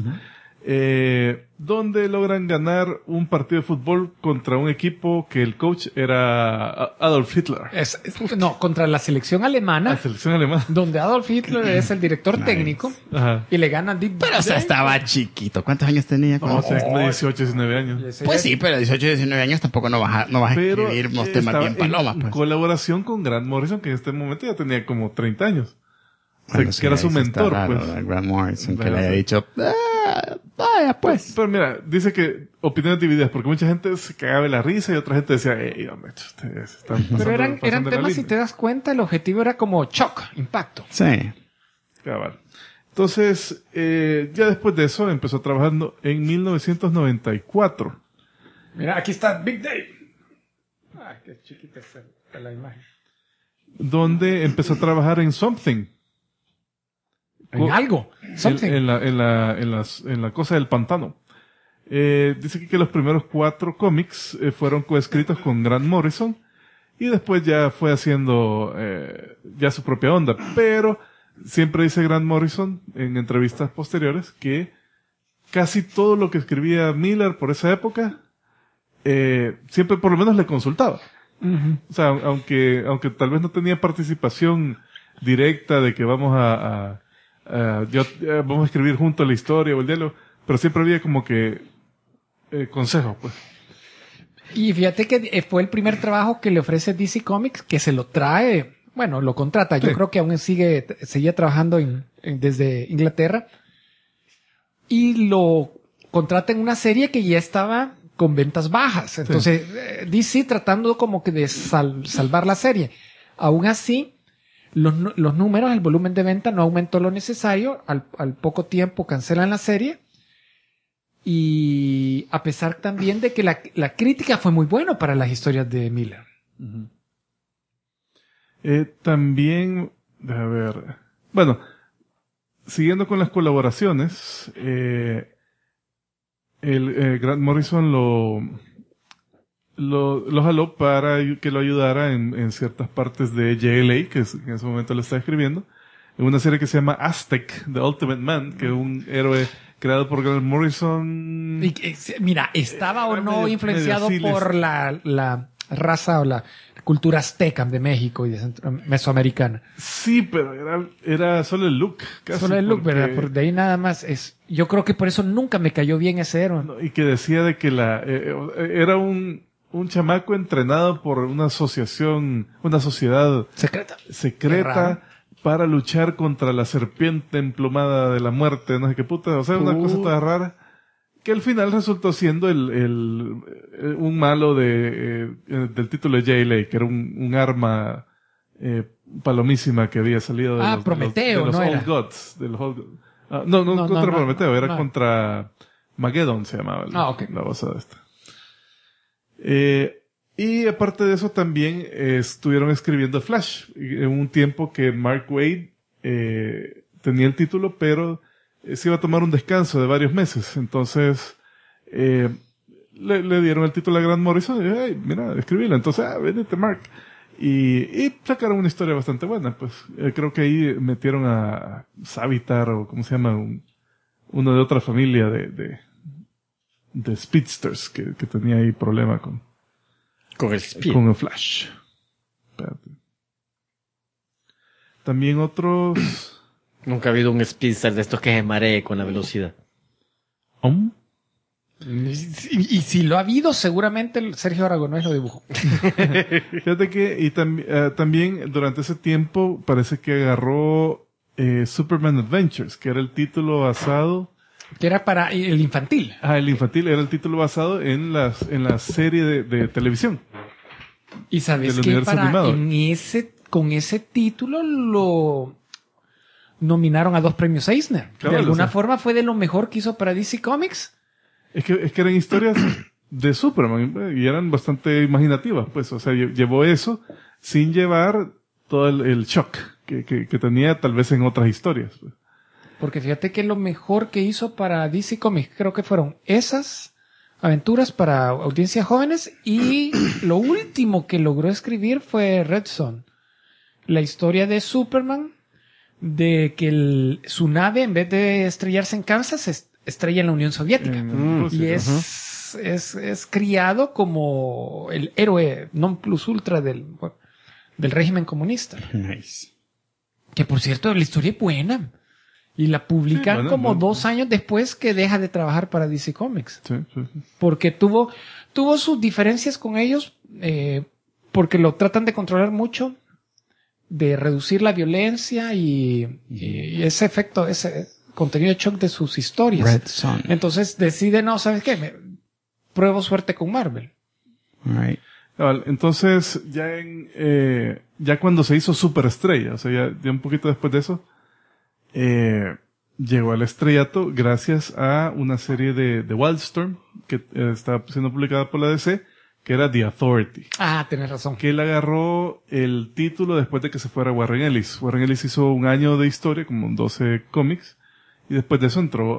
donde logran ganar un partido de fútbol contra un equipo que el coach era Adolf Hitler. No, contra la selección alemana, La selección alemana. donde Adolf Hitler es el director técnico Ajá. y le ganan Deep Pero, o sea, estaba chiquito. ¿Cuántos años tenía? No, tenía como 18, 19 años. Pues sí, pero 18, 19 años tampoco no vas a Pero escribir unos temas estaba bien palomas, en pues. colaboración con Grant Morrison, que en este momento ya tenía como 30 años. O sea, Bueno, que sí, era ahí su sí está mentor, raro, pues. el Grant Morrison, que Bueno, le haya sí. dicho, vaya, pues. Pero mira, dice que opiniones divididas, porque mucha gente se cagaba de la risa y otra gente decía, hombre, ustedes están pasando, Pero eran pasando la temas, si línea". te das cuenta, el objetivo era como shock, impacto. Sí. Cabal. Entonces, ya después de eso empezó trabajando en 1994. Mira, aquí está Big Dave. Ay, qué chiquita es la imagen. Donde empezó a trabajar en Something. En algo. Something. En la cosa del pantano. Dice que los primeros 4 cómics fueron coescritos con Grant Morrison y después ya fue haciendo ya su propia onda. Pero siempre dice Grant Morrison en entrevistas posteriores que casi todo lo que escribía Miller por esa época siempre por lo menos le consultaba. O sea, aunque tal vez no tenía participación directa de que vamos a vamos a escribir juntos la historia o el diálogo, pero siempre había como que consejos, pues. Y fíjate que fue el primer trabajo que le ofrece DC Comics, que se lo trae, bueno, lo contrata. Yo creo que aún seguía trabajando desde Inglaterra. Y lo contrata en una serie que ya estaba con ventas bajas. Entonces, DC tratando como que de salvar la serie. Aún así, los números, el volumen de venta no aumentó lo necesario. Al poco tiempo cancelan la serie. Y a pesar también de que la crítica fue muy buena para las historias de Miller. Uh-huh. También, a ver, bueno, siguiendo con las colaboraciones, Grant Morrison lo jaló para que lo ayudara en ciertas partes de JLA, que en ese momento lo está escribiendo, en una serie que se llama Aztec, The Ultimate Man, que es un héroe creado por Grant Morrison. Y, mira, ¿estaba o no influenciado por la raza o la cultura azteca de México y de mesoamericana? Sí, pero era solo el look. Casi, solo el look, ¿verdad? Por de ahí nada más yo creo que por eso nunca me cayó bien ese héroe. No, y que decía de que era un chamaco entrenado por una asociación, una sociedad secreta para luchar contra la serpiente emplumada de la muerte, no sé qué puta, o sea, una cosa toda rara, que al final resultó siendo un malo del título de JLA, que era un arma palomísima que había salido de Prometeo, los ¿no Old Gods, de los Old Gods. No, contra Prometeo, era contra Mageddon, se llamaba la basada de esta. Y aparte de eso también estuvieron escribiendo Flash en un tiempo que Mark Waid tenía el título, pero se iba a tomar un descanso de varios meses. Entonces le dieron el título a Grant Morrison y hey, mira, escribílo. Entonces, véndete Mark. Y sacaron una historia bastante buena. Pues creo que ahí metieron a Savitar, o ¿cómo se llama? Uno de otra familia de speedsters que tenía ahí problema con el Flash. Espérate. También otros. Nunca ha habido un speedster de estos que se maree con la velocidad. Y si lo ha habido, seguramente Sergio Aragonés lo dibujó. Fíjate que también durante ese tiempo parece que agarró Superman Adventures, que era el título basado. Que era para el infantil. El infantil era el título basado en la serie de televisión. Y sabes que con ese título lo nominaron a 2 premios Eisner. De alguna forma fue de lo mejor que hizo para DC Comics. Es que eran historias de Superman y eran bastante imaginativas, pues. O sea, llevó eso sin llevar todo el shock que tenía tal vez en otras historias, pues. Porque fíjate que lo mejor que hizo para DC Comics creo que fueron esas aventuras para audiencias jóvenes, y lo último que logró escribir fue Red Son. La historia de Superman, de que su nave, en vez de estrellarse en Kansas, se estrella en la Unión Soviética. Y es criado como el héroe non plus ultra del régimen comunista. Nice. Que por cierto, la historia es buena. Y la publican 2 años después que deja de trabajar para DC Comics. Sí. Porque tuvo sus diferencias con ellos, porque lo tratan de controlar mucho, de reducir la violencia y ese efecto, ese contenido de shock de sus historias. Red Son. Entonces decide, no, ¿sabes qué? Pruebo suerte con Marvel. Right. Entonces, ya cuando se hizo superestrella, o sea, ya un poquito después de eso, llegó al estrellato gracias a una serie de Wildstorm que está siendo publicada por la DC, que era The Authority. Tienes razón. Que él agarró el título después de que se fuera Warren Ellis. Warren Ellis hizo un año de historia, como 12 cómics, y después de eso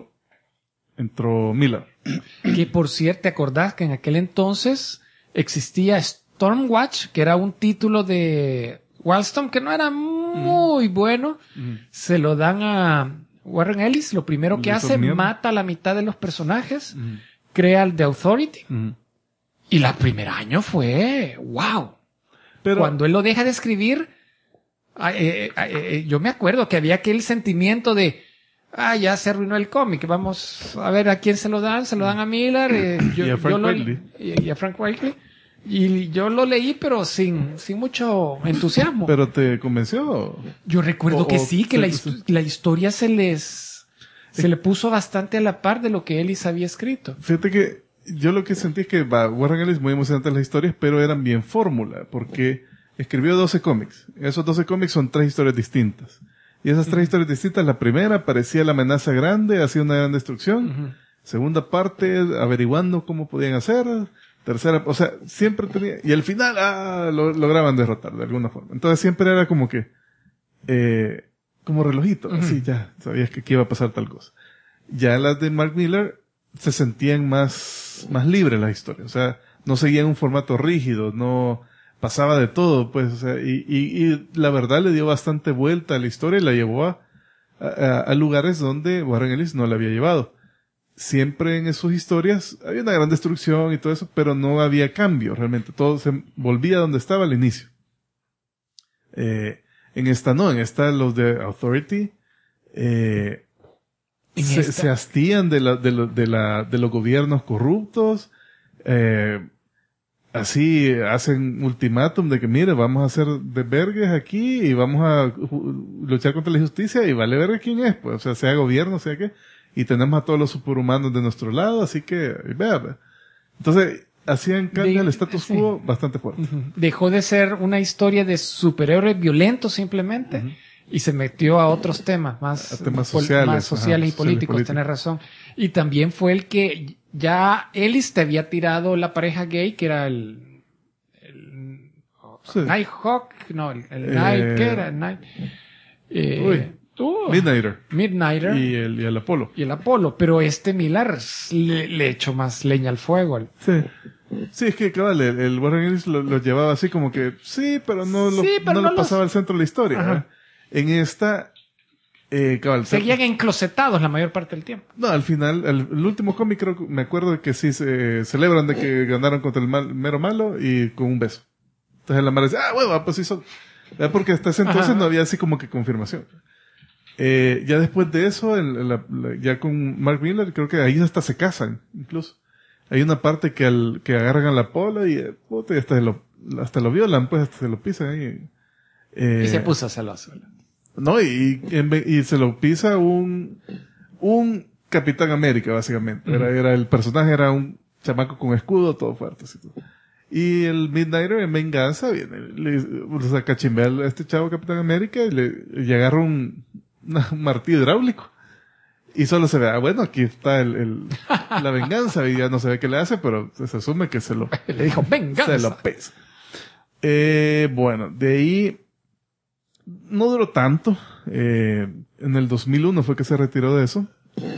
entró Miller. Que por cierto, ¿te acordás que en aquel entonces existía Stormwatch, que era un título de Wildstorm que no era muy bueno? Se lo dan a Warren Ellis. Lo primero que hace, mata a la mitad de los personajes, crea el The Authority. Y el primer año fue wow. Pero cuando él lo deja de escribir, Yo me acuerdo que había aquel sentimiento de, ya se arruinó el cómic, vamos a ver a quién se lo dan a Miller, y a Frank Whiteley. Y a Frank Whiteley. Y yo lo leí, pero sin mucho entusiasmo. ¿Pero te convenció? Yo recuerdo que sí, que la historia se le puso bastante a la par de lo que Ellis había escrito. Fíjate que yo lo que sentí es que Warren Ellis muy emocionante las historias, pero eran bien fórmula, porque escribió 12 cómics. Esos 12 cómics son 3 historias distintas. Y esas 3 historias distintas, la primera parecía la amenaza grande, hacía una gran destrucción. Segunda parte, averiguando cómo podían hacer. Tercera, o sea, siempre tenía, y al final, lograban derrotar de alguna forma. Entonces siempre era como que, como relojito, así ya, sabías que aquí iba a pasar tal cosa. Ya las de Mark Millar se sentían más libres las historias, o sea, no seguían un formato rígido, no pasaba de todo, pues, o sea, y la verdad le dio bastante vuelta a la historia y la llevó a lugares donde Warren Ellis no la había llevado. Siempre en sus historias había una gran destrucción y todo eso, pero no había cambio realmente. Todo se volvía donde estaba al inicio. En esta no, en esta los de Authority se hastían de los gobiernos corruptos. Así hacen ultimátum de que mire, vamos a hacer de vergues aquí y vamos a luchar contra la injusticia y vale verga quién es, pues, o sea, sea gobierno, sea qué. Y tenemos a todos los superhumanos de nuestro lado, así que, vea. Entonces, hacían cambio al status quo bastante fuerte. Dejó de ser una historia de superhéroes violentos simplemente y se metió a otros temas más sociales y políticos, tenés razón. Y también fue el que ya Ellis te había tirado la pareja gay, que era el Nighthawk, no, el Night, ¿qué era? Night, Midnighter. Y el Apolo. Y el Apolo. Pero Millar le echó más leña al fuego. Sí. Sí, es que, cabal, el Warren Ellis lo llevaba así como que, sí, pero no lo pasaba al centro de la historia. En esta, cabal. Seguían enclosetados la mayor parte del tiempo. No, al final, el último cómic creo que me acuerdo de que sí se celebran de que ganaron contra el mero malo y con un beso. Entonces la madre dice, huevo, pues sí son. Porque hasta ese entonces no había así como que confirmación. Ya después de eso, ya con Mark Millar, creo que ahí hasta se casan, incluso. Hay una parte que agarran a la Pola y hasta lo violan, pues hasta se lo pisan ahí. Y se puso celoso. No, y se lo pisa un Capitán América, básicamente. Era el personaje era un chamaco con escudo, todo fuerte, así todo. Y el Midnighter en venganza viene, le saca chimbea a este chavo Capitán América y agarra un martillo hidráulico. Y solo se ve, bueno, aquí está la venganza, y ya no se ve qué le hace, pero se asume que se lo... Le dijo, venganza. Se lo pesa. Bueno, de ahí no duró tanto. En el 2001 fue que se retiró de eso.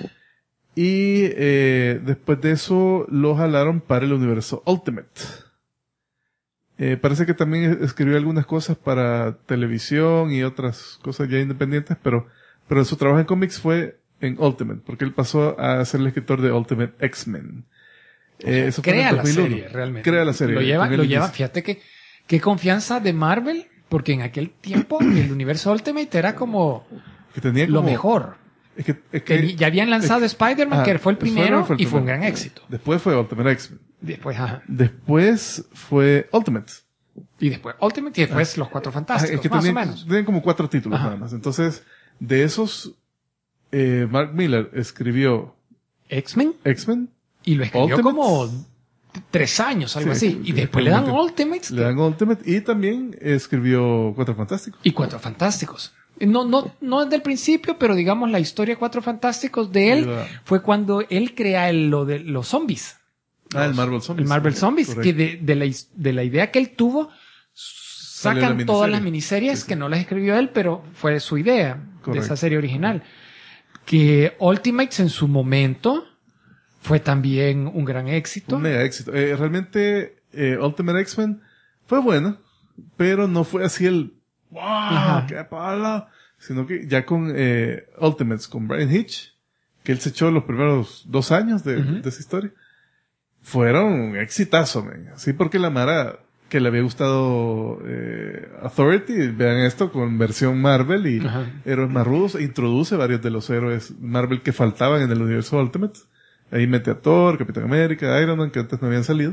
Y después de eso lo jalaron para el universo Ultimate. Parece que también escribió algunas cosas para televisión y otras cosas ya independientes, pero su trabajo en cómics fue en Ultimate, porque él pasó a ser el escritor de Ultimate X-Men. Eso crea la serie, realmente. Crea la serie. Lo lleva, fíjate qué confianza de Marvel, porque en aquel tiempo el universo Ultimate era como que tenía lo mejor. Es que ya habían lanzado Spider-Man, que fue el primero, y fue un gran éxito. Después fue Ultimate X-Men. Después fue Ultimate. Y después Ultimate, y después Los Cuatro Fantásticos, más o menos. Tenían como 4 títulos nada más. Entonces, de esos, Mark Millar escribió X-Men. Y lo escribió Ultimates, como 3 años, algo así. Y después le dan Ultimates. Le dan Ultimate y también escribió Cuatro Fantásticos. Y Cuatro Fantásticos. No desde el principio, pero digamos la historia de Cuatro Fantásticos de él fue cuando él crea lo de los zombies. El Marvel Zombies. El Marvel Zombies, correcto. Que de la idea que él tuvo, sacan todas las miniseries que no las escribió él, pero fue su idea, correcto, de esa serie original. Que Ultimates en su momento fue también un gran éxito. Un mega éxito. Realmente, Ultimate X-Men fue buena, pero no fue así el ¡wow! ¡Qué pala! Sino que ya con Ultimates, con Brian Hitch, que él se echó los primeros 2 años de esa historia, fueron un exitazo, man. Así porque la Mara que le había gustado Authority, vean esto con versión Marvel y héroes más rudos, introduce varios de los héroes Marvel que faltaban en el universo Ultimate. Ahí mete a Thor, Capitán América, Iron Man, que antes no habían salido.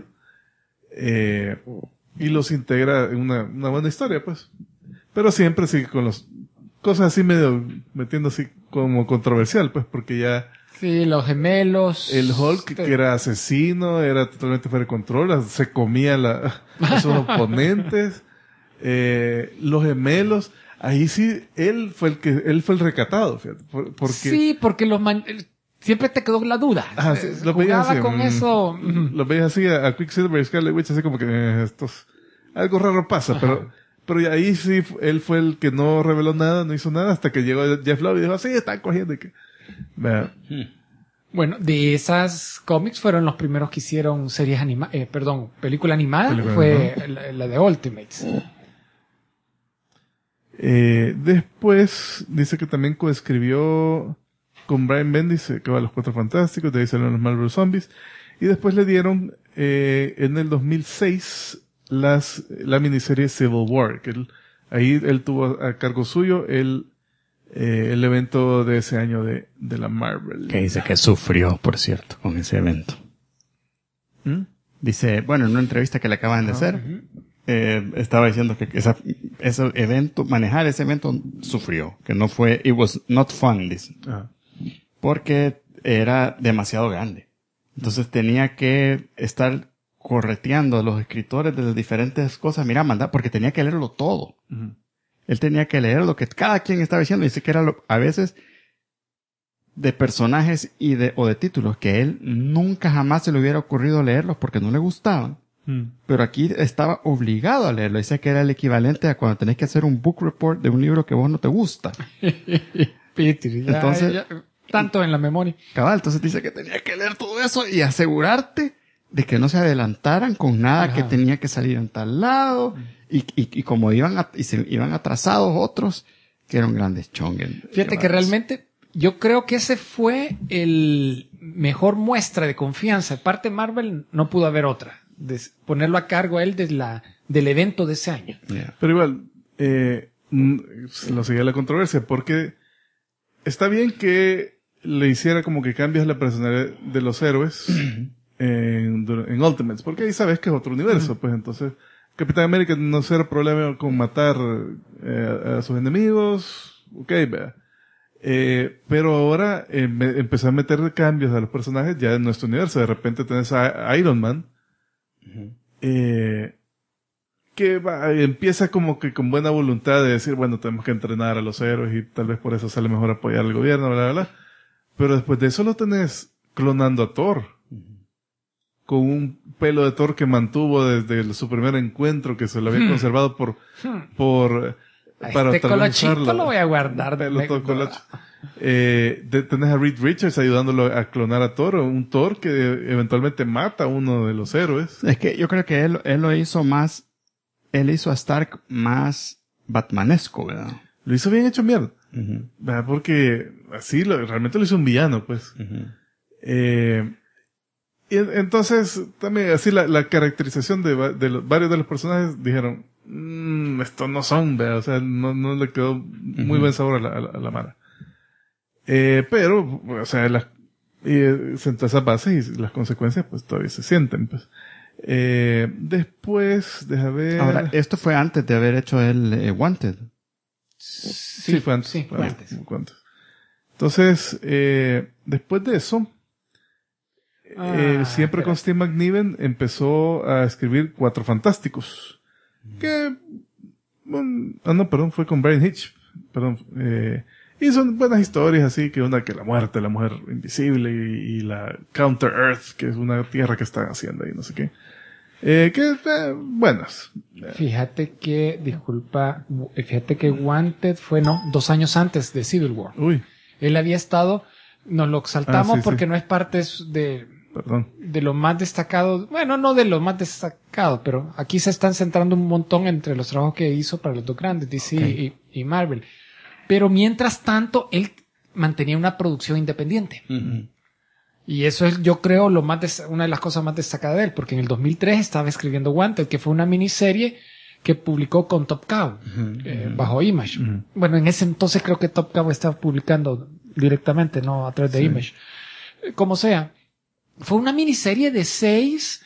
Y los integra en una buena historia, pues. Pero siempre sigue con los cosas así medio metiendo así como controversial, pues, porque ya... Sí, los gemelos. El Hulk, que era asesino, era totalmente fuera de control, se comía a sus oponentes. Los gemelos, ahí sí, él fue el recatado, fíjate. Porque, sí, porque siempre te quedó la duda. Sí, lo veías así, con eso. Lo veías así a Quicksilver y Scarlet Witch, así como que algo raro pasa, pero ahí sí, él fue el que no reveló nada, no hizo nada, hasta que llegó Jeff Lowe y dijo, sí, están cogiendo. Bueno, de esas cómics fueron los primeros que hicieron película animada, fue la de Ultimates. Después dice que también coescribió con Brian Bendis, que va a los Cuatro Fantásticos, de ahí salieron los Marvel Zombies, y después le dieron en el 2006 la miniserie Civil War, que ahí él tuvo a cargo suyo el evento de ese año de la Marvel. Que dice que sufrió, por cierto, con ese evento. Dice, bueno, en una entrevista que le acaban de hacer, estaba diciendo que ese evento, manejar ese evento sufrió, que no fue, it was not fun, dice. Porque era demasiado grande. Entonces tenía que estar correteando a los escritores de las diferentes cosas. Mira, porque tenía que leerlo todo. Él tenía que leer lo que cada quien estaba diciendo. Dice que era a veces de personajes o de títulos que él nunca jamás se le hubiera ocurrido leerlos porque no le gustaban. Pero aquí estaba obligado a leerlo. Dice que era el equivalente a cuando tenés que hacer un book report de un libro que vos no te gusta. Entonces, tanto en la memoria. Cabal, entonces dice que tenía que leer todo eso y asegurarte de que no se adelantaran con nada que tenía que salir en tal lado. Y como iban atrasados otros, que eran grandes chongues. Fíjate que realmente yo creo que ese fue el mejor muestra de confianza. De parte de Marvel no pudo haber otra. De ponerlo a cargo a él del evento de ese año. Pero igual, lo seguía la controversia, porque está bien que le hiciera como que cambias la personalidad de los héroes en Ultimates, porque ahí sabes que es otro universo, pues entonces Capitán América no será problema con matar a sus enemigos, vea. Pero ahora empezó a meter cambios a los personajes ya en nuestro universo. De repente tenés a Iron Man, que empieza como que con buena voluntad de decir, bueno, tenemos que entrenar a los héroes y tal vez por eso sale mejor apoyar al gobierno, bla, bla, bla. Pero después de eso lo tenés clonando a Thor. Con un pelo de Thor que mantuvo desde su primer encuentro, que se lo había conservado para colochito lo voy a guardar. Tenés a Reed Richards ayudándolo a clonar a Thor, un Thor que eventualmente mata a uno de los héroes. Es que yo creo que él lo hizo más, él hizo a Stark más batmanesco, ¿verdad? Lo hizo bien hecho mierda. ¿Verdad? Porque así realmente lo hizo un villano, pues. Y entonces, también así la caracterización de varios de los personajes dijeron, estos no son, ¿verdad? O sea, no le quedó muy buen sabor a la mara. Pero, o sea, sentó esas bases y las consecuencias pues todavía se sienten, pues. Después, deja ver. Ahora, esto fue antes de haber hecho el Wanted. Sí, fue antes. Sí, fue antes. Entonces, después de eso, siempre con Steve McNiven empezó a escribir Cuatro Fantásticos. Fue con Brian Hitch. Y son buenas historias así, que una que la muerte, la mujer invisible y la Counter Earth, que es una tierra que están haciendo ahí, no sé qué. Buenas. Fíjate que Wanted fue, 2 años antes de Civil War. Uy. Él había estado, nos lo saltamos porque no es parte de lo más destacado, bueno, no de lo más destacado, pero aquí se están centrando un montón entre los trabajos que hizo para los dos grandes, DC y Marvel. Pero mientras tanto, él mantenía una producción independiente. Y eso es, yo creo, una de las cosas más destacadas de él, porque en el 2003 estaba escribiendo Wanted, que fue una miniserie que publicó con Top Cow, bajo Image. Bueno, en ese entonces creo que Top Cow estaba publicando directamente, no a través de Image. Como sea, fue una miniserie de 6,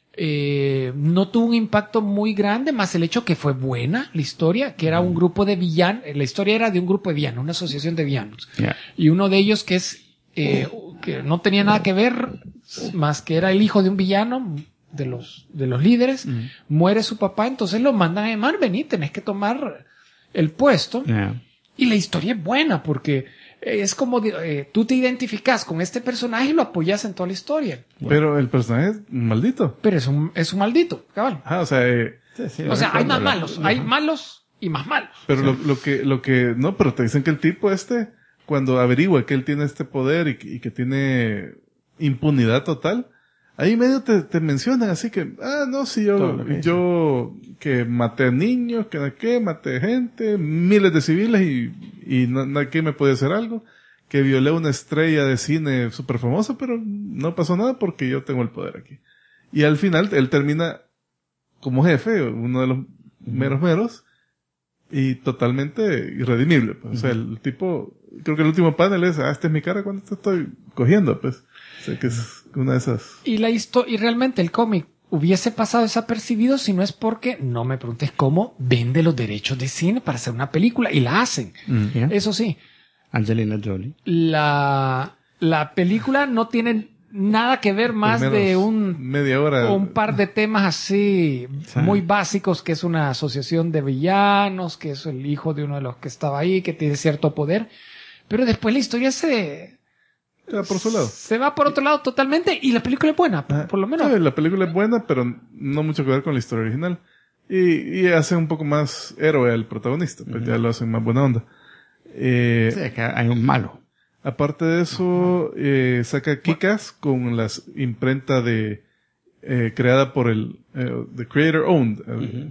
no tuvo un impacto muy grande, más el hecho que fue buena la historia, que era un grupo de villanos, la historia era de un grupo de villanos, una asociación de villanos. Yeah. Y uno de ellos que es, que no tenía nada que ver, más que era el hijo de un villano, de los líderes, muere su papá, entonces lo mandan a llamar, vení, tenés que tomar el puesto. Yeah. Y la historia es buena porque es como tú te identificas con este personaje y lo apoyas en toda la historia. Pero el personaje es maldito. Pero es un maldito, cabal. O sea, O sea, hay más malos, hay malos y más malos. pero lo que, no, pero te dicen que el tipo cuando averigua que él tiene este poder y que tiene impunidad total, ahí medio te mencionan así que, no, sí, yo que maté niños, que maté gente, miles de civiles y nadie me puede hacer algo, que violé una estrella de cine súper famosa, pero no pasó nada porque yo tengo el poder aquí. Y al final él termina como jefe, uno de los meros, y totalmente irredimible, pues. O sea, el tipo, creo que el último panel es, esta es mi cara cuando te estoy cogiendo, pues. O sea, que es una de esas. Y realmente el cómic hubiese pasado desapercibido si no es porque, no me preguntes cómo, vende los derechos de cine para hacer una película y la hacen. Yeah. Eso sí. Angelina Jolie. La película no tiene nada que ver más de media hora. un par de temas así muy básicos, que es una asociación de villanos, que es el hijo de uno de los que estaba ahí, que tiene cierto poder. Pero después la historia se va por su lado. Se va por otro lado totalmente y la película es buena, por lo menos. Sí, la película es buena, pero no mucho que ver con la historia original. Y hace un poco más héroe al protagonista, pues ya lo hacen más buena onda. Sí, que hay un malo. Aparte de eso, saca Kick-Ass con las imprenta creada por the creator owned,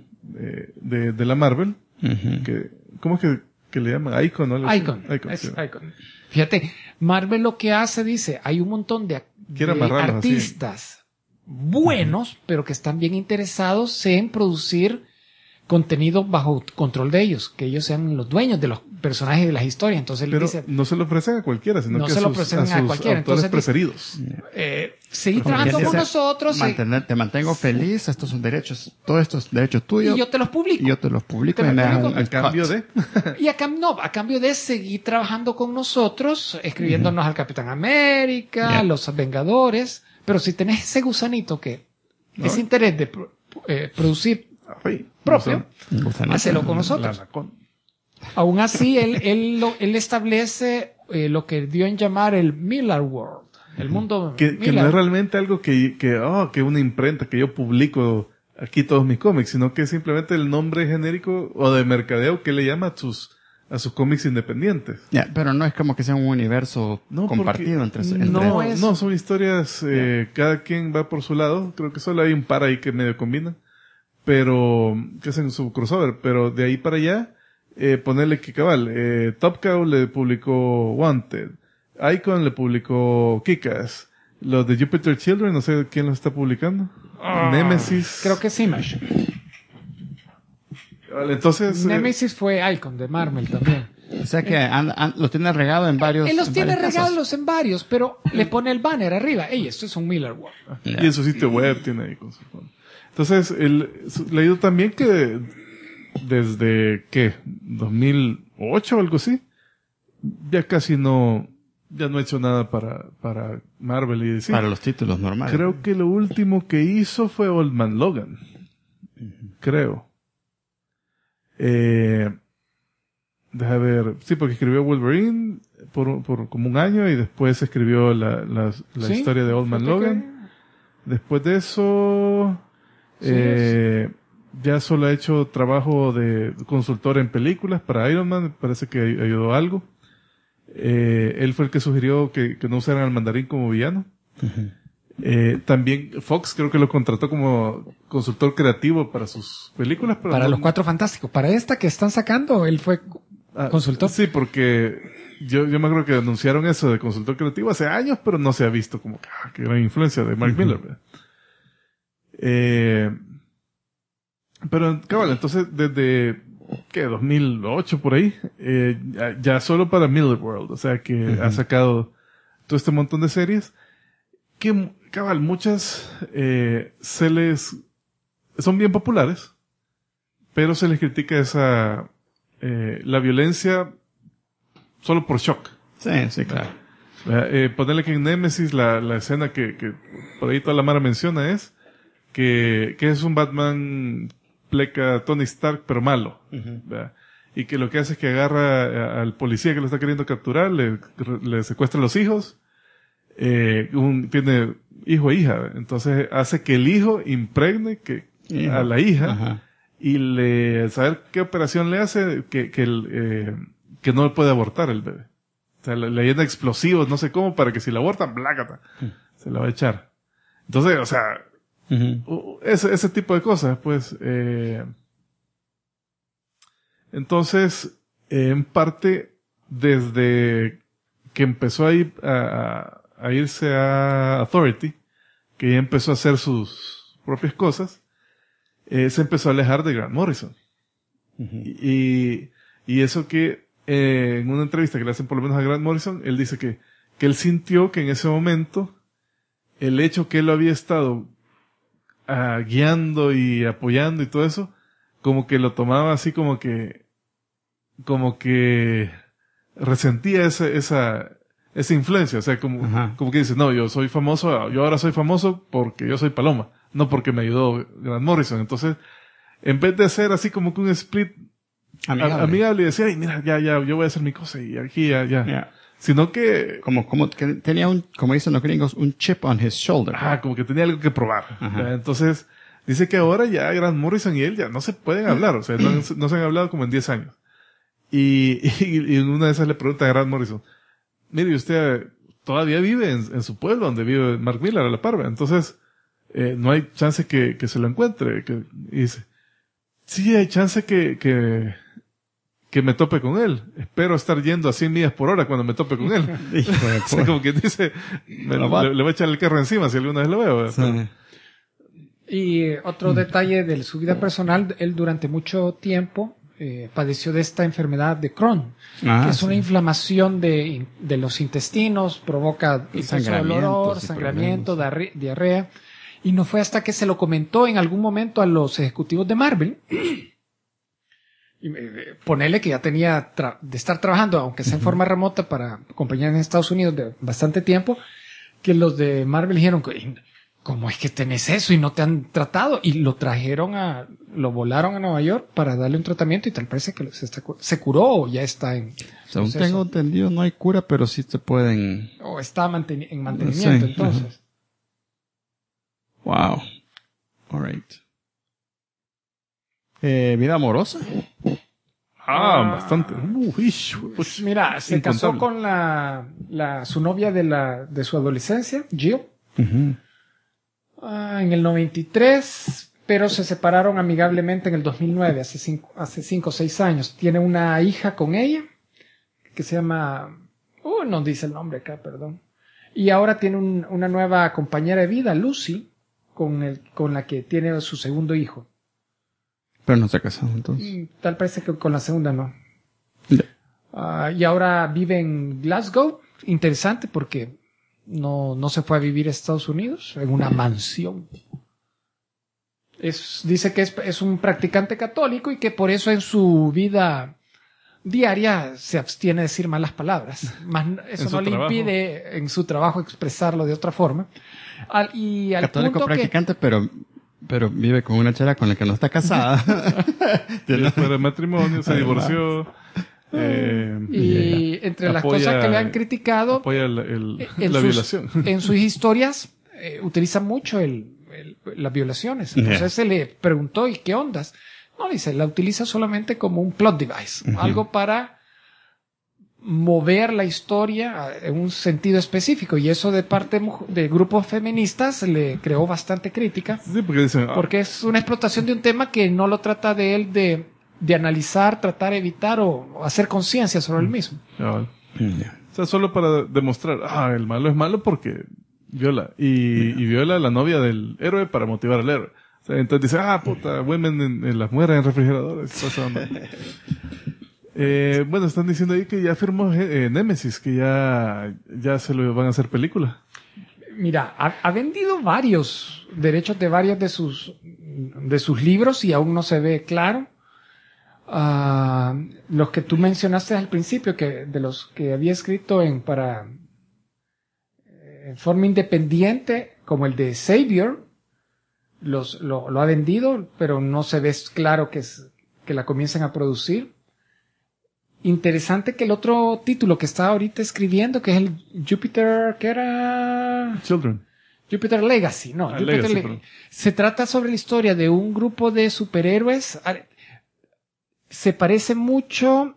de la Marvel. ¿Cómo es que le llaman? Icon, ¿no? Icon. Sí. Icon. Fíjate, Marvel lo que hace, dice, hay un montón de artistas buenos, pero que están bien interesados en producir contenido bajo control de ellos, que ellos sean los dueños de los personajes de las historias. Entonces él dice, no se lo ofrecen a cualquiera, sino no que se lo a ofrecen sus a cualquiera. autores Entonces preferidos. Seguir trabajando con nosotros. Te mantengo feliz, estos son derechos, todos estos derechos tuyos. Y yo te los publico. Y yo te los publico. ¿A cambio de? Y a cambio de seguir trabajando con nosotros, escribiéndonos al Capitán América, los Vengadores. Pero si tenés ese gusanito ese interés de producir propio, hacelo con nosotros. Aún así, él establece lo que dio en llamar el Miller World, el mundo que Miller. no es realmente algo que una imprenta, que yo publico aquí todos mis cómics, sino que es simplemente el nombre genérico o de mercadeo que le llama a sus cómics independientes. Pero no es como que sea un universo compartido entre No, son historias, cada quien va por su lado. Creo que solo hay un par ahí que medio combinan, pero que hacen su crossover. Pero de ahí para allá, ponerle que cabal, Top Cow le publicó Wanted, Icon le publicó Kick-Ass, los de Jupiter Children, no sé quién los está publicando. Nemesis. Creo que es Image. Vale, entonces, Nemesis fue Icon de Marvel también. O sea que los tiene regado en varios. Él los tiene regados en varios, pero le pone el banner arriba. Esto es un Miller World. Y en su sitio web tiene ahí con su fondo. Entonces, leído también que desde, 2008 o algo así, ya casi ya no ha hecho nada para Marvel y DC. Para los títulos normales. Creo que lo último que hizo fue Old Man Logan. Creo. Deja ver. Sí, porque escribió Wolverine por como un año y después escribió la historia de Old Man Logan. Después de eso, ya solo ha hecho trabajo de consultor en películas para Iron Man. Parece que ayudó algo. Él fue el que sugirió que no usaran al mandarín como villano. También Fox creo que lo contrató como consultor creativo para sus películas. Para los Cuatro Fantásticos. Para esta que están sacando, él fue ¿Consultor? Sí, porque yo me acuerdo que anunciaron eso de consultor creativo hace años, pero no se ha visto como que gran influencia de Mark Miller. ¿Verdad? Pero, cabal, entonces desde 2008 por ahí, ya solo para Miller World, o sea que ha sacado todo este montón de series que, cabal, muchas son bien populares, pero se les critica la violencia solo por shock. Sí, claro. Ponerle que en Nemesis la escena que por ahí toda la mara menciona es que es un Batman pleca Tony Stark pero malo. Y que lo que hace es que agarra al policía que lo está queriendo capturar, le secuestra a los hijos, tiene hijo e hija, entonces hace que el hijo impregne a la hija y saber qué operación le hace que no puede abortar el bebé. O sea, le llena explosivos, no sé cómo, para que si la abortan, blácata, se la va a echar. Entonces, o sea, ese tipo de cosas, pues, entonces, en parte, desde que empezó a irse a Authority, que ya empezó a hacer sus propias cosas, se empezó a alejar de Grant Morrison. Y eso que, en una entrevista que le hacen por lo menos a Grant Morrison, él dice que él sintió que en ese momento, el hecho que él lo había estado guiando y apoyando y todo eso, como que lo tomaba así como que resentía esa influencia, o sea, como que dice, no, yo ahora soy famoso porque yo soy Paloma, no porque me ayudó Grant Morrison. Entonces, en vez de hacer así como que un split amigable y decir, ay, mira, ya, yo voy a hacer mi cosa y aquí ya. Sino que... Como que tenía como dicen los gringos, un chip on his shoulder. Como que tenía algo que probar. Entonces, dice que ahora ya Grant Morrison y él ya no se pueden hablar, o sea, no se han hablado como en 10 años. Y una de esas le pregunta a Grant Morrison, mire, usted todavía vive en su pueblo donde vive Mark Miller a la par, entonces, no hay chance que se lo encuentre. Y dice, sí, hay chance que me tope con él. Espero estar yendo a 100 millas por hora cuando me tope con él. O sea, como que dice, le voy a echar el carro encima si alguna vez lo veo. Sí. Y otro detalle de su vida personal, él durante mucho tiempo padeció de esta enfermedad de Crohn, que es una inflamación de los intestinos, provoca dolor, sangramiento, diarrea. Y no fue hasta que se lo comentó en algún momento a los ejecutivos de Marvel, y ponerle que ya tenía de estar trabajando, aunque sea en forma remota, para compañías en Estados Unidos de bastante tiempo, que los de Marvel dijeron, ¿cómo es que tenés eso y no te han tratado? Y lo volaron a Nueva York para darle un tratamiento y tal parece que se curó o ya está en... Según tengo entendido, no hay cura, pero sí se pueden... O está en mantenimiento, entonces. Wow. All right. ¿Vida amorosa? Bastante. Mira, se casó con su novia de su adolescencia, Jill. En el 93, pero se separaron amigablemente en el 2009, hace 5 o 6 años. Tiene una hija con ella, que se llama... no dice el nombre acá, perdón. Y ahora tiene una nueva compañera de vida, Lucy, con la que tiene su segundo hijo. Pero no se ha casado entonces. Tal parece que con la segunda no. Y ahora vive en Glasgow. Interesante porque no se fue a vivir a Estados Unidos, en una mansión. Dice que es un practicante católico y que por eso en su vida diaria se abstiene de decir malas palabras. Eso no le impide en su trabajo expresarlo de otra forma. Católico practicante, pero vive con una chera con la que no está casada. Después del matrimonio se divorció. Y entre las cosas que le han criticado, apoya la violación. En sus historias utiliza mucho las violaciones. Entonces se le preguntó, ¿y qué ondas? No, dice, la utiliza solamente como un plot device, algo para mover la historia en un sentido específico, y eso de parte de grupos feministas le creó bastante crítica. Sí, porque dicen, porque es una explotación de un tema que no lo trata de él de analizar, tratar, evitar o hacer conciencia sobre el mismo. Vale. O sea, solo para demostrar, el malo es malo porque viola. Y viola a la novia del héroe para motivar al héroe. O sea, entonces dice, puta, women en las mujeres en refrigeradores. Bueno, están diciendo ahí que ya firmó Nemesis, que ya se lo van a hacer película. Mira, ha vendido varios derechos de varios de sus libros y aún no se ve claro. Los que tú mencionaste al principio, que de los que había escrito en forma independiente, como el de Savior, lo ha vendido, pero no se ve claro que la comiencen a producir. Interesante que el otro título que está ahorita escribiendo, que es el Jupiter, ¿qué era? Children. Jupiter Legacy, no. Jupiter Legacy. Se trata sobre la historia de un grupo de superhéroes. Se parece mucho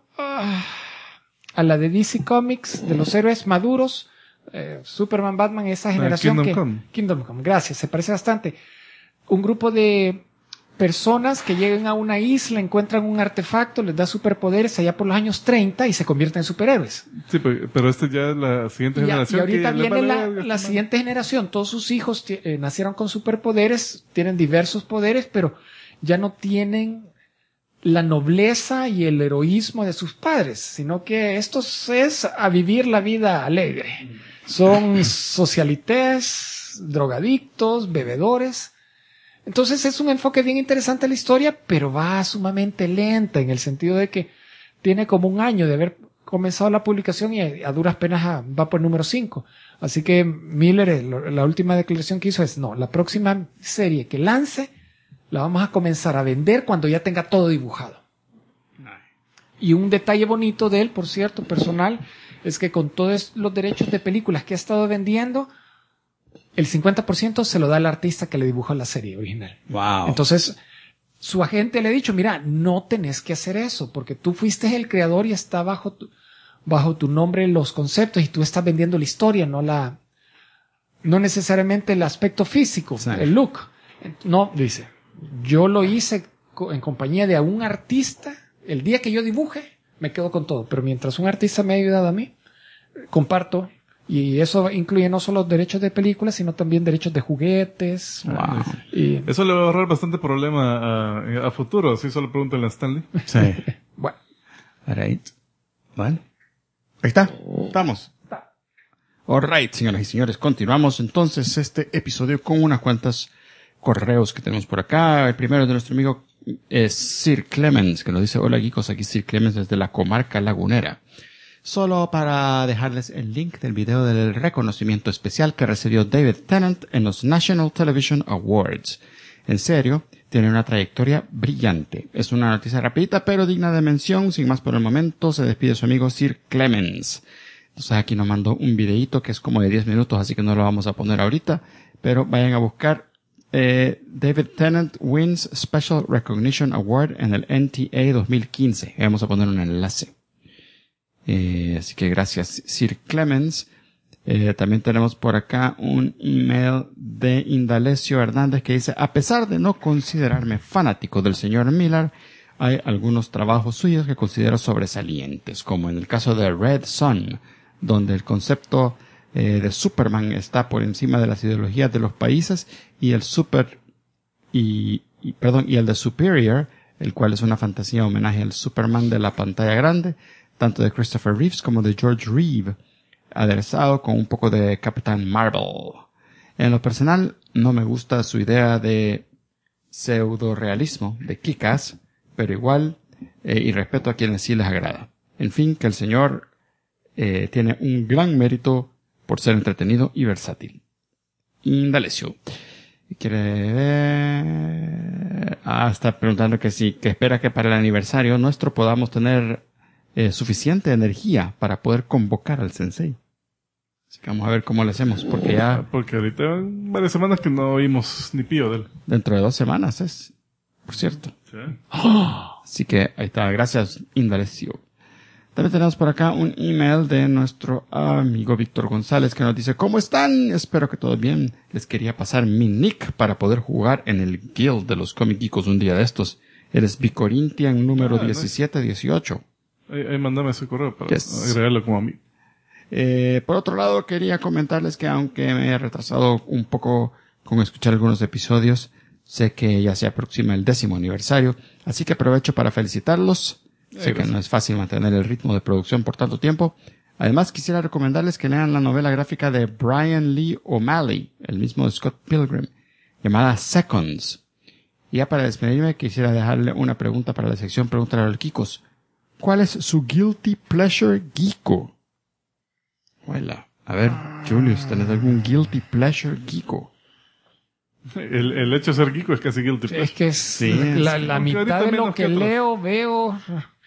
a la de DC Comics, de los héroes maduros, Superman, Batman, esa generación Kingdom Come. Gracias, se parece bastante. Un grupo de personas que llegan a una isla, encuentran un artefacto, les da superpoderes allá por los años 30 y se convierten en superhéroes. Sí, pero ya es la siguiente generación. Y ahorita viene la siguiente generación. Todos sus hijos nacieron con superpoderes, tienen diversos poderes, pero ya no tienen la nobleza y el heroísmo de sus padres, sino que estos es a vivir la vida alegre. Son socialites, drogadictos, bebedores. Entonces es un enfoque bien interesante a la historia, pero va sumamente lenta en el sentido de que tiene como un año de haber comenzado la publicación y a duras penas va por número 5. Así que Miller, la última declaración que hizo es, no, la próxima serie que lance la vamos a comenzar a vender cuando ya tenga todo dibujado. Y un detalle bonito de él, por cierto, personal, es que con todos los derechos de películas que ha estado vendiendo, el 50% se lo da al artista que le dibujó la serie original. Wow. Entonces, su agente le ha dicho, mira, no tenés que hacer eso, porque tú fuiste el creador y está bajo tu nombre los conceptos y tú estás vendiendo la historia, no necesariamente el aspecto físico, sí, el look. No, dice, yo lo hice en compañía de un artista. El día que yo dibuje, me quedo con todo. Pero mientras un artista me ha ayudado a mí, comparto. Y eso incluye no solo derechos de películas, sino también derechos de juguetes. Wow. Y eso le va a ahorrar bastante problema a futuro. Si solo pregúntale a Stanley. Sí. Bueno. Alright. Vale. Ahí está. Estamos. Alright, señoras y señores. Continuamos entonces este episodio con unas cuantas correos que tenemos por acá. El primero es de nuestro amigo Sir Clemens, que nos dice, hola geekos, aquí Sir Clemens desde la comarca lagunera. Solo para dejarles el link del video del reconocimiento especial que recibió David Tennant en los National Television Awards. En serio, tiene una trayectoria brillante. Es una noticia rapidita pero digna de mención. Sin más por el momento, se despide su amigo Sir Clemens. Entonces aquí nos mandó un videíto que es como de 10 minutos, así que no lo vamos a poner ahorita, pero vayan a buscar David Tennant wins Special Recognition Award en el NTA 2015. Vamos a poner un enlace. Así que gracias, Sir Clemens. También tenemos por acá un email de Indalecio Hernández que dice, a pesar de no considerarme fanático del señor Miller, hay algunos trabajos suyos que considero sobresalientes, como en el caso de Red Son, donde el concepto de Superman está por encima de las ideologías de los países y el y el de Superior, el cual es una fantasía homenaje al Superman de la pantalla grande, tanto de Christopher Reeves como de George Reeve, aderezado con un poco de Captain Marvel. En lo personal, no me gusta su idea de pseudo-realismo de Kick-Ass, pero igual, y respeto a quienes sí les agrada. En fin, que el señor tiene un gran mérito por ser entretenido y versátil. Indalecio. Quiere ver... está preguntando que espera que para el aniversario nuestro podamos tener suficiente energía para poder convocar al sensei. Así que vamos a ver cómo lo hacemos, porque ahorita van varias semanas que no oímos ni pío de él. Dentro de 2 semanas es, por cierto. Sí. Así que ahí está. Gracias, Indalecio. También tenemos por acá un email de nuestro amigo Víctor González que nos dice, ¿cómo están? Espero que todo bien. Les quería pasar mi nick para poder jugar en el guild de los Comic Geekos un día de estos. Eres Bicorintian número 1718. Ahí mándame ese correo para Yes. agregarlo como a mí. Por otro lado, quería comentarles que aunque me he retrasado un poco con escuchar algunos episodios, sé que ya se aproxima el 10º aniversario, así que aprovecho para felicitarlos. Sé que no es fácil mantener el ritmo de producción por tanto tiempo. Además, quisiera recomendarles que lean la novela gráfica de Brian Lee O'Malley, el mismo de Scott Pilgrim, llamada Seconds. Y ya para despedirme, quisiera dejarle una pregunta para la sección Pregúntale a los Geekos. ¿Cuál es su guilty pleasure geeko? Hola. A ver, Julius, ¿tenés algún guilty pleasure geeko? El hecho de ser geeko es casi guilty pleasure. Es que es Sí, la Aunque mitad ahorita de lo menos que que otros. leo, veo.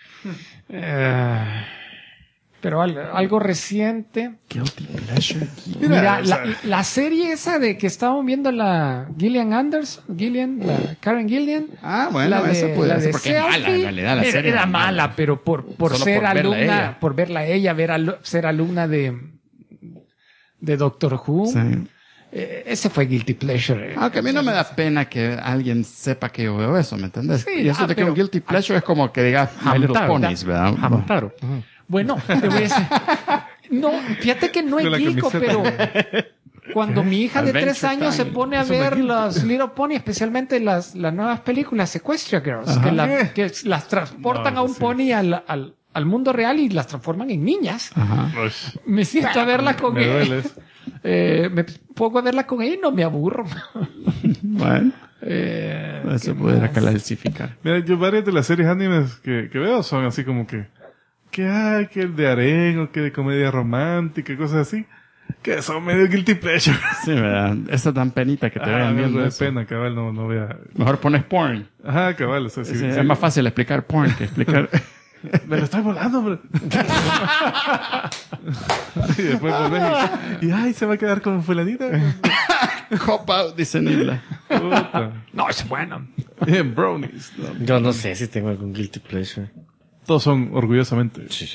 Pero algo reciente. Guilty pleasure geeko. Mira, o sea, la serie esa de que estábamos viendo, la Karen Gillian. Ah, bueno, esa puede ser porque es mala, en Selfie, realidad, la serie era es mala. mala, pero por Solo ser por verla alumna, ella. por verla a ella, ser alumna de Doctor Who. Sí. Ese fue Guilty Pleasure. Aunque a mí no me da pena que alguien sepa que yo veo eso, ¿me entendés? Sí, Y eso de que pero- un guilty pleasure es como que diga My Little Hamtaro, Ponies, ¿verdad? Hamtaro. Bueno, te voy a decir. No, fíjate que no es Con la geeko, pero camiseta. cuando mi hija de Adventure 3 años se Time. pone a Eso me ver guilty. las Little Pony, especialmente las nuevas películas Sequestria Girls, que las transportan No, a un sí. pony al mundo real y las transforman en niñas. Ajá. Ush, Me siento a verla con me ella. duele eso. Me pongo a verla con ella y no me aburro. Bueno, Eh, eso pudiera clasificar. Mira, yo varias de las series animes que veo son así como que hay, que el de Aren, que de comedia romántica, cosas así, que son medio guilty pleasure. Sí, ¿verdad? Esa tan penita que te vean me viendo da eso. pena, cabal, no vea. Mejor pones porn. Ajá, cabal, o sea, sí, Sí, sí. es más fácil explicar porn que explicar... Me lo estoy volando, hombre. Y después volvés y ay, se va a quedar con fulanita. Cop out, dice Nibla. Puta. no, es bueno. Bien, brownies. No. Yo no sé si tengo algún guilty pleasure. Todos son orgullosamente. Sí.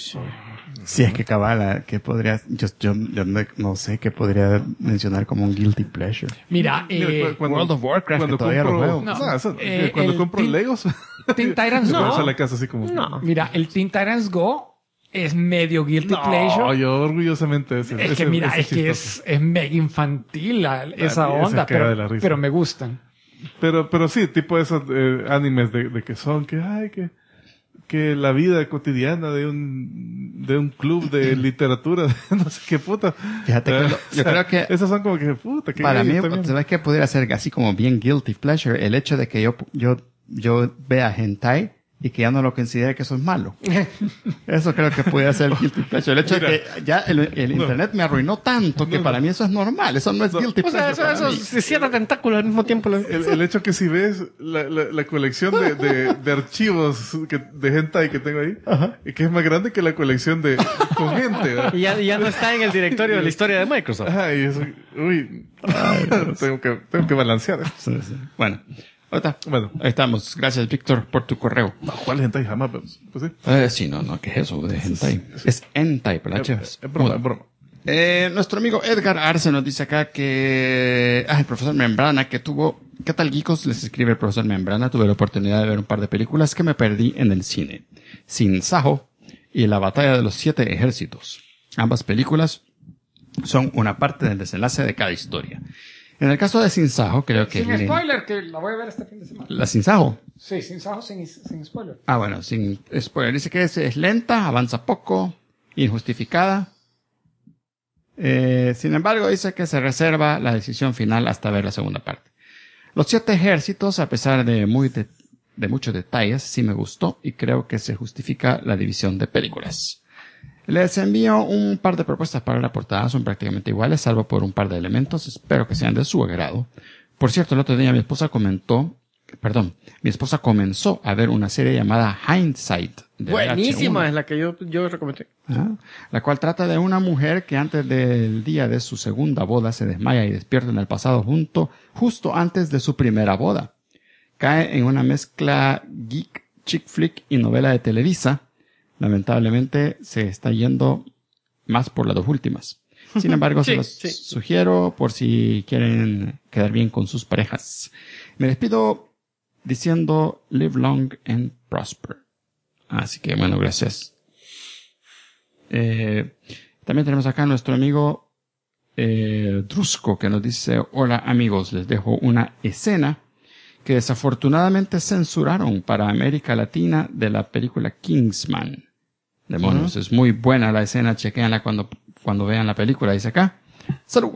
Si es que cabala, que podría... Yo no sé qué podría mencionar como un guilty pleasure. Mira, Mira, World of Warcraft, que todavía lo juego. No, Cuando el compro Teen- Legos, Teen Titans se Go. a la casa así como... Mira, el Teen Titans Go es medio guilty No, pleasure. yo orgullosamente ese. Es que ese- mira, ese es que chistoso. es mega infantil esa esa onda, caga de la risa. pero me gustan. Pero sí, tipo esos animes de que son, que ay, que la vida cotidiana de un club de literatura, no sé qué puta. Fíjate que yo creo que... Esos son como que puta, que Para gay mí, también. ¿sabes qué podría ser así como bien guilty pleasure? El hecho de que yo vea hentai y que ya no lo considere que eso es malo. Eso creo que pudiera ser guilty pleasure. El hecho de que ya el internet me arruinó tanto que para mí eso es normal. Eso no es guilty O sea, pleasure para mí. se cierra tentáculo al mismo tiempo. El hecho que si ves la colección de archivos de hentai que tengo ahí, y que es más grande que la colección de con gente. ¿verdad? Y ya no está en el directorio de la historia de Microsoft. Ajá, y eso, uy, tengo que balancear esto. Sí, sí. Bueno, ahorita, Bueno. ahí estamos. Gracias, Víctor, por tu correo. No, ¿cuál hentai jamás? Pues sí. Sí, no, ¿qué es eso de hentai? Es hentai, ¿verdad, Es broma, es broma. Nuestro amigo Edgar Arce nos dice acá que... el profesor Membrana que tuvo... ¿Qué tal, geekos? Les escribe el profesor Membrana. Tuve la oportunidad de ver un par de películas que me perdí en el cine. Sin Sajo y La batalla de los 7 ejércitos. Ambas películas son una parte del desenlace de cada historia. En el caso de Sin Sajo, creo que... Sin spoiler, que la voy a ver este fin de semana. ¿La Sin Sajo? Sí, sin sajo, sin spoiler. Ah, bueno, sin spoiler. Dice que es lenta, avanza poco, injustificada. Sin embargo, dice que se reserva la decisión final hasta ver la segunda parte. Los 7 ejércitos, a pesar de muchos detalles, sí me gustó y creo que se justifica la división de películas. Les envío un par de propuestas para la portada, son prácticamente iguales, salvo por un par de elementos, espero que sean de su agrado. Por cierto, el otro día mi esposa comenzó a ver una serie llamada Hindsight. De Buenísima, VH1. es la que yo recomendé. La cual trata de una mujer que antes del día de su segunda boda se desmaya y despierta en el pasado justo antes de su primera boda. Cae en una mezcla geek, chick flick y novela de Televisa. Lamentablemente se está yendo más por las dos últimas. Sin embargo, se los sugiero por si quieren quedar bien con sus parejas. Me despido diciendo live long and prosper. Así que bueno, gracias. También tenemos acá a nuestro amigo Drusco, que nos dice: hola amigos, les dejo una escena que desafortunadamente censuraron para América Latina de la película Kingsman. Demonios, es muy buena la escena, chequéanla cuando vean la película, dice acá. ¡Salud!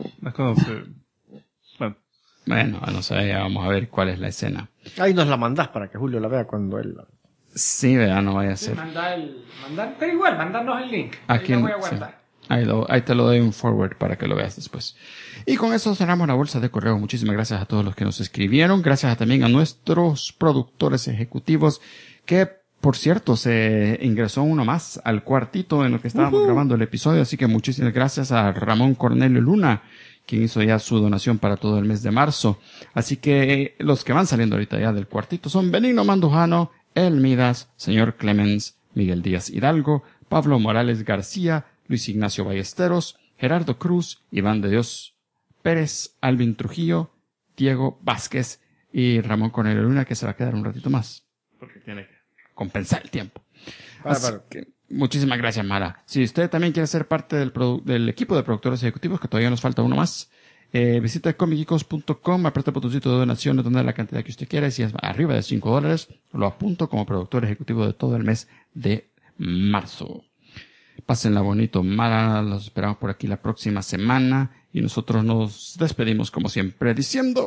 Bueno, no sé, ya vamos a ver cuál es la escena. Ahí nos la mandás para que Julio la vea cuando él la... Sí, vea, no vaya a ser. Pero igual, mandarnos el link. Aquí lo voy a guardar. Sí. Ahí te lo doy un forward para que lo veas después. Y con eso cerramos la bolsa de correo. Muchísimas gracias a todos los que nos escribieron. Gracias también a nuestros productores ejecutivos que, por cierto, se ingresó uno más al cuartito en lo que estábamos grabando el episodio. Así que muchísimas gracias a Ramón Cornelio Luna, quien hizo ya su donación para todo el mes de marzo. Así que los que van saliendo ahorita ya del cuartito son Benigno Mandujano, El Midas, Señor Clemens, Miguel Díaz Hidalgo, Pablo Morales García, Luis Ignacio Ballesteros, Gerardo Cruz, Iván de Dios Pérez, Alvin Trujillo, Diego Vázquez y Ramón Cornelio Luna, que se va a quedar un ratito más, porque tiene que compensar el tiempo. Así que, muchísimas gracias, Mara. Si usted también quiere ser parte del equipo de productores ejecutivos, que todavía nos falta uno más, visita comicicos.com, aprieta el botoncito de donaciones, donde la cantidad que usted quiera, y si es arriba de $5, lo apunto como productor ejecutivo de todo el mes de marzo. Pásenla bonito, Mara. Los esperamos por aquí la próxima semana. Y nosotros nos despedimos como siempre diciendo...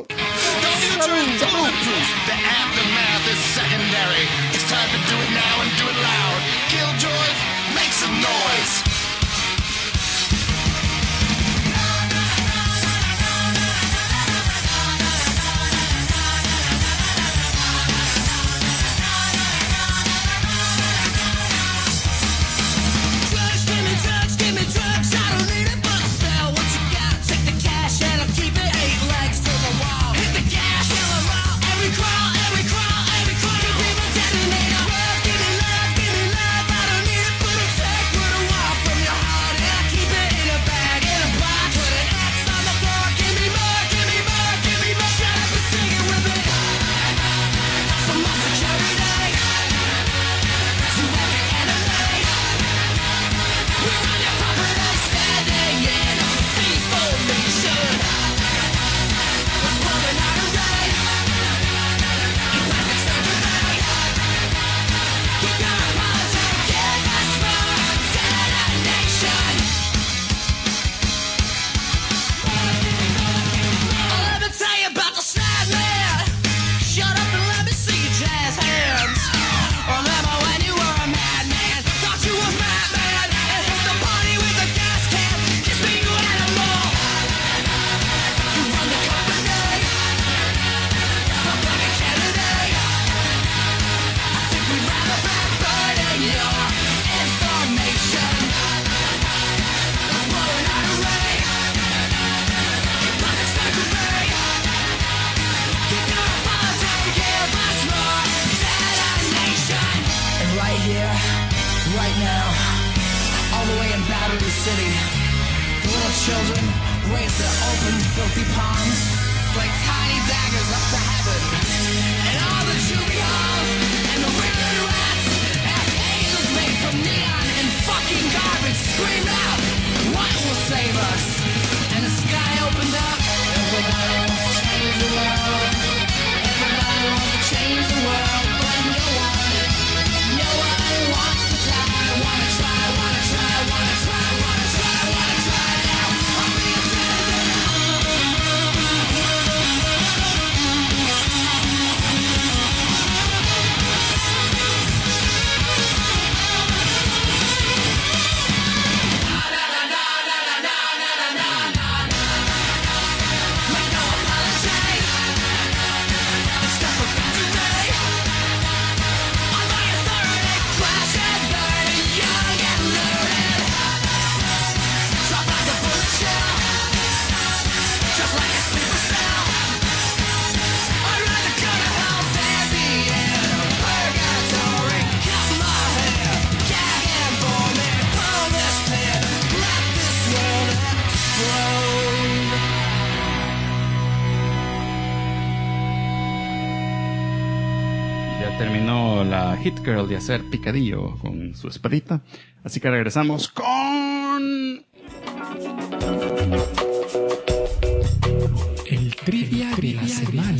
terminó la Hit Girl de hacer picadillo con su espadita. Así que regresamos con... El trivia de la semana.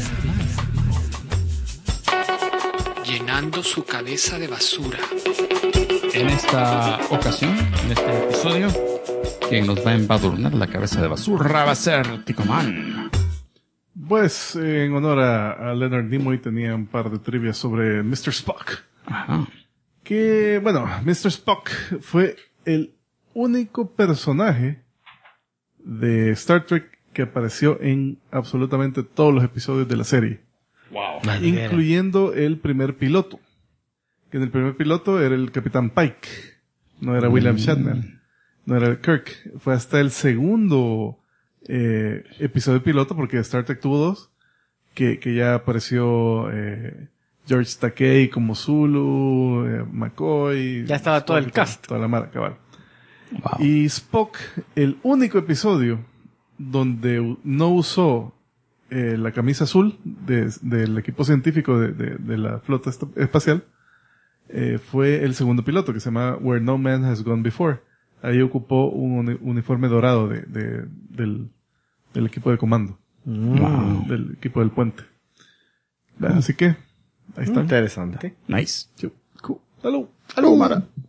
Llenando su cabeza de basura. En esta ocasión, en este episodio, quien nos va a embadurnar la cabeza de basura va a ser Ticoman. Pues, en honor a Leonard Nimoy, tenía un par de trivias sobre Mr. Spock. Ajá. Que, bueno, Mr. Spock fue el único personaje de Star Trek que apareció en absolutamente todos los episodios de la serie. Wow. Incluyendo el primer piloto. Que en el primer piloto era el Capitán Pike. No era William Shatner. No era Kirk. Fue hasta el segundo episodio piloto, porque Star Trek tuvo 2, que ya apareció George Takei como Zulu, McCoy. Ya estaba todo el cast. Toda la mara, cabal. Wow. Y Spock, el único episodio donde no usó la camisa azul del equipo científico de la flota espacial, fue el segundo piloto, que se llama Where No Man Has Gone Before. Ahí ocupó un uniforme dorado del equipo de comando. Wow. Del equipo del puente. Así que, ahí está. Interesante. Nice. Cool. Salud. Salud, Mara.